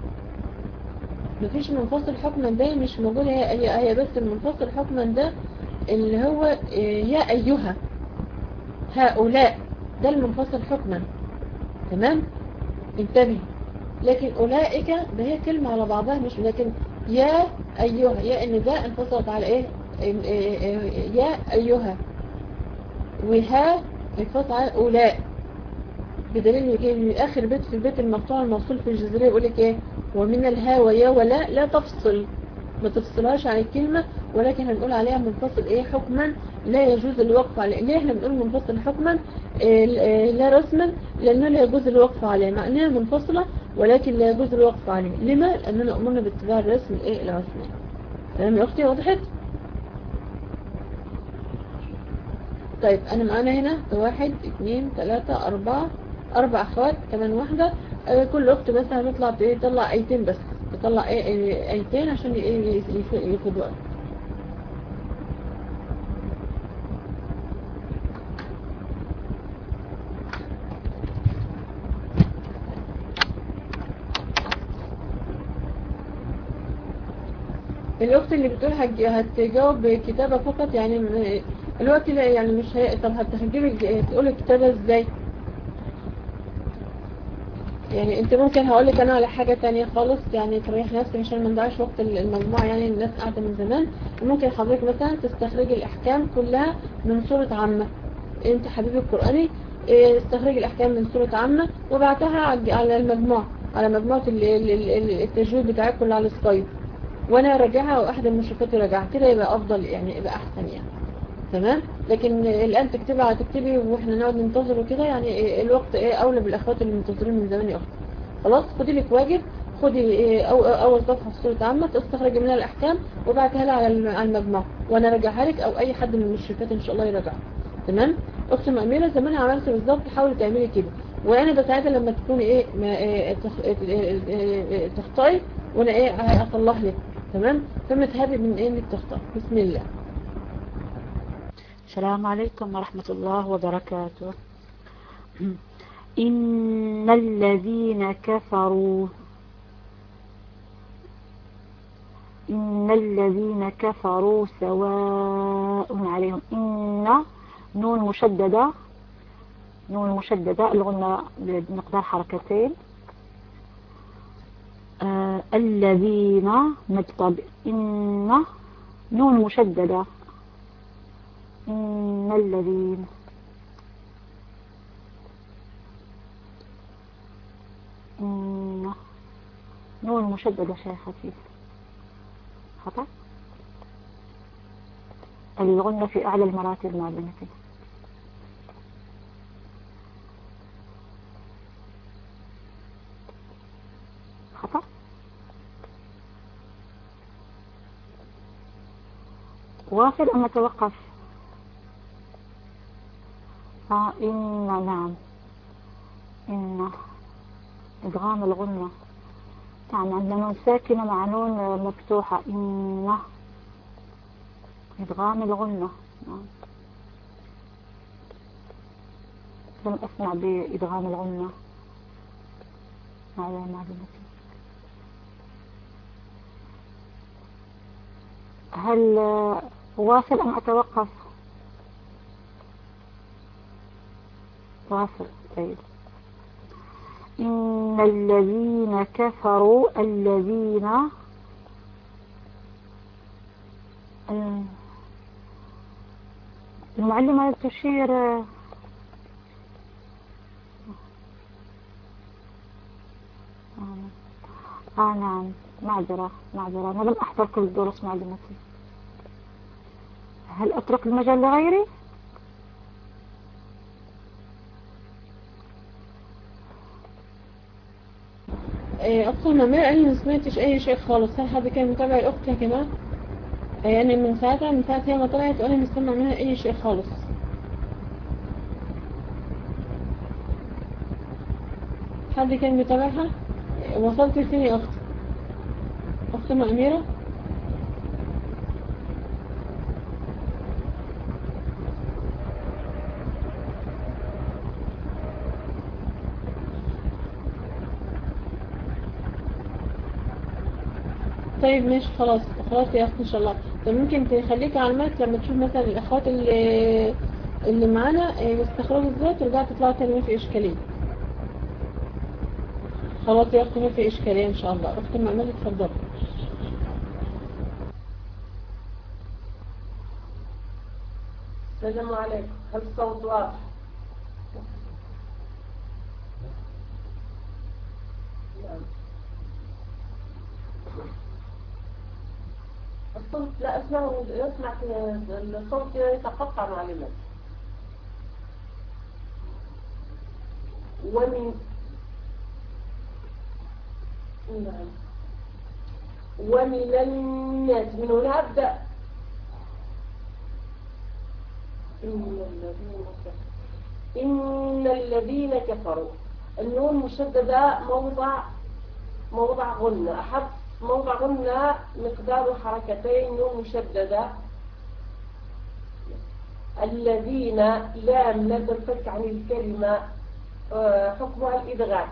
مفيش منفصل حكما ده مش موجود هي هي, هي بس المنفصل حكما ده اللي هو يا ايها هؤلاء ده المنفصل حكما. تمام انتبه. لكن أولئك ده هي كلمة على بعضها مش لكن يا أيها يا إن ده انفصلت على إيه, إيه, إيه, إيه يا أيها وها الفتحة أولاء، بدليل ان اخر بيت في البيت المقطوع الموصول في الجزرية يقول لك ايه؟ ومن الها ويا ولا لا تفصل، ما تفصلهاش عن الكلمة، ولكن هنقول عليها منفصل ايه حكما، لا يجوز الوقف عليه. ليه احنا بنقول منفصل حكما إيه لا رسما؟ لانه لا يجوز الوقف عليه، مع انها منفصلة ولكن لا يجوز الوقف عليه. لما؟ لاننا امرنا باتباع الرسم الايه العثماني. تمام يا اختي؟ وضحت؟ طيب انا معانا هنا واحد اتنين تلاتة اربعة، اربع اخوات كمان واحدة. آه كل اخت بس هتطلع تطلع ايتين بس، تطلع ايه ايه ايتين عشان ايه ياخد وقت. الاخت اللي بتقول هتج- هتجاوب كتابة فقط يعني م- الوقت لا يعني مش هي. طب هتجيب تقول الكتابة ازاي؟ يعني انت ممكن هقولك انا على حاجة تانية خالص يعني تريح نفسك عشان ما نضيعش وقت المجموعة، يعني الناس قاعدة من زمان. ممكن حضرتك مثلا تستخرجي الاحكام كلها من سورة عامة، انت حبيبي القرآني اه، استخرجي الاحكام من سورة عامة وبعتها على على المجموعة، على مجموعة ال- ال- ال- التجويد بتاعك كله على السكايب، وانا اراجعها واحد المشرفات يراجعها، كده يبقى افضل يعني، يبقى احسن يعني. تمام. لكن الان تكتبي تكتبي واحنا نقعد ننتظر وكده يعني الوقت ايه اولى بالاخوات اللي منتظرين من زمان يا اختي. خلاص خدي لك واجب، خدي إيه أو اول صفحه في سوره عامه تستخرجي منها الاحكام وبعتها لها على الم- على المجموعه وانا راجعها لك او اي حد من المشرفات ان شاء الله يراجعها. تمام. اختي مأمينة زي ما انا عملت بالظبط حاولي تعملي كده، وانا بساعدها لما تكوني ايه ما إيه تخ- إيه إيه تخطئي وانا ايه هصلح لك. تمام. فما تهابي من ايه انك تخطئي. بسم الله. السلام عليكم ورحمة الله وبركاته. إن الذين كفروا إن الذين كفروا سواء عليهم. إن نون مشددة، نون مشددة الغنى بمقدار حركتين. آه الذين مجطب. إن نون مشددة. إن الذين إن نون مشددة شيء خفيف خطأ. الغنى في أعلى المراتب مع بنتي. خطأ. واصل أم نتوقف؟ آه إن نعم. إن إدغام الغنة يعني عندنا نون ساكنة مع نون مفتوحة. إن إدغام الغنة. لم أسمع بإدغام الغنة على معلومتي. هل واصل أم أتوقف؟ واصل. طيب. إن الذين كفروا الذين المعلمة تشير. آه نعم معذرة معذرة أنا لم أحضر كل دروس معلمتي. هل أترك المجال لغيري؟ أختي مأمينة أنا ما سمعتش أي شيء خالص. هل حد كان متابع الأخت يا جماعة؟ يعني من ساعتها من ساعة هي ما طلعت وأنا مش سامعة منها أي شيء خالص. حد كان متابعها؟ وصلت فين يا أختي؟ أختي مأميرة؟ طيب ماشي خلاص خلاص يا أختي إن شاء الله. طب ممكن تخليك على المايك لما تشوف مثلا الأخوات اللي اللي معانا يستخرجوا ازاي ترجع تطلعوا تاني ما في إشكالية. خلاص يا أختي ما في إشكالية إن شاء الله. أختي مأميرة اتفضلي. السلام عليكم. هل الصوت واضح؟ نعم. الصوت لا أسمعه، يسمع الصوت يتقطع معلمات. ومن نعم ومن الناس، من هنا أبدأ. إن الذين كفروا إن الذين كفروا النون مشددة موضع موضع غنة، أحب موضع غنة مقدار حركتين، نون مشددة. الذين لام لا تنفك عن الكلمة، حكمها الإدغام.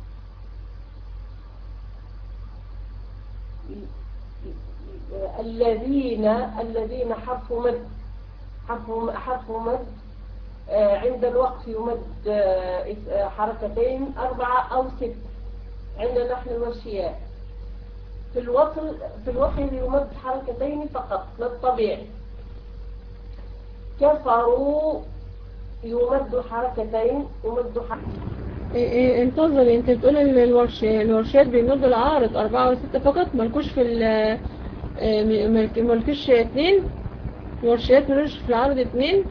الذين الذين حرف مد، حرف حرف مد عند الوقف يمد حركتين أربعة أو ست عندنا نحن الوشيات. في الوصل في الوصل يمد حركتين فقط للطبيعي. كفروا يمد حركتين يمد حركتين. إيه إيه انتظري، انت بتقول ان الورشات الورشات بيمدوا العارض أربعة وستة فقط، مالكوش في ال مالكوش اتنين الورشات، مالكوش في العارض اتنين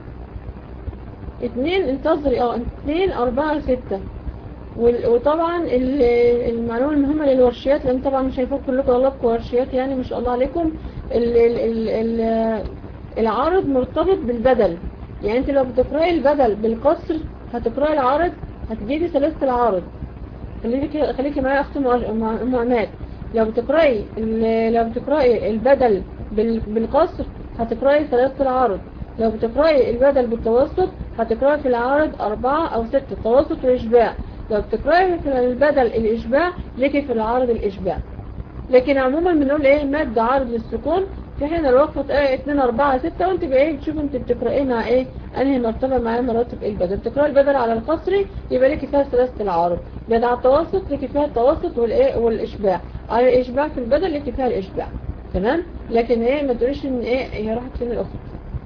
اتنين انتظري اه اتنين أربعة ستة. وطبعا المعلومة المهمة للورشيات، لان طبعا مش هيفوق كلكم طلبكم ورشيات يعني ما شاء الله عليكم. ال ال ال العارض مرتبط بالبدل، يعني انت لو بتقرأي البدل بالقصر هتقرأي العارض هتجيبي ثلاثة العارض. خليكي خليكي معايا اختي معمات. لو بتقرأي لو بتقرأي البدل بالقصر هتقرأي ثلاثة العارض. لو بتقرأي البدل بالتوسط هتقرأي في العارض أربعة أو ستة، التوسط والإشباع. لو بتقرأي في البدل الإشباع ليكي في العارض الإشباع. لكن عموما بنقول ايه مد عارض للسكون في حين الوقفة ايه اتنين أربعة ستة، وانت بايه تشوف انت بتقرأيه مع ايه انهي مرتبة مع مراتب البدل. بتقرأي البدل على القصري يبقى ليكي فيها ثلاثة العارض، بدل على التوسط ليكي فيها التوسط والايه والإشباع، على الإشباع في البدل ليكي فيها الإشباع. تمام. لكن ايه ما تقوليش ان ايه هي راحت فين الأخت.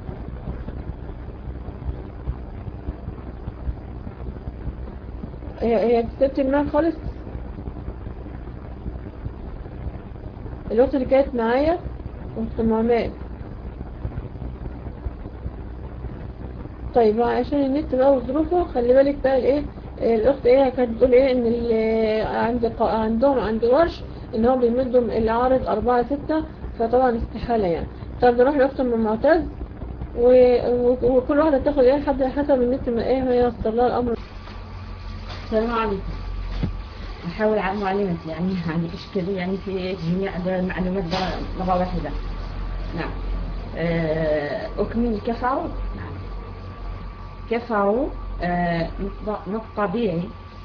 هي هي بتسبت الماء خالص. الأخت اللي كانت معايا أخت معمات. طيب عشان النت بقى وظروفه خلي بالك بقى الايه الأخت ايه كانت بتقول ايه ان عند عندهم عند ورش ان هم بيمدوا العارض أربعة ستة، فطبعا استحالة يعني. طب نروح لأخت ام معتز وكل واحدة تاخد ايه حد حسب النت ما ايه ما ييسر لها الأمر. السلام عليكم. أحاول على معلومات يعني عندي إشكالية يعني في جميع المعلومات لغة واحدة. نعم. أكمل كفروا. نعم. كفروا نط طبيعي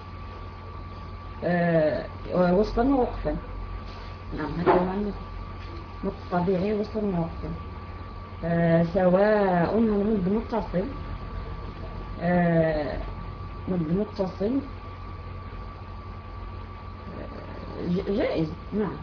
وصلا ووقفا. نعم هذا معنى نط طبيعي وصلا ووقفا. سواء مد متصل مد متصل جائز. نعم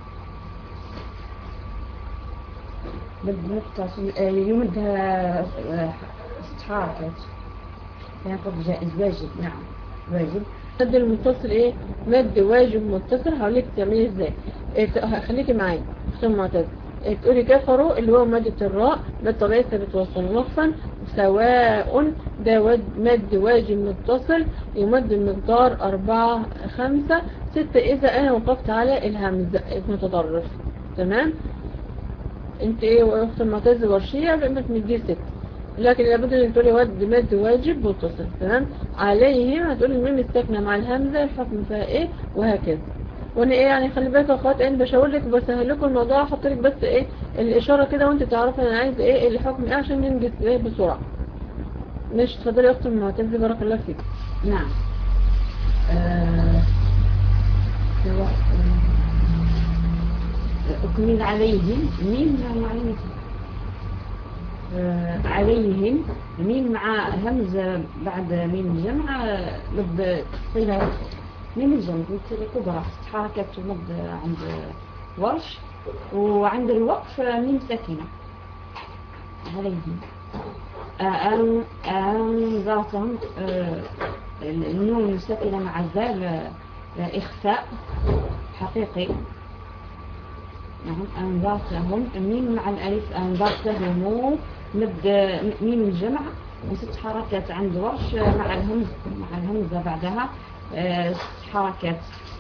مد متصل يمدها ست حركات ياخد جائز واجب. نعم واجب. مد المتصل ايه مد واجب متصل. هقولك تعملي ازاي. إيه خليكي معايا عشان معتز. إيه تقولي كفروا اللي هو مادة الراء مد طبيعي بتوصل وقفا. سواء ده مد واجب متصل يمد المقدار أربعة خمسة ستة إذا أنا وقفت على الهمزة متطرف. تمام. انت ايه وقفت المعتز ورشية بقيمة مدي ستة، لكن لابد ان تقولي ود مد واجب متصل. تمام. عليهم هتقولي الميم الساكنة مع الهمزة الحكم فيها ايه وهكذا. وانا ايه يعني خلي بالك يا اخوات انا بشاور لك بسهل لكم الموضوع، احط لك بس ايه الاشاره كده وانت تعرفي انا عايز ايه الحكم ايه عشان ننجز ايه بسرعه. ماشي اتفضلي يا اختي المعتز بارك الله فيك. نعم. آه أكمل عليهم ميم معلومة آه عليهم ميم مع همزة بعد ميم الجمع مد صلة ميم الجمع مثل كبرى حركة مد عند ورش، وعند الوقف ميم ساكنة عليهم. أن أنذرتهم النون الساكنة مع الذال إخفاء حقيقي. نعم أنذرتهم الميم مع الألف أنذرتهم مد ميم الجمع وست حركات عند ورش مع الهمز مع الهمزة بعدها ست حركات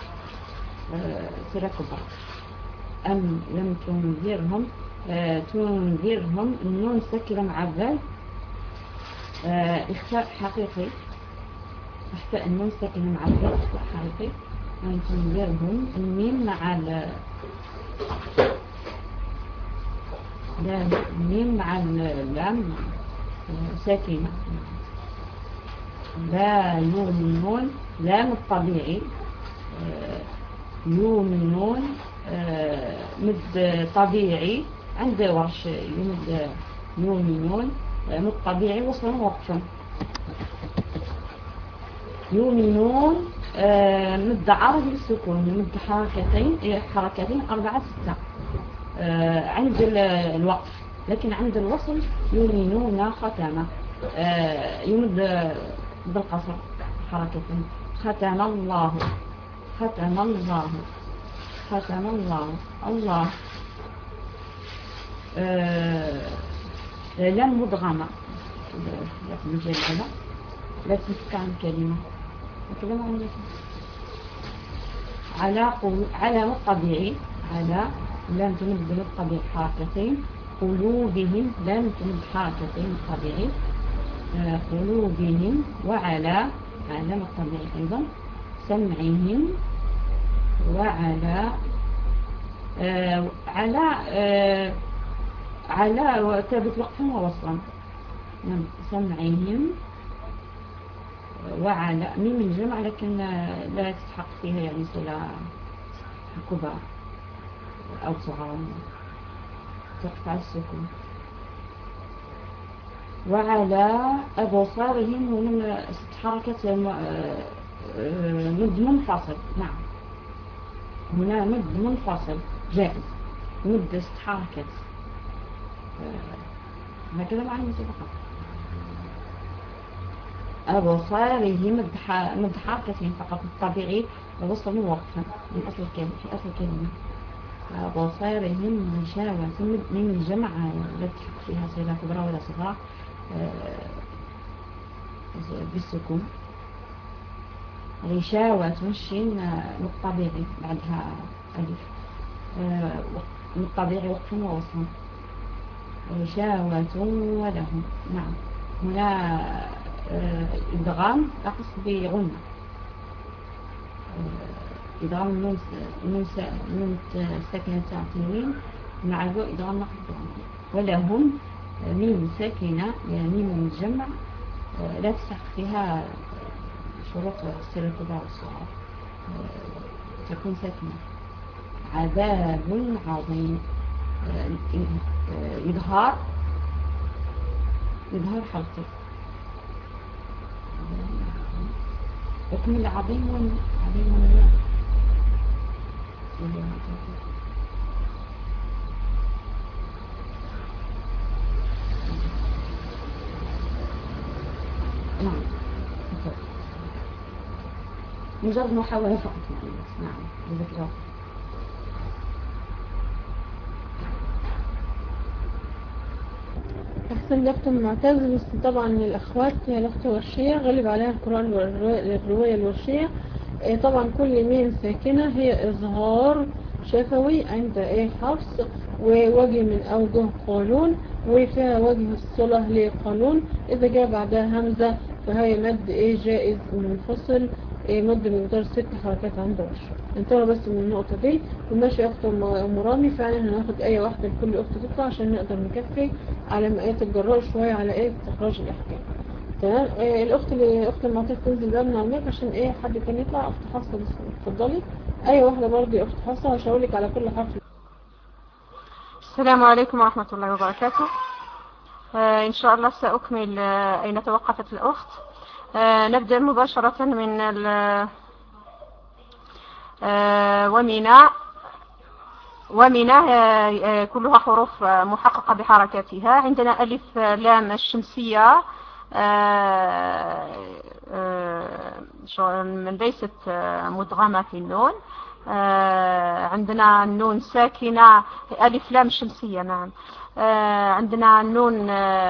سيرة كبرى. أم لم تنذرهم تنذرهم النون ساكنة مع الذال إخفاء حقيقي. إخفاء النون ساكنة مع الذال إخفاء حقيقي. أم تنذرهم الميم مع ال الميم مع اللام ساكنة. لا يؤمنون لام الطبيعي يؤمنون مد طبيعي عند ورش يمد يؤمنون مد طبيعي وصلا وقفا. يؤمنون مد عرض بالسكون مد حركتين حركتين أربعة ستة عند الوقف، لكن عند الوصل يؤمنون ختامة يمد بالقصر حركتين. ختم الله ختم الله ختم الله الله لم مدغمة لكن جيدة لا تستعمل كلمة وكلمة على قل على الطبيعي على لم تمد بالطبيعي حركتين. قلوبهم لم تمد حركتين طبيعي قلوبهم وعلى على الطبيعي أيضا. سمعهم وعلى آه على آه على ثابت وقفا ووصلا. نعم سمعهم وعلى ميم الجمع لكن لا تستحق فيها يعني صلة كبار أو صغار تقف على السكون. وعلى أبصارهم ومن ست حركات مد منفصل. نعم هنا مد منفصل جائز مد ست حركات هكذا معنى فقط. أبصارهم مد حركتين فقط الطبيعي وصل وقفا من أصل الكلمة في أصل الكلمة. أبصارهم غشاوة من الجمع لا تحق فيها صلة كبرى ولا صغرى بالسكون. غشاوة الشين الطبيعي بعدها ألف الطبيعي وقفا ووصلا. غشاوة ولهم. نعم هنا إدغام أقص بغنى إدغام النون النون ساكنة تنوين مع الواو إدغام نقص بغنى. ولهم ميم ساكنة يعني ميم الجمع لا تستحق فيها شروط السر الكبرى والصغار تكون ساكنة. عذاب عظيم إظهار إظهار حركي. حكم العظيم عظيم نعم مجرد محاولة فقط. نعم بذكره. أحسن لغة معتز بس طبعا الأخوات هي لغة ورشية غالب عليها القرآن والرواية الورشية. طبعا كل ميم ساكنة هي إظهار شفوي عند إيه حفص ووجه من أوجه قانون وفيها وجه الصلة لقانون. إذا جاء بعدها همزة فهي مد إيه جائز منفصل إيه مد بمقدار ست حركات عند ورش. انتهى بس من النقطة دي وماشي أخت مرامي. فعلا هناخد أي واحدة لكل أخت تطلع عشان نقدر نكفي على مئات الجراء شوية على إيه استخراج الأحكام. تمام. إيه الأخت اللي أخت المعتز تنزل بقى من على عشان إيه حد كان يطلع. أخت حصة بس اتفضلي. أي واحدة برضه أخت حصة هشاورلك على كل حرف. السلام عليكم ورحمة الله وبركاته. آه إن شاء الله سأكمل آه أين توقفت الأخت. آه نبدأ مباشرة من ال آه ومن ومنه كلها حروف محققة بحركاتها. عندنا ألف لام الشمسية من ليست مدغمة في النون. عندنا النون ساكنة ألف لام الشمسية نعم. عندنا النون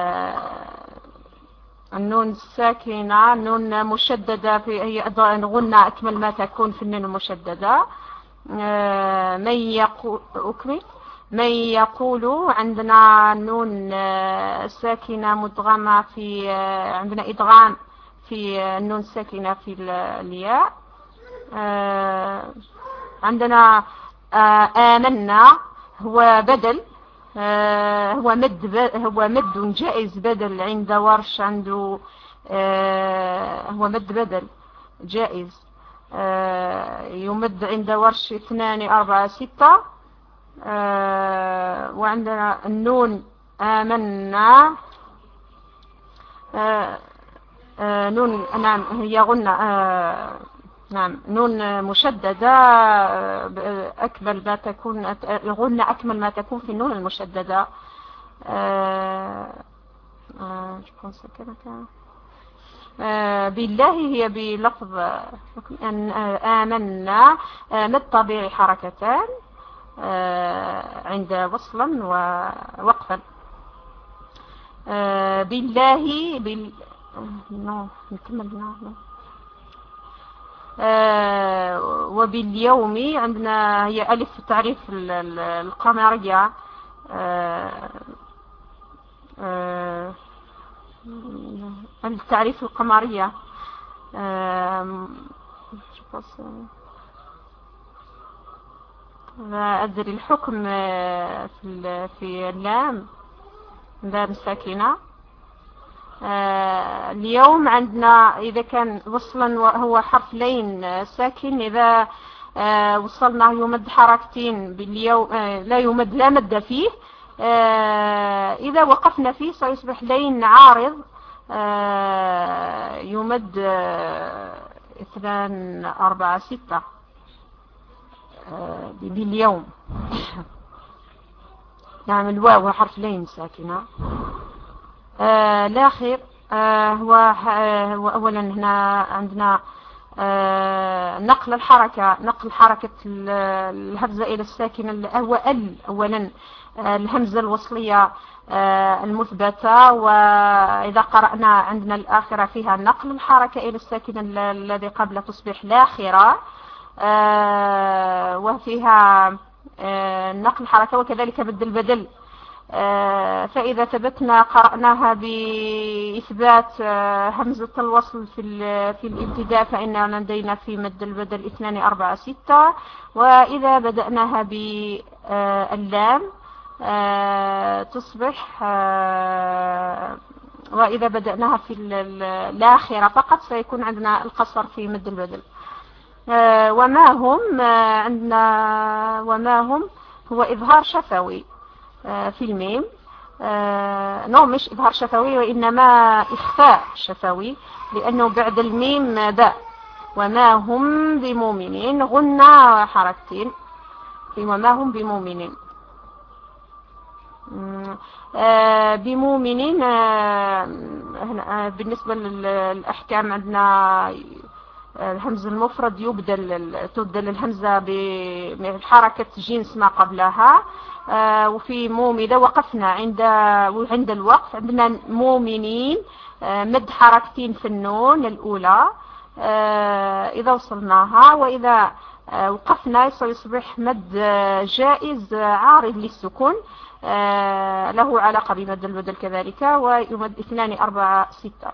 النون الساكنة نون مشددة في هي غنة أكمل ما تكون في النون المشددة. من يقول أكمل من يقول. عندنا نون ساكنة مدغمة في عندنا إدغام في النون الساكنة في الياء. عندنا آمنا هو بدل هو مد هو مد جائز بدل عند ورش عنده هو مد بدل جائز يمد عند ورش اثنان أربعة ستة. وعندنا النون آمنا نون نعم هي غنة نعم نون مشددة أكمل ما تكون الغنة أكمل ما تكون في النون المشددة. بالله هي بلفظ أن آمنا مد طبيعي حركتان عند وصلا ووقفا. بالله بال نكمل آه وباليوم عندنا هي ألف تعريف القمرية. آه آه التعريف القمرية آه لا أدري الحكم في في اللام لام ساكنة. آه اليوم عندنا إذا كان وصلا وهو حرف لين ساكن إذا آه وصلنا يمد حركتين باليوم آه لا يمد لا مد فيه. آه إذا وقفنا فيه سيصبح لين عارض آه يمد آه اثنان أربعة ستة آه باليوم. نعم الواو حرف لين ساكنة. آه الآخر آه هو, آه هو أولا هنا عندنا آه نقل الحركة نقل حركة الهمزة إلى الساكنة هو ال أولا آه الهمزة الوصلية آه المثبتة. وإذا قرأنا عندنا الآخرة فيها نقل الحركة إلى الساكنة الذي قبل تصبح الآخرة آه وفيها آه نقل الحركة وكذلك مد البدل. آه فإذا ثبتنا قرأناها بإثبات آه همزة الوصل في في الابتداء فإننا لدينا في مد البدل اثنان أربعة ستة. وإذا بدأناها باللام آه تصبح آه وإذا بدأناها في الآخرة فقط سيكون عندنا القصر في مد البدل. آه وما هم آه عندنا وما هم هو إظهار شفوي في الميم. آه نو مش إظهار شفوي وإنما إخفاء شفوي لأنه بعد الميم باء. وما هم بمؤمنين غنى حركتين وما هم بمؤمنين. آه بمؤمنين آه آه بالنسبة للأحكام عندنا الهمز المفرد يبدل تبدل الهمزة بحركة جنس ما قبلها. آه وفي موم إذا وقفنا عند عند الوقف عندنا مؤمنين آه مد حركتين في النون الأولى آه إذا وصلناها. وإذا آه وقفنا سيصبح مد جائز عارض للسكون آه له علاقة بمد البدل كذلك ويمد اثنان أربعة ستة.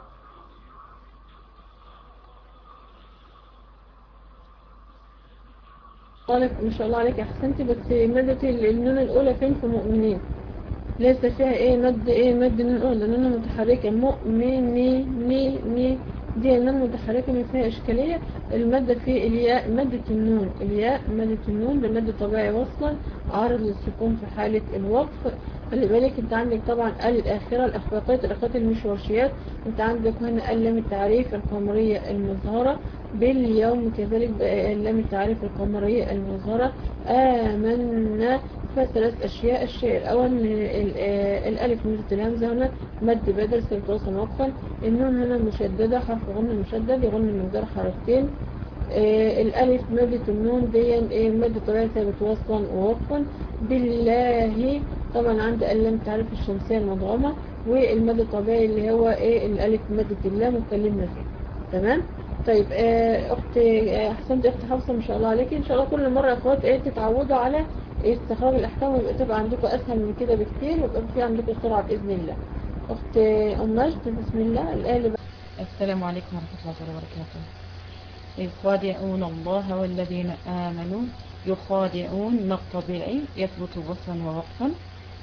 طالب ما شاء الله عليك احسنتي. بس مادة النون الاولى فين في مؤمنين ليس فيها ايه مد ايه مد النون الاولى لانها متحركه مؤمني ني ني دي النون متحركه ما فيها اشكاليه. الماده في الياء ماده النون الياء ماده النون بمد طبيعي وصلا عارض للسكون في حاله الوقف. خلي بالك انت عندك طبعا ال الاخيره الاخفاقات الاخفاقات المشورشيات. انت عندك هنا اللام التعريف القمريه المظهره باليوم كذلك اللام التعريف القمريه المظهره. آمنا فيها ثلاث أشياء. الشيء الأول إن ال- آه، الألف مدة الهمزة هنا مد بدل صلة وصل وقفا. النون هنا مشددة حرف غن مشدد يغن مقدار حركتين. آه، الألف مادة النون دي إيه مادة طبيعية ثابت وصلا ووقفا. بالله طبعا عندي اللام تعريف الشمسية المدغمة، والمادة الطبيعي اللي هو إيه الألف مادة اللام واتكلمنا فيه. تمام. طيب آه، أختي آه، أحسنت أختي حفصة ما شاء الله عليكي. إن شاء الله كل مرة يا أخوات إيه تتعودوا على استخراج الأحكام ويبقى تبقى عندكم أسهل من كده بكتير ويبقى في عندكم سرعة بإذن الله. أخت أم مجد بسم الله الآية اللي بعد. السلام عليكم ورحمة الله وبركاته. يخادعون الله والذين آمنوا. يخادعون ما الطبيعي يثبت وصلا ووقفا.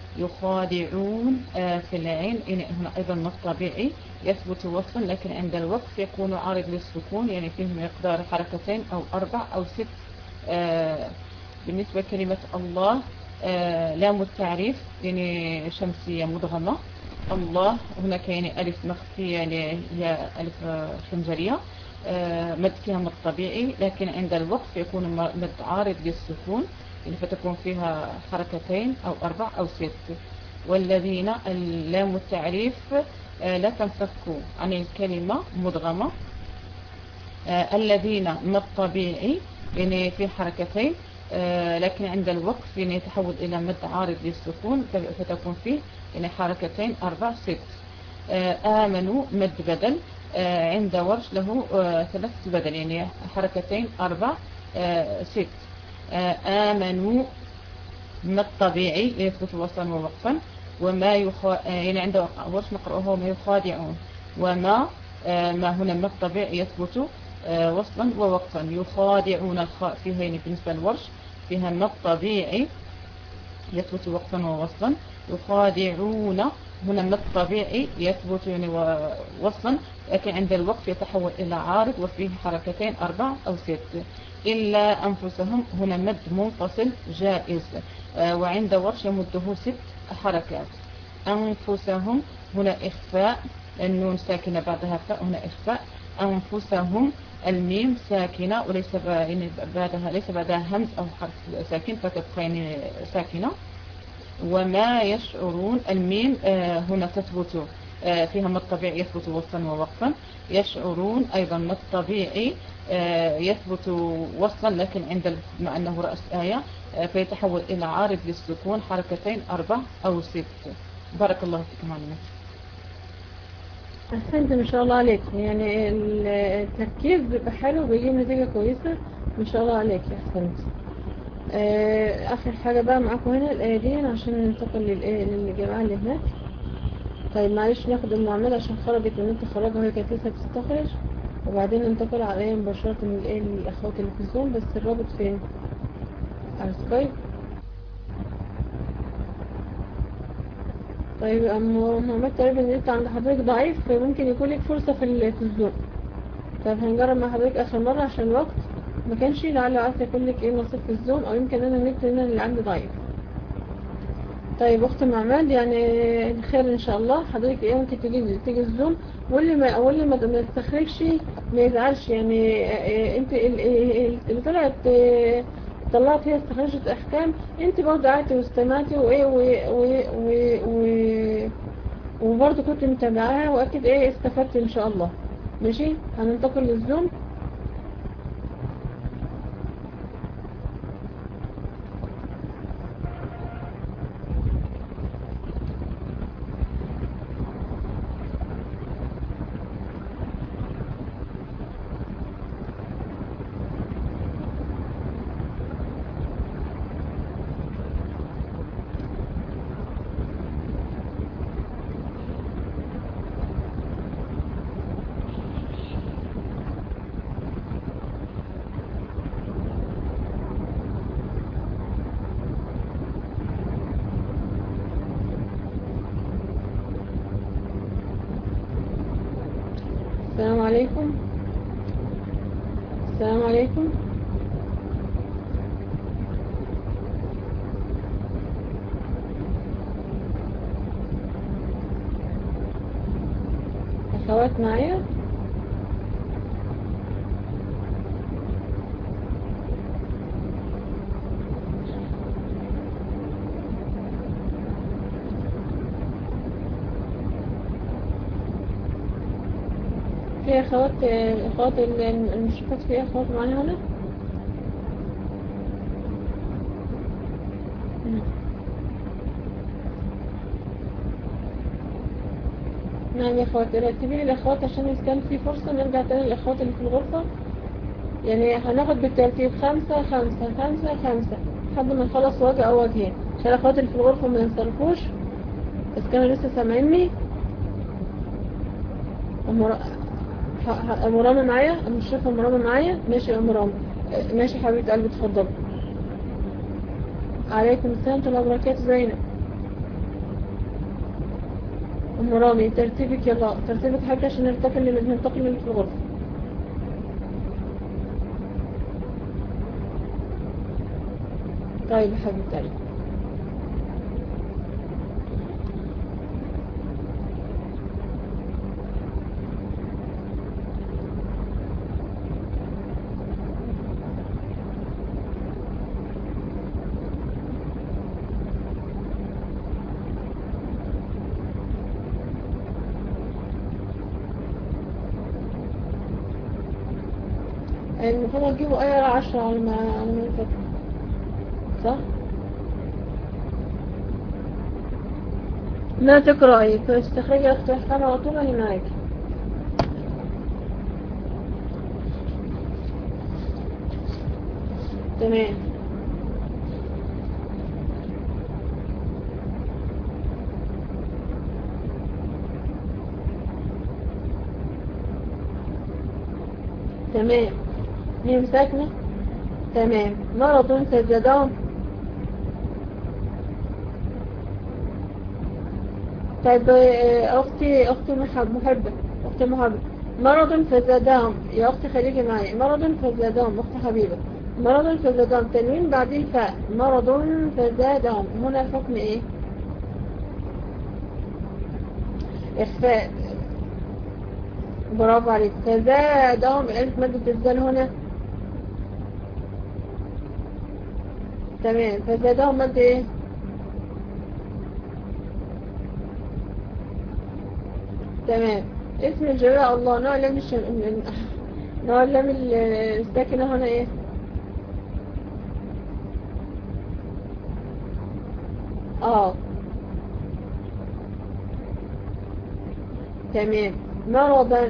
يخادعون آه في العين هنا أيضا ما الطبيعي يثبت وصلا، لكن عند الوقف يكون عارض للسكون، يعني فيه مقدار حركتين أو أربع أو ست. آه بالنسبة لكلمة الله آه لام التعريف يعني شمسية مدغمة. الله هناك يعني ألف مخفية هي ألف خنجرية آه مد فيها مد طبيعي، لكن عند الوقف يكون مد عارض للسكون، يعني فتكون فيها حركتين أو أربع أو ست. والذين اللام التعريف آه لا تنفك عن الكلمة مدغمة. آه الذين مد طبيعي يعني في حركتين، آه لكن عند الوقف يعني يتحول إلى مد عارض للسكون، فتكون فيه يعني حركتين أربع ست. آه آمنوا مد بدل آه عند ورش له آه ثلاث بدل، يعني حركتين أربع آه ست. آه آمنوا مد طبيعي يثبت وصلا ووقفا. وما يخا... آه يعني عند ورش نقرأه ما يخادعون. وما آه ما هنا مد طبيعي يثبت آه وصلا ووقفا. يخادعون الخاء فيها يعني بالنسبة للورش فيها مد طبيعي يثبت وقفا ووصلا. يخادعون هنا مد طبيعي يثبت يعني وصلا، لكن عند الوقف يتحول إلى عارض وفيه حركتين أربع أو ست. إلا أنفسهم هنا مد منفصل جائز، آه وعند ورش يمده ست حركات. أنفسهم هنا إخفاء، النون ساكنة بعدها فاء هنا إخفاء. أنفسهم الميم ساكنة وليس بعدها ليس بعدها همز أو حرف ساكن فتبقى يعني ساكنة. وما يشعرون الميم آه هنا تثبت آه فيها مد طبيعي يثبت وصلا ووقفا. يشعرون أيضا مد طبيعي آه يثبت وصلا، لكن عند مع أنه رأس آية آه فيتحول إلى عارض للسكون حركتين أربع أو ست. بارك الله فيكم عليكم. أحسنت ما شاء الله عليك. يعني التركيز بيبقى حلو وبيجيب نتيجة كويسة ما شاء الله عليك. أحسنت. آه آخر حاجة بقى معاكم هنا الآية دي عشان ننتقل للآية للجماعة اللي هناك. طيب معلش ناخد المعاملة عشان خرجت من انت خرجها وهي كانت لسه بتستخرج، وبعدين ننتقل على الآية مباشرة من الآية للأخوات اللي في الزوم. بس الرابط فين؟ على سكايب. طيب أما معاملة تقريبا ان انت عند حضرتك ضعيف، ممكن يكون لك فرصة في في الزوم. طيب هنجرب مع حضرتك آخر مرة عشان الوقت ما كانش لعل عايز يكون لك ايه نصيب في الزوم، او يمكن انا النت هنا اللي عندي ضعيف. طيب اخت معماد يعني خير ان شاء الله. حضرتك ايه ممكن تيجي تيجي الزوم، واللي ما واللي ما تستخرجش ما يزعلش. يعني إيه انت اللي طلعت طلعت هي استخرجت احكام، انت برضه قعدتي واستمعتي وايه و وبرضه كنت متابعاها، واكيد ايه استفدت ان شاء الله. ماشي هننتقل للزوم. السلام عليكم. السلام عليكم. أخوات معايا؟ في اخوات اخوات المشرفات، في اخوات معانا هنا. نعم يا اخوات، رتبي لي الاخوات عشان إذا كان في فرصة نرجع تاني للاخوات اللي في الغرفة. يعني هناخد بالترتيب خمسة خمسة خمسة خمسة لحد ما نخلص وجه او وجهين، عشان الاخوات اللي في الغرفة ما ينصرفوش. بس كانوا لسه سامعيني. ام رامي معايا؟ ام الشيخة ام رامي معايا؟ ماشي يا ام رامي. ماشي حبيبة قلبي، اتفضل. عليكم السلام ورحمة الله وبركاته. زينب ام رامي ترتيبك، يلا ترتيبك حاجة عشان ننتقل ننتقل من في الغرفة. طيب يا حبيبتي قلبي. المفروض تجيبوا آية عشرة على ما على ما فاكر، صح؟ لا تقرأي، فاستخرجي أخت إحسان على طول وهي معاكي. تمام تمام. ميم ساكنة. تمام. مرض سجدهم. طيب أختي أختي محب محبة أختي محبة مرض فزادهم يا أختي، خليكي معي. مرض فزادهم أختي حبيبة. مرض فزادهم تنوين بعدين فاء. مرض فزادهم، هنا الحكم إيه؟ إخفاء. برافو عليك. فزادهم الألف مادة الزال هنا. تمام. فزادهم مادة إيه؟ تمام. اسم الجلاء الله. نوع لام الش... نوع لام الساكنة هنا إيه؟ آه تمام. مرضا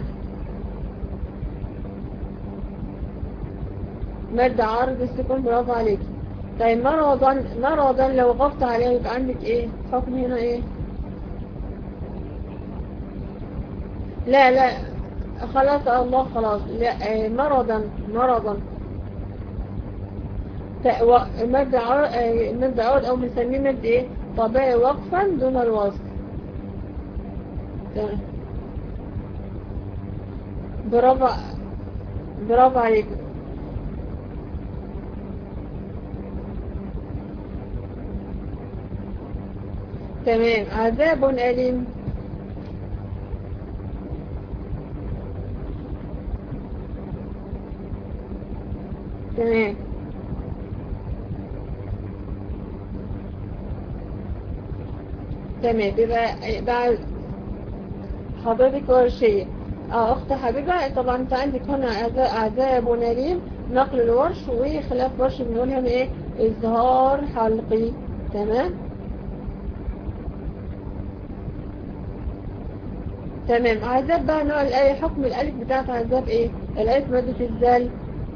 مادة عارض السكون. برافو عليك. طيب مرضا مرضا لو غفت عليه يبقى عندك ايه حكم هنا؟ ايه؟ لا لا خلاص الله خلاص. لا ايه مرضا مرضا مادة عارض مادة عارض او بنسميه مادة ايه طبيعي وقفا دون الوصف. تمام. برافو برافو عليك. تمام. عذاب أليم. تمام. تمام. يبقى يبقى حضرتك ورشية. اه اخت حبيبة، طبعا انت عندك هنا عذاب أليم نقل الورش، وخلاف ورش بنقول هنا ايه اظهار حلقي. تمام تمام. عذاب بقى نوع الآية، حكم الألف بتاعت عذاب ايه؟ الألف مادة الزال.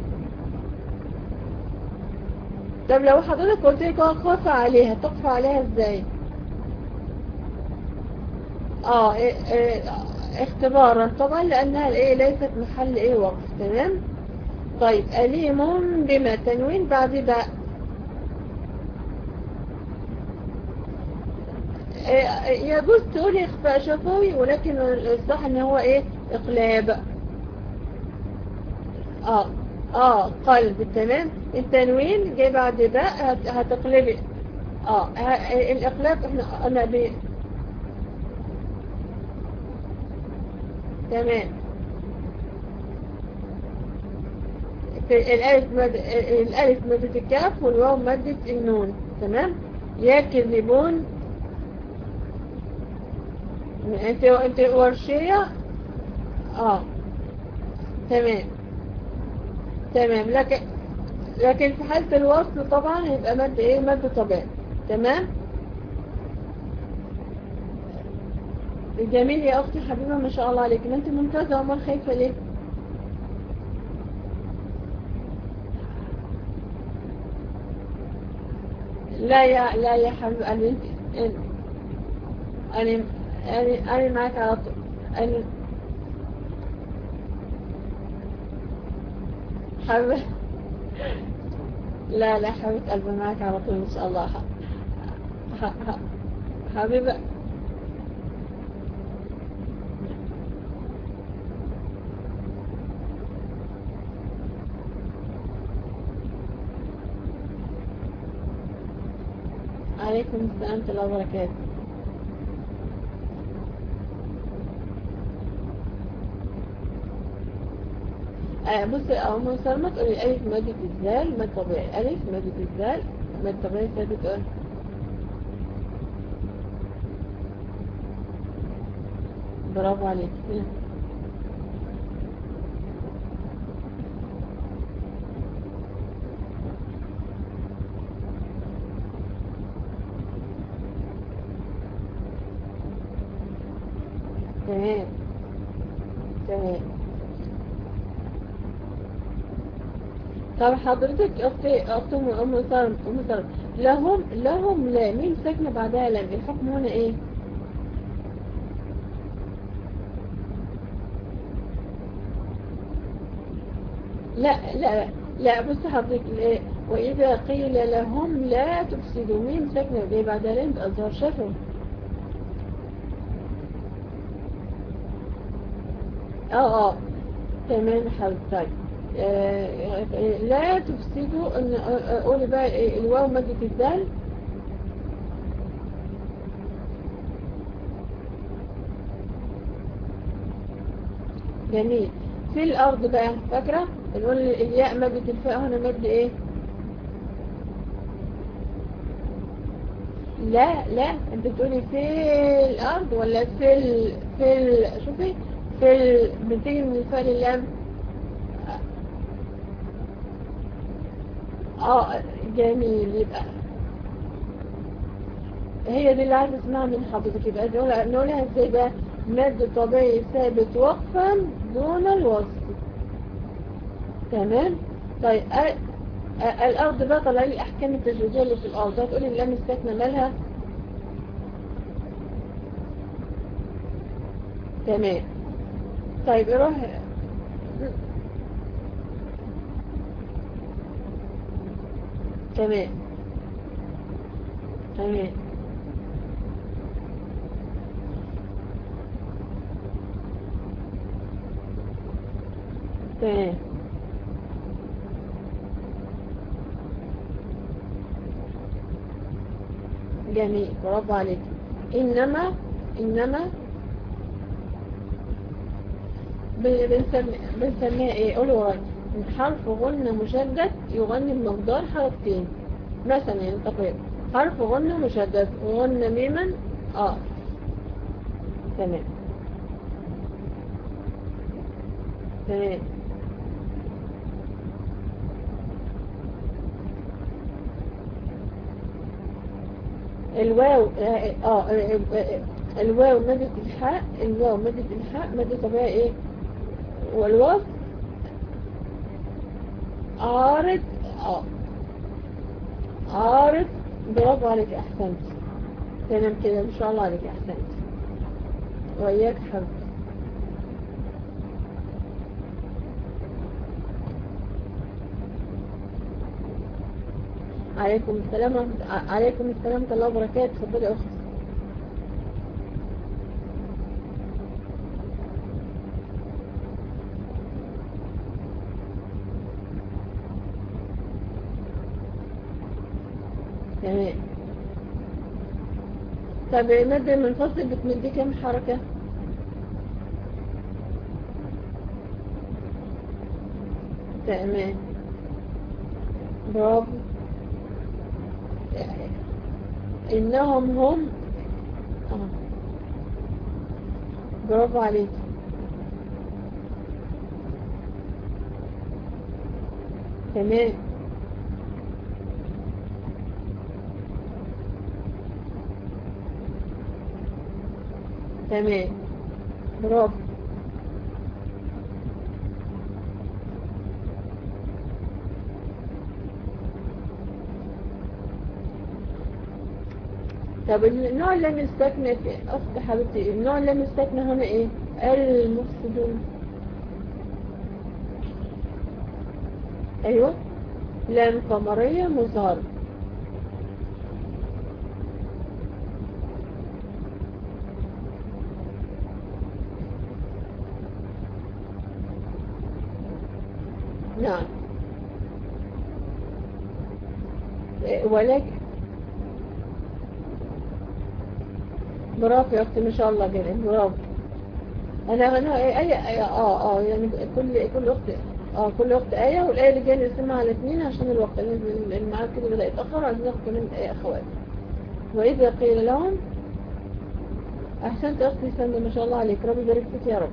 طب لو حضرتك قلت لك اقف عليها تقف عليها ازاي؟ اه إيه إيه اختبارا طبعا، لأنها الايه ليست محل ايه وقف. تمام. طيب أليم بما تنوين بعد باء. يجوز تقولي اخفاء شفوي، ولكن الصح ان هو ايه اقلاب. اه اه قلب. تمام. التنوين جاي بعد باء هتقلبي. اه الاقلاب احنا قلنا بيه. تمام. الالف مادة الالف مادة الكاف، والواو مادة النون. تمام. يكذبون. انت انت ورشية. اه تمام تمام. لكن لكن في حالة الوصل طبعا هيبقى مد ايه؟ مد طبيعي. تمام. جميل يا اختي حبيبه، ما شاء الله عليك، ما انت ممتازه. امال خايفه ليه؟ لا يا لا يا حبيبه، انا انت انا انا انا معاك على طول. انا حبيبه لا لا حبيبه قلبي معاك على طول ان شاء الله. ح... ح... ح... حبيبه عليكم السلام ورحمة الله وبركاته. آه بصي أم سلمى تقولي ألف مادة الزال مد طبيعي، ألف مادة الزال مد طبيعي ثابت. تقول برافو عليك. تمام تمام. طب حضرتك اختي اختي ام ام سلمى ام سلمى لهم لهم لا مين ساكنه بعدها لم، الحكم هنا ايه؟ لا لا لا بص حضرتك لا. واذا قيل لهم لا تفسدوا، مين ساكنه دي بعدها لم؟ ازهر شافوا. اه اه تمام حضرتك. آه لا تفسدوا ان قولي بقى إيه الواو مادة الدال. جميل. في الارض بقى فاكرة نقول الياء مادة الفاء هنا مادة ايه؟ لا لا انت بتقولي في الارض ولا في ال... في ال... شوفي في ال... بتيجي من الفاء لللام. اه جميل. يبقى هي دي اللي عايزه اسمها من حضرتك. يبقى نقولها نقولها ازاي بقى؟ مد طبيعي ثابت وقفا دون الوصف. تمام. طيب أ... أ... الارض بقى طلع لي الاحكام التجويديه اللي في الارض. هتقولي اللام الساكنه مالها؟ تمام. طيب روح تمام تمام تمام. جميل برافو عليك. إنما إنما بنسميها ايه؟ قولوا وراي. حرف غنة مشدد يغني بمقدار حركتين مثلا، يعني تقريبا حرف غنة مشدد غنة ميما. اه تمام تمام. الواو اه, آه, آه, آه الواو مادة الحاء. الواو مادة الحاء مادة طبيعي ايه؟ والواو عارض. اه عارض. برافو عليك احسنت. تمام كده ان شاء الله عليك احسنت. وإياك حبيبي. عليكم السلام ورحمة عليكم السلام ورحمة الله وبركاته. اتفضلي يا اختي. تمام. طب المد المنفصل بتمدي كام حركة؟ تمام برافو. إنهم هم آه. برافو عليك. تمام. تمام، برافو. طب النوع اللام الساكنة في أخت حبيبتي، النوع اللام الساكنة هنا إيه؟ المفسدون. أيوة، لام قمرية مظهرة. نعم. ولكن برافو يا أختي، ما شاء الله جميل، برافو. أنا أنا أي أي آه آه يعني كل كل أخت اه كل أخت آية، والآية اللي جاية نقسمها على اثنين عشان الوقت، الميعاد كده بدأ يتأخر، عايزين ناخد كمان آية أخوات. وإذا قيل لهم، أحسنت أختي سندة ما شاء الله عليك، ربي يبارك فيك يا رب.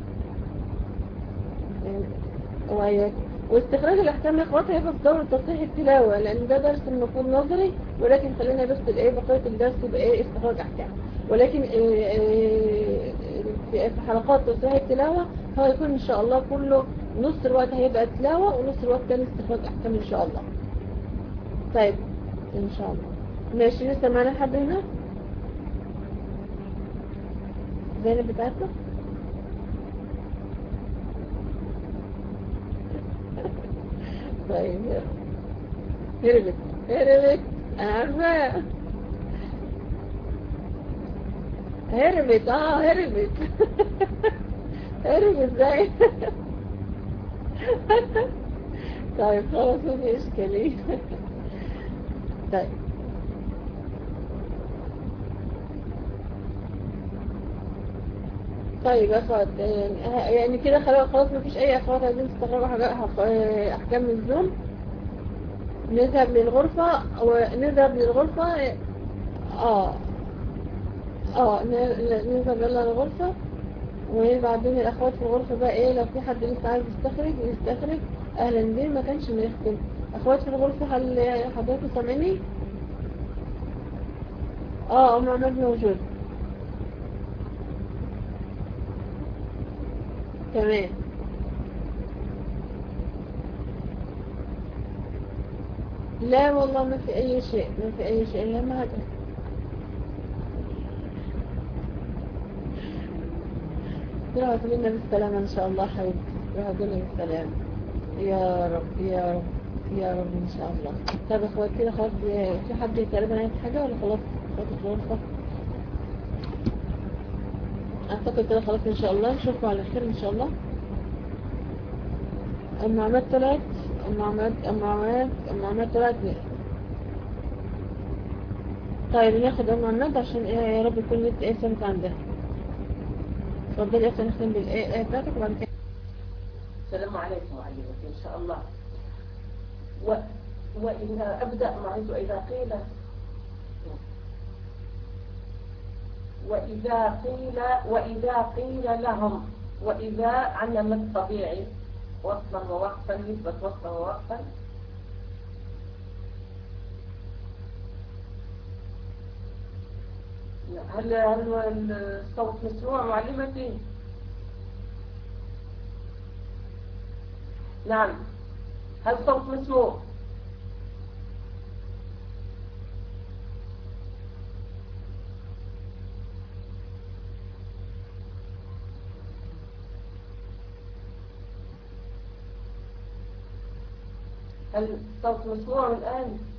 وإياك. واستخراج الأحكام يا إخواتي هيبقى في دورة تصحيح التلاوة، لأن ده درس المفروض نظري، ولكن خلينا بس الإيه بقية الدرس يبقى إيه استخراج أحكام. ولكن في حلقات تصحيح التلاوة هو يكون إن شاء الله كله نص الوقت هيبقى تلاوة ونص الوقت تاني استخراج أحكام إن شاء الله. طيب إن شاء الله ماشي. لسه معنا حد هنا؟ زينب بتاعتنا؟ طيب هربت هربت انا عارفة، هربت اه هربت هربت ازاي؟ طيب خلاص مفيش اشكالية. طيب طيب يا اخوات، يعني كده خلاص خلاص مفيش اي اخوات عايزين تستغربوا حاجات احكام الزوم. نذهب للغرفة ونذهب للغرفة اه اه نذهب يلا للغرفة، وبعدين الاخوات في الغرفة بقى ايه لو في حد لسه عايز يستخرج يستخرج اهلا بيه، ما كانش بنختم. اخوات في الغرفة هل حضرتك سامعني؟ اه ام عماد موجود. تمام. لا والله ما في اي شيء، ما في اي شيء، لا ما هذا. روح لنا بالسلامة ان شاء الله حبيبتي، روح لنا بالسلامة يا رب يا رب يا رب ان شاء الله. طب اخوات كده خلاص، في حد تقريبا عايز حاجة ولا خلاص؟ اخوات الغرفة اعتقد كده خلاص ان شاء الله، نشوفكم على خير ان شاء الله. ام عماد طلعت، ام عماد ام عماد ام عماد طلعت. طيب ناخد ام عماد عشان ايه يا رب يكون لسه ايه ثابت عندها. اتفضلي يا اختي نختم بالايه بتاعتك وبعد كده. السلام عليكم معلمتي ان شاء الله. و... وإذا أبدأ معي وإذا قيل وإذا قيل وإذا قيل لهم، وإذا عنا مد طبيعي وصلا ووقفا، يثبت وصلا ووقفا. هل هل الصوت مسموع معلمتي؟ نعم، هل الصوت مسموع؟ هل الصوت مسموع الآن؟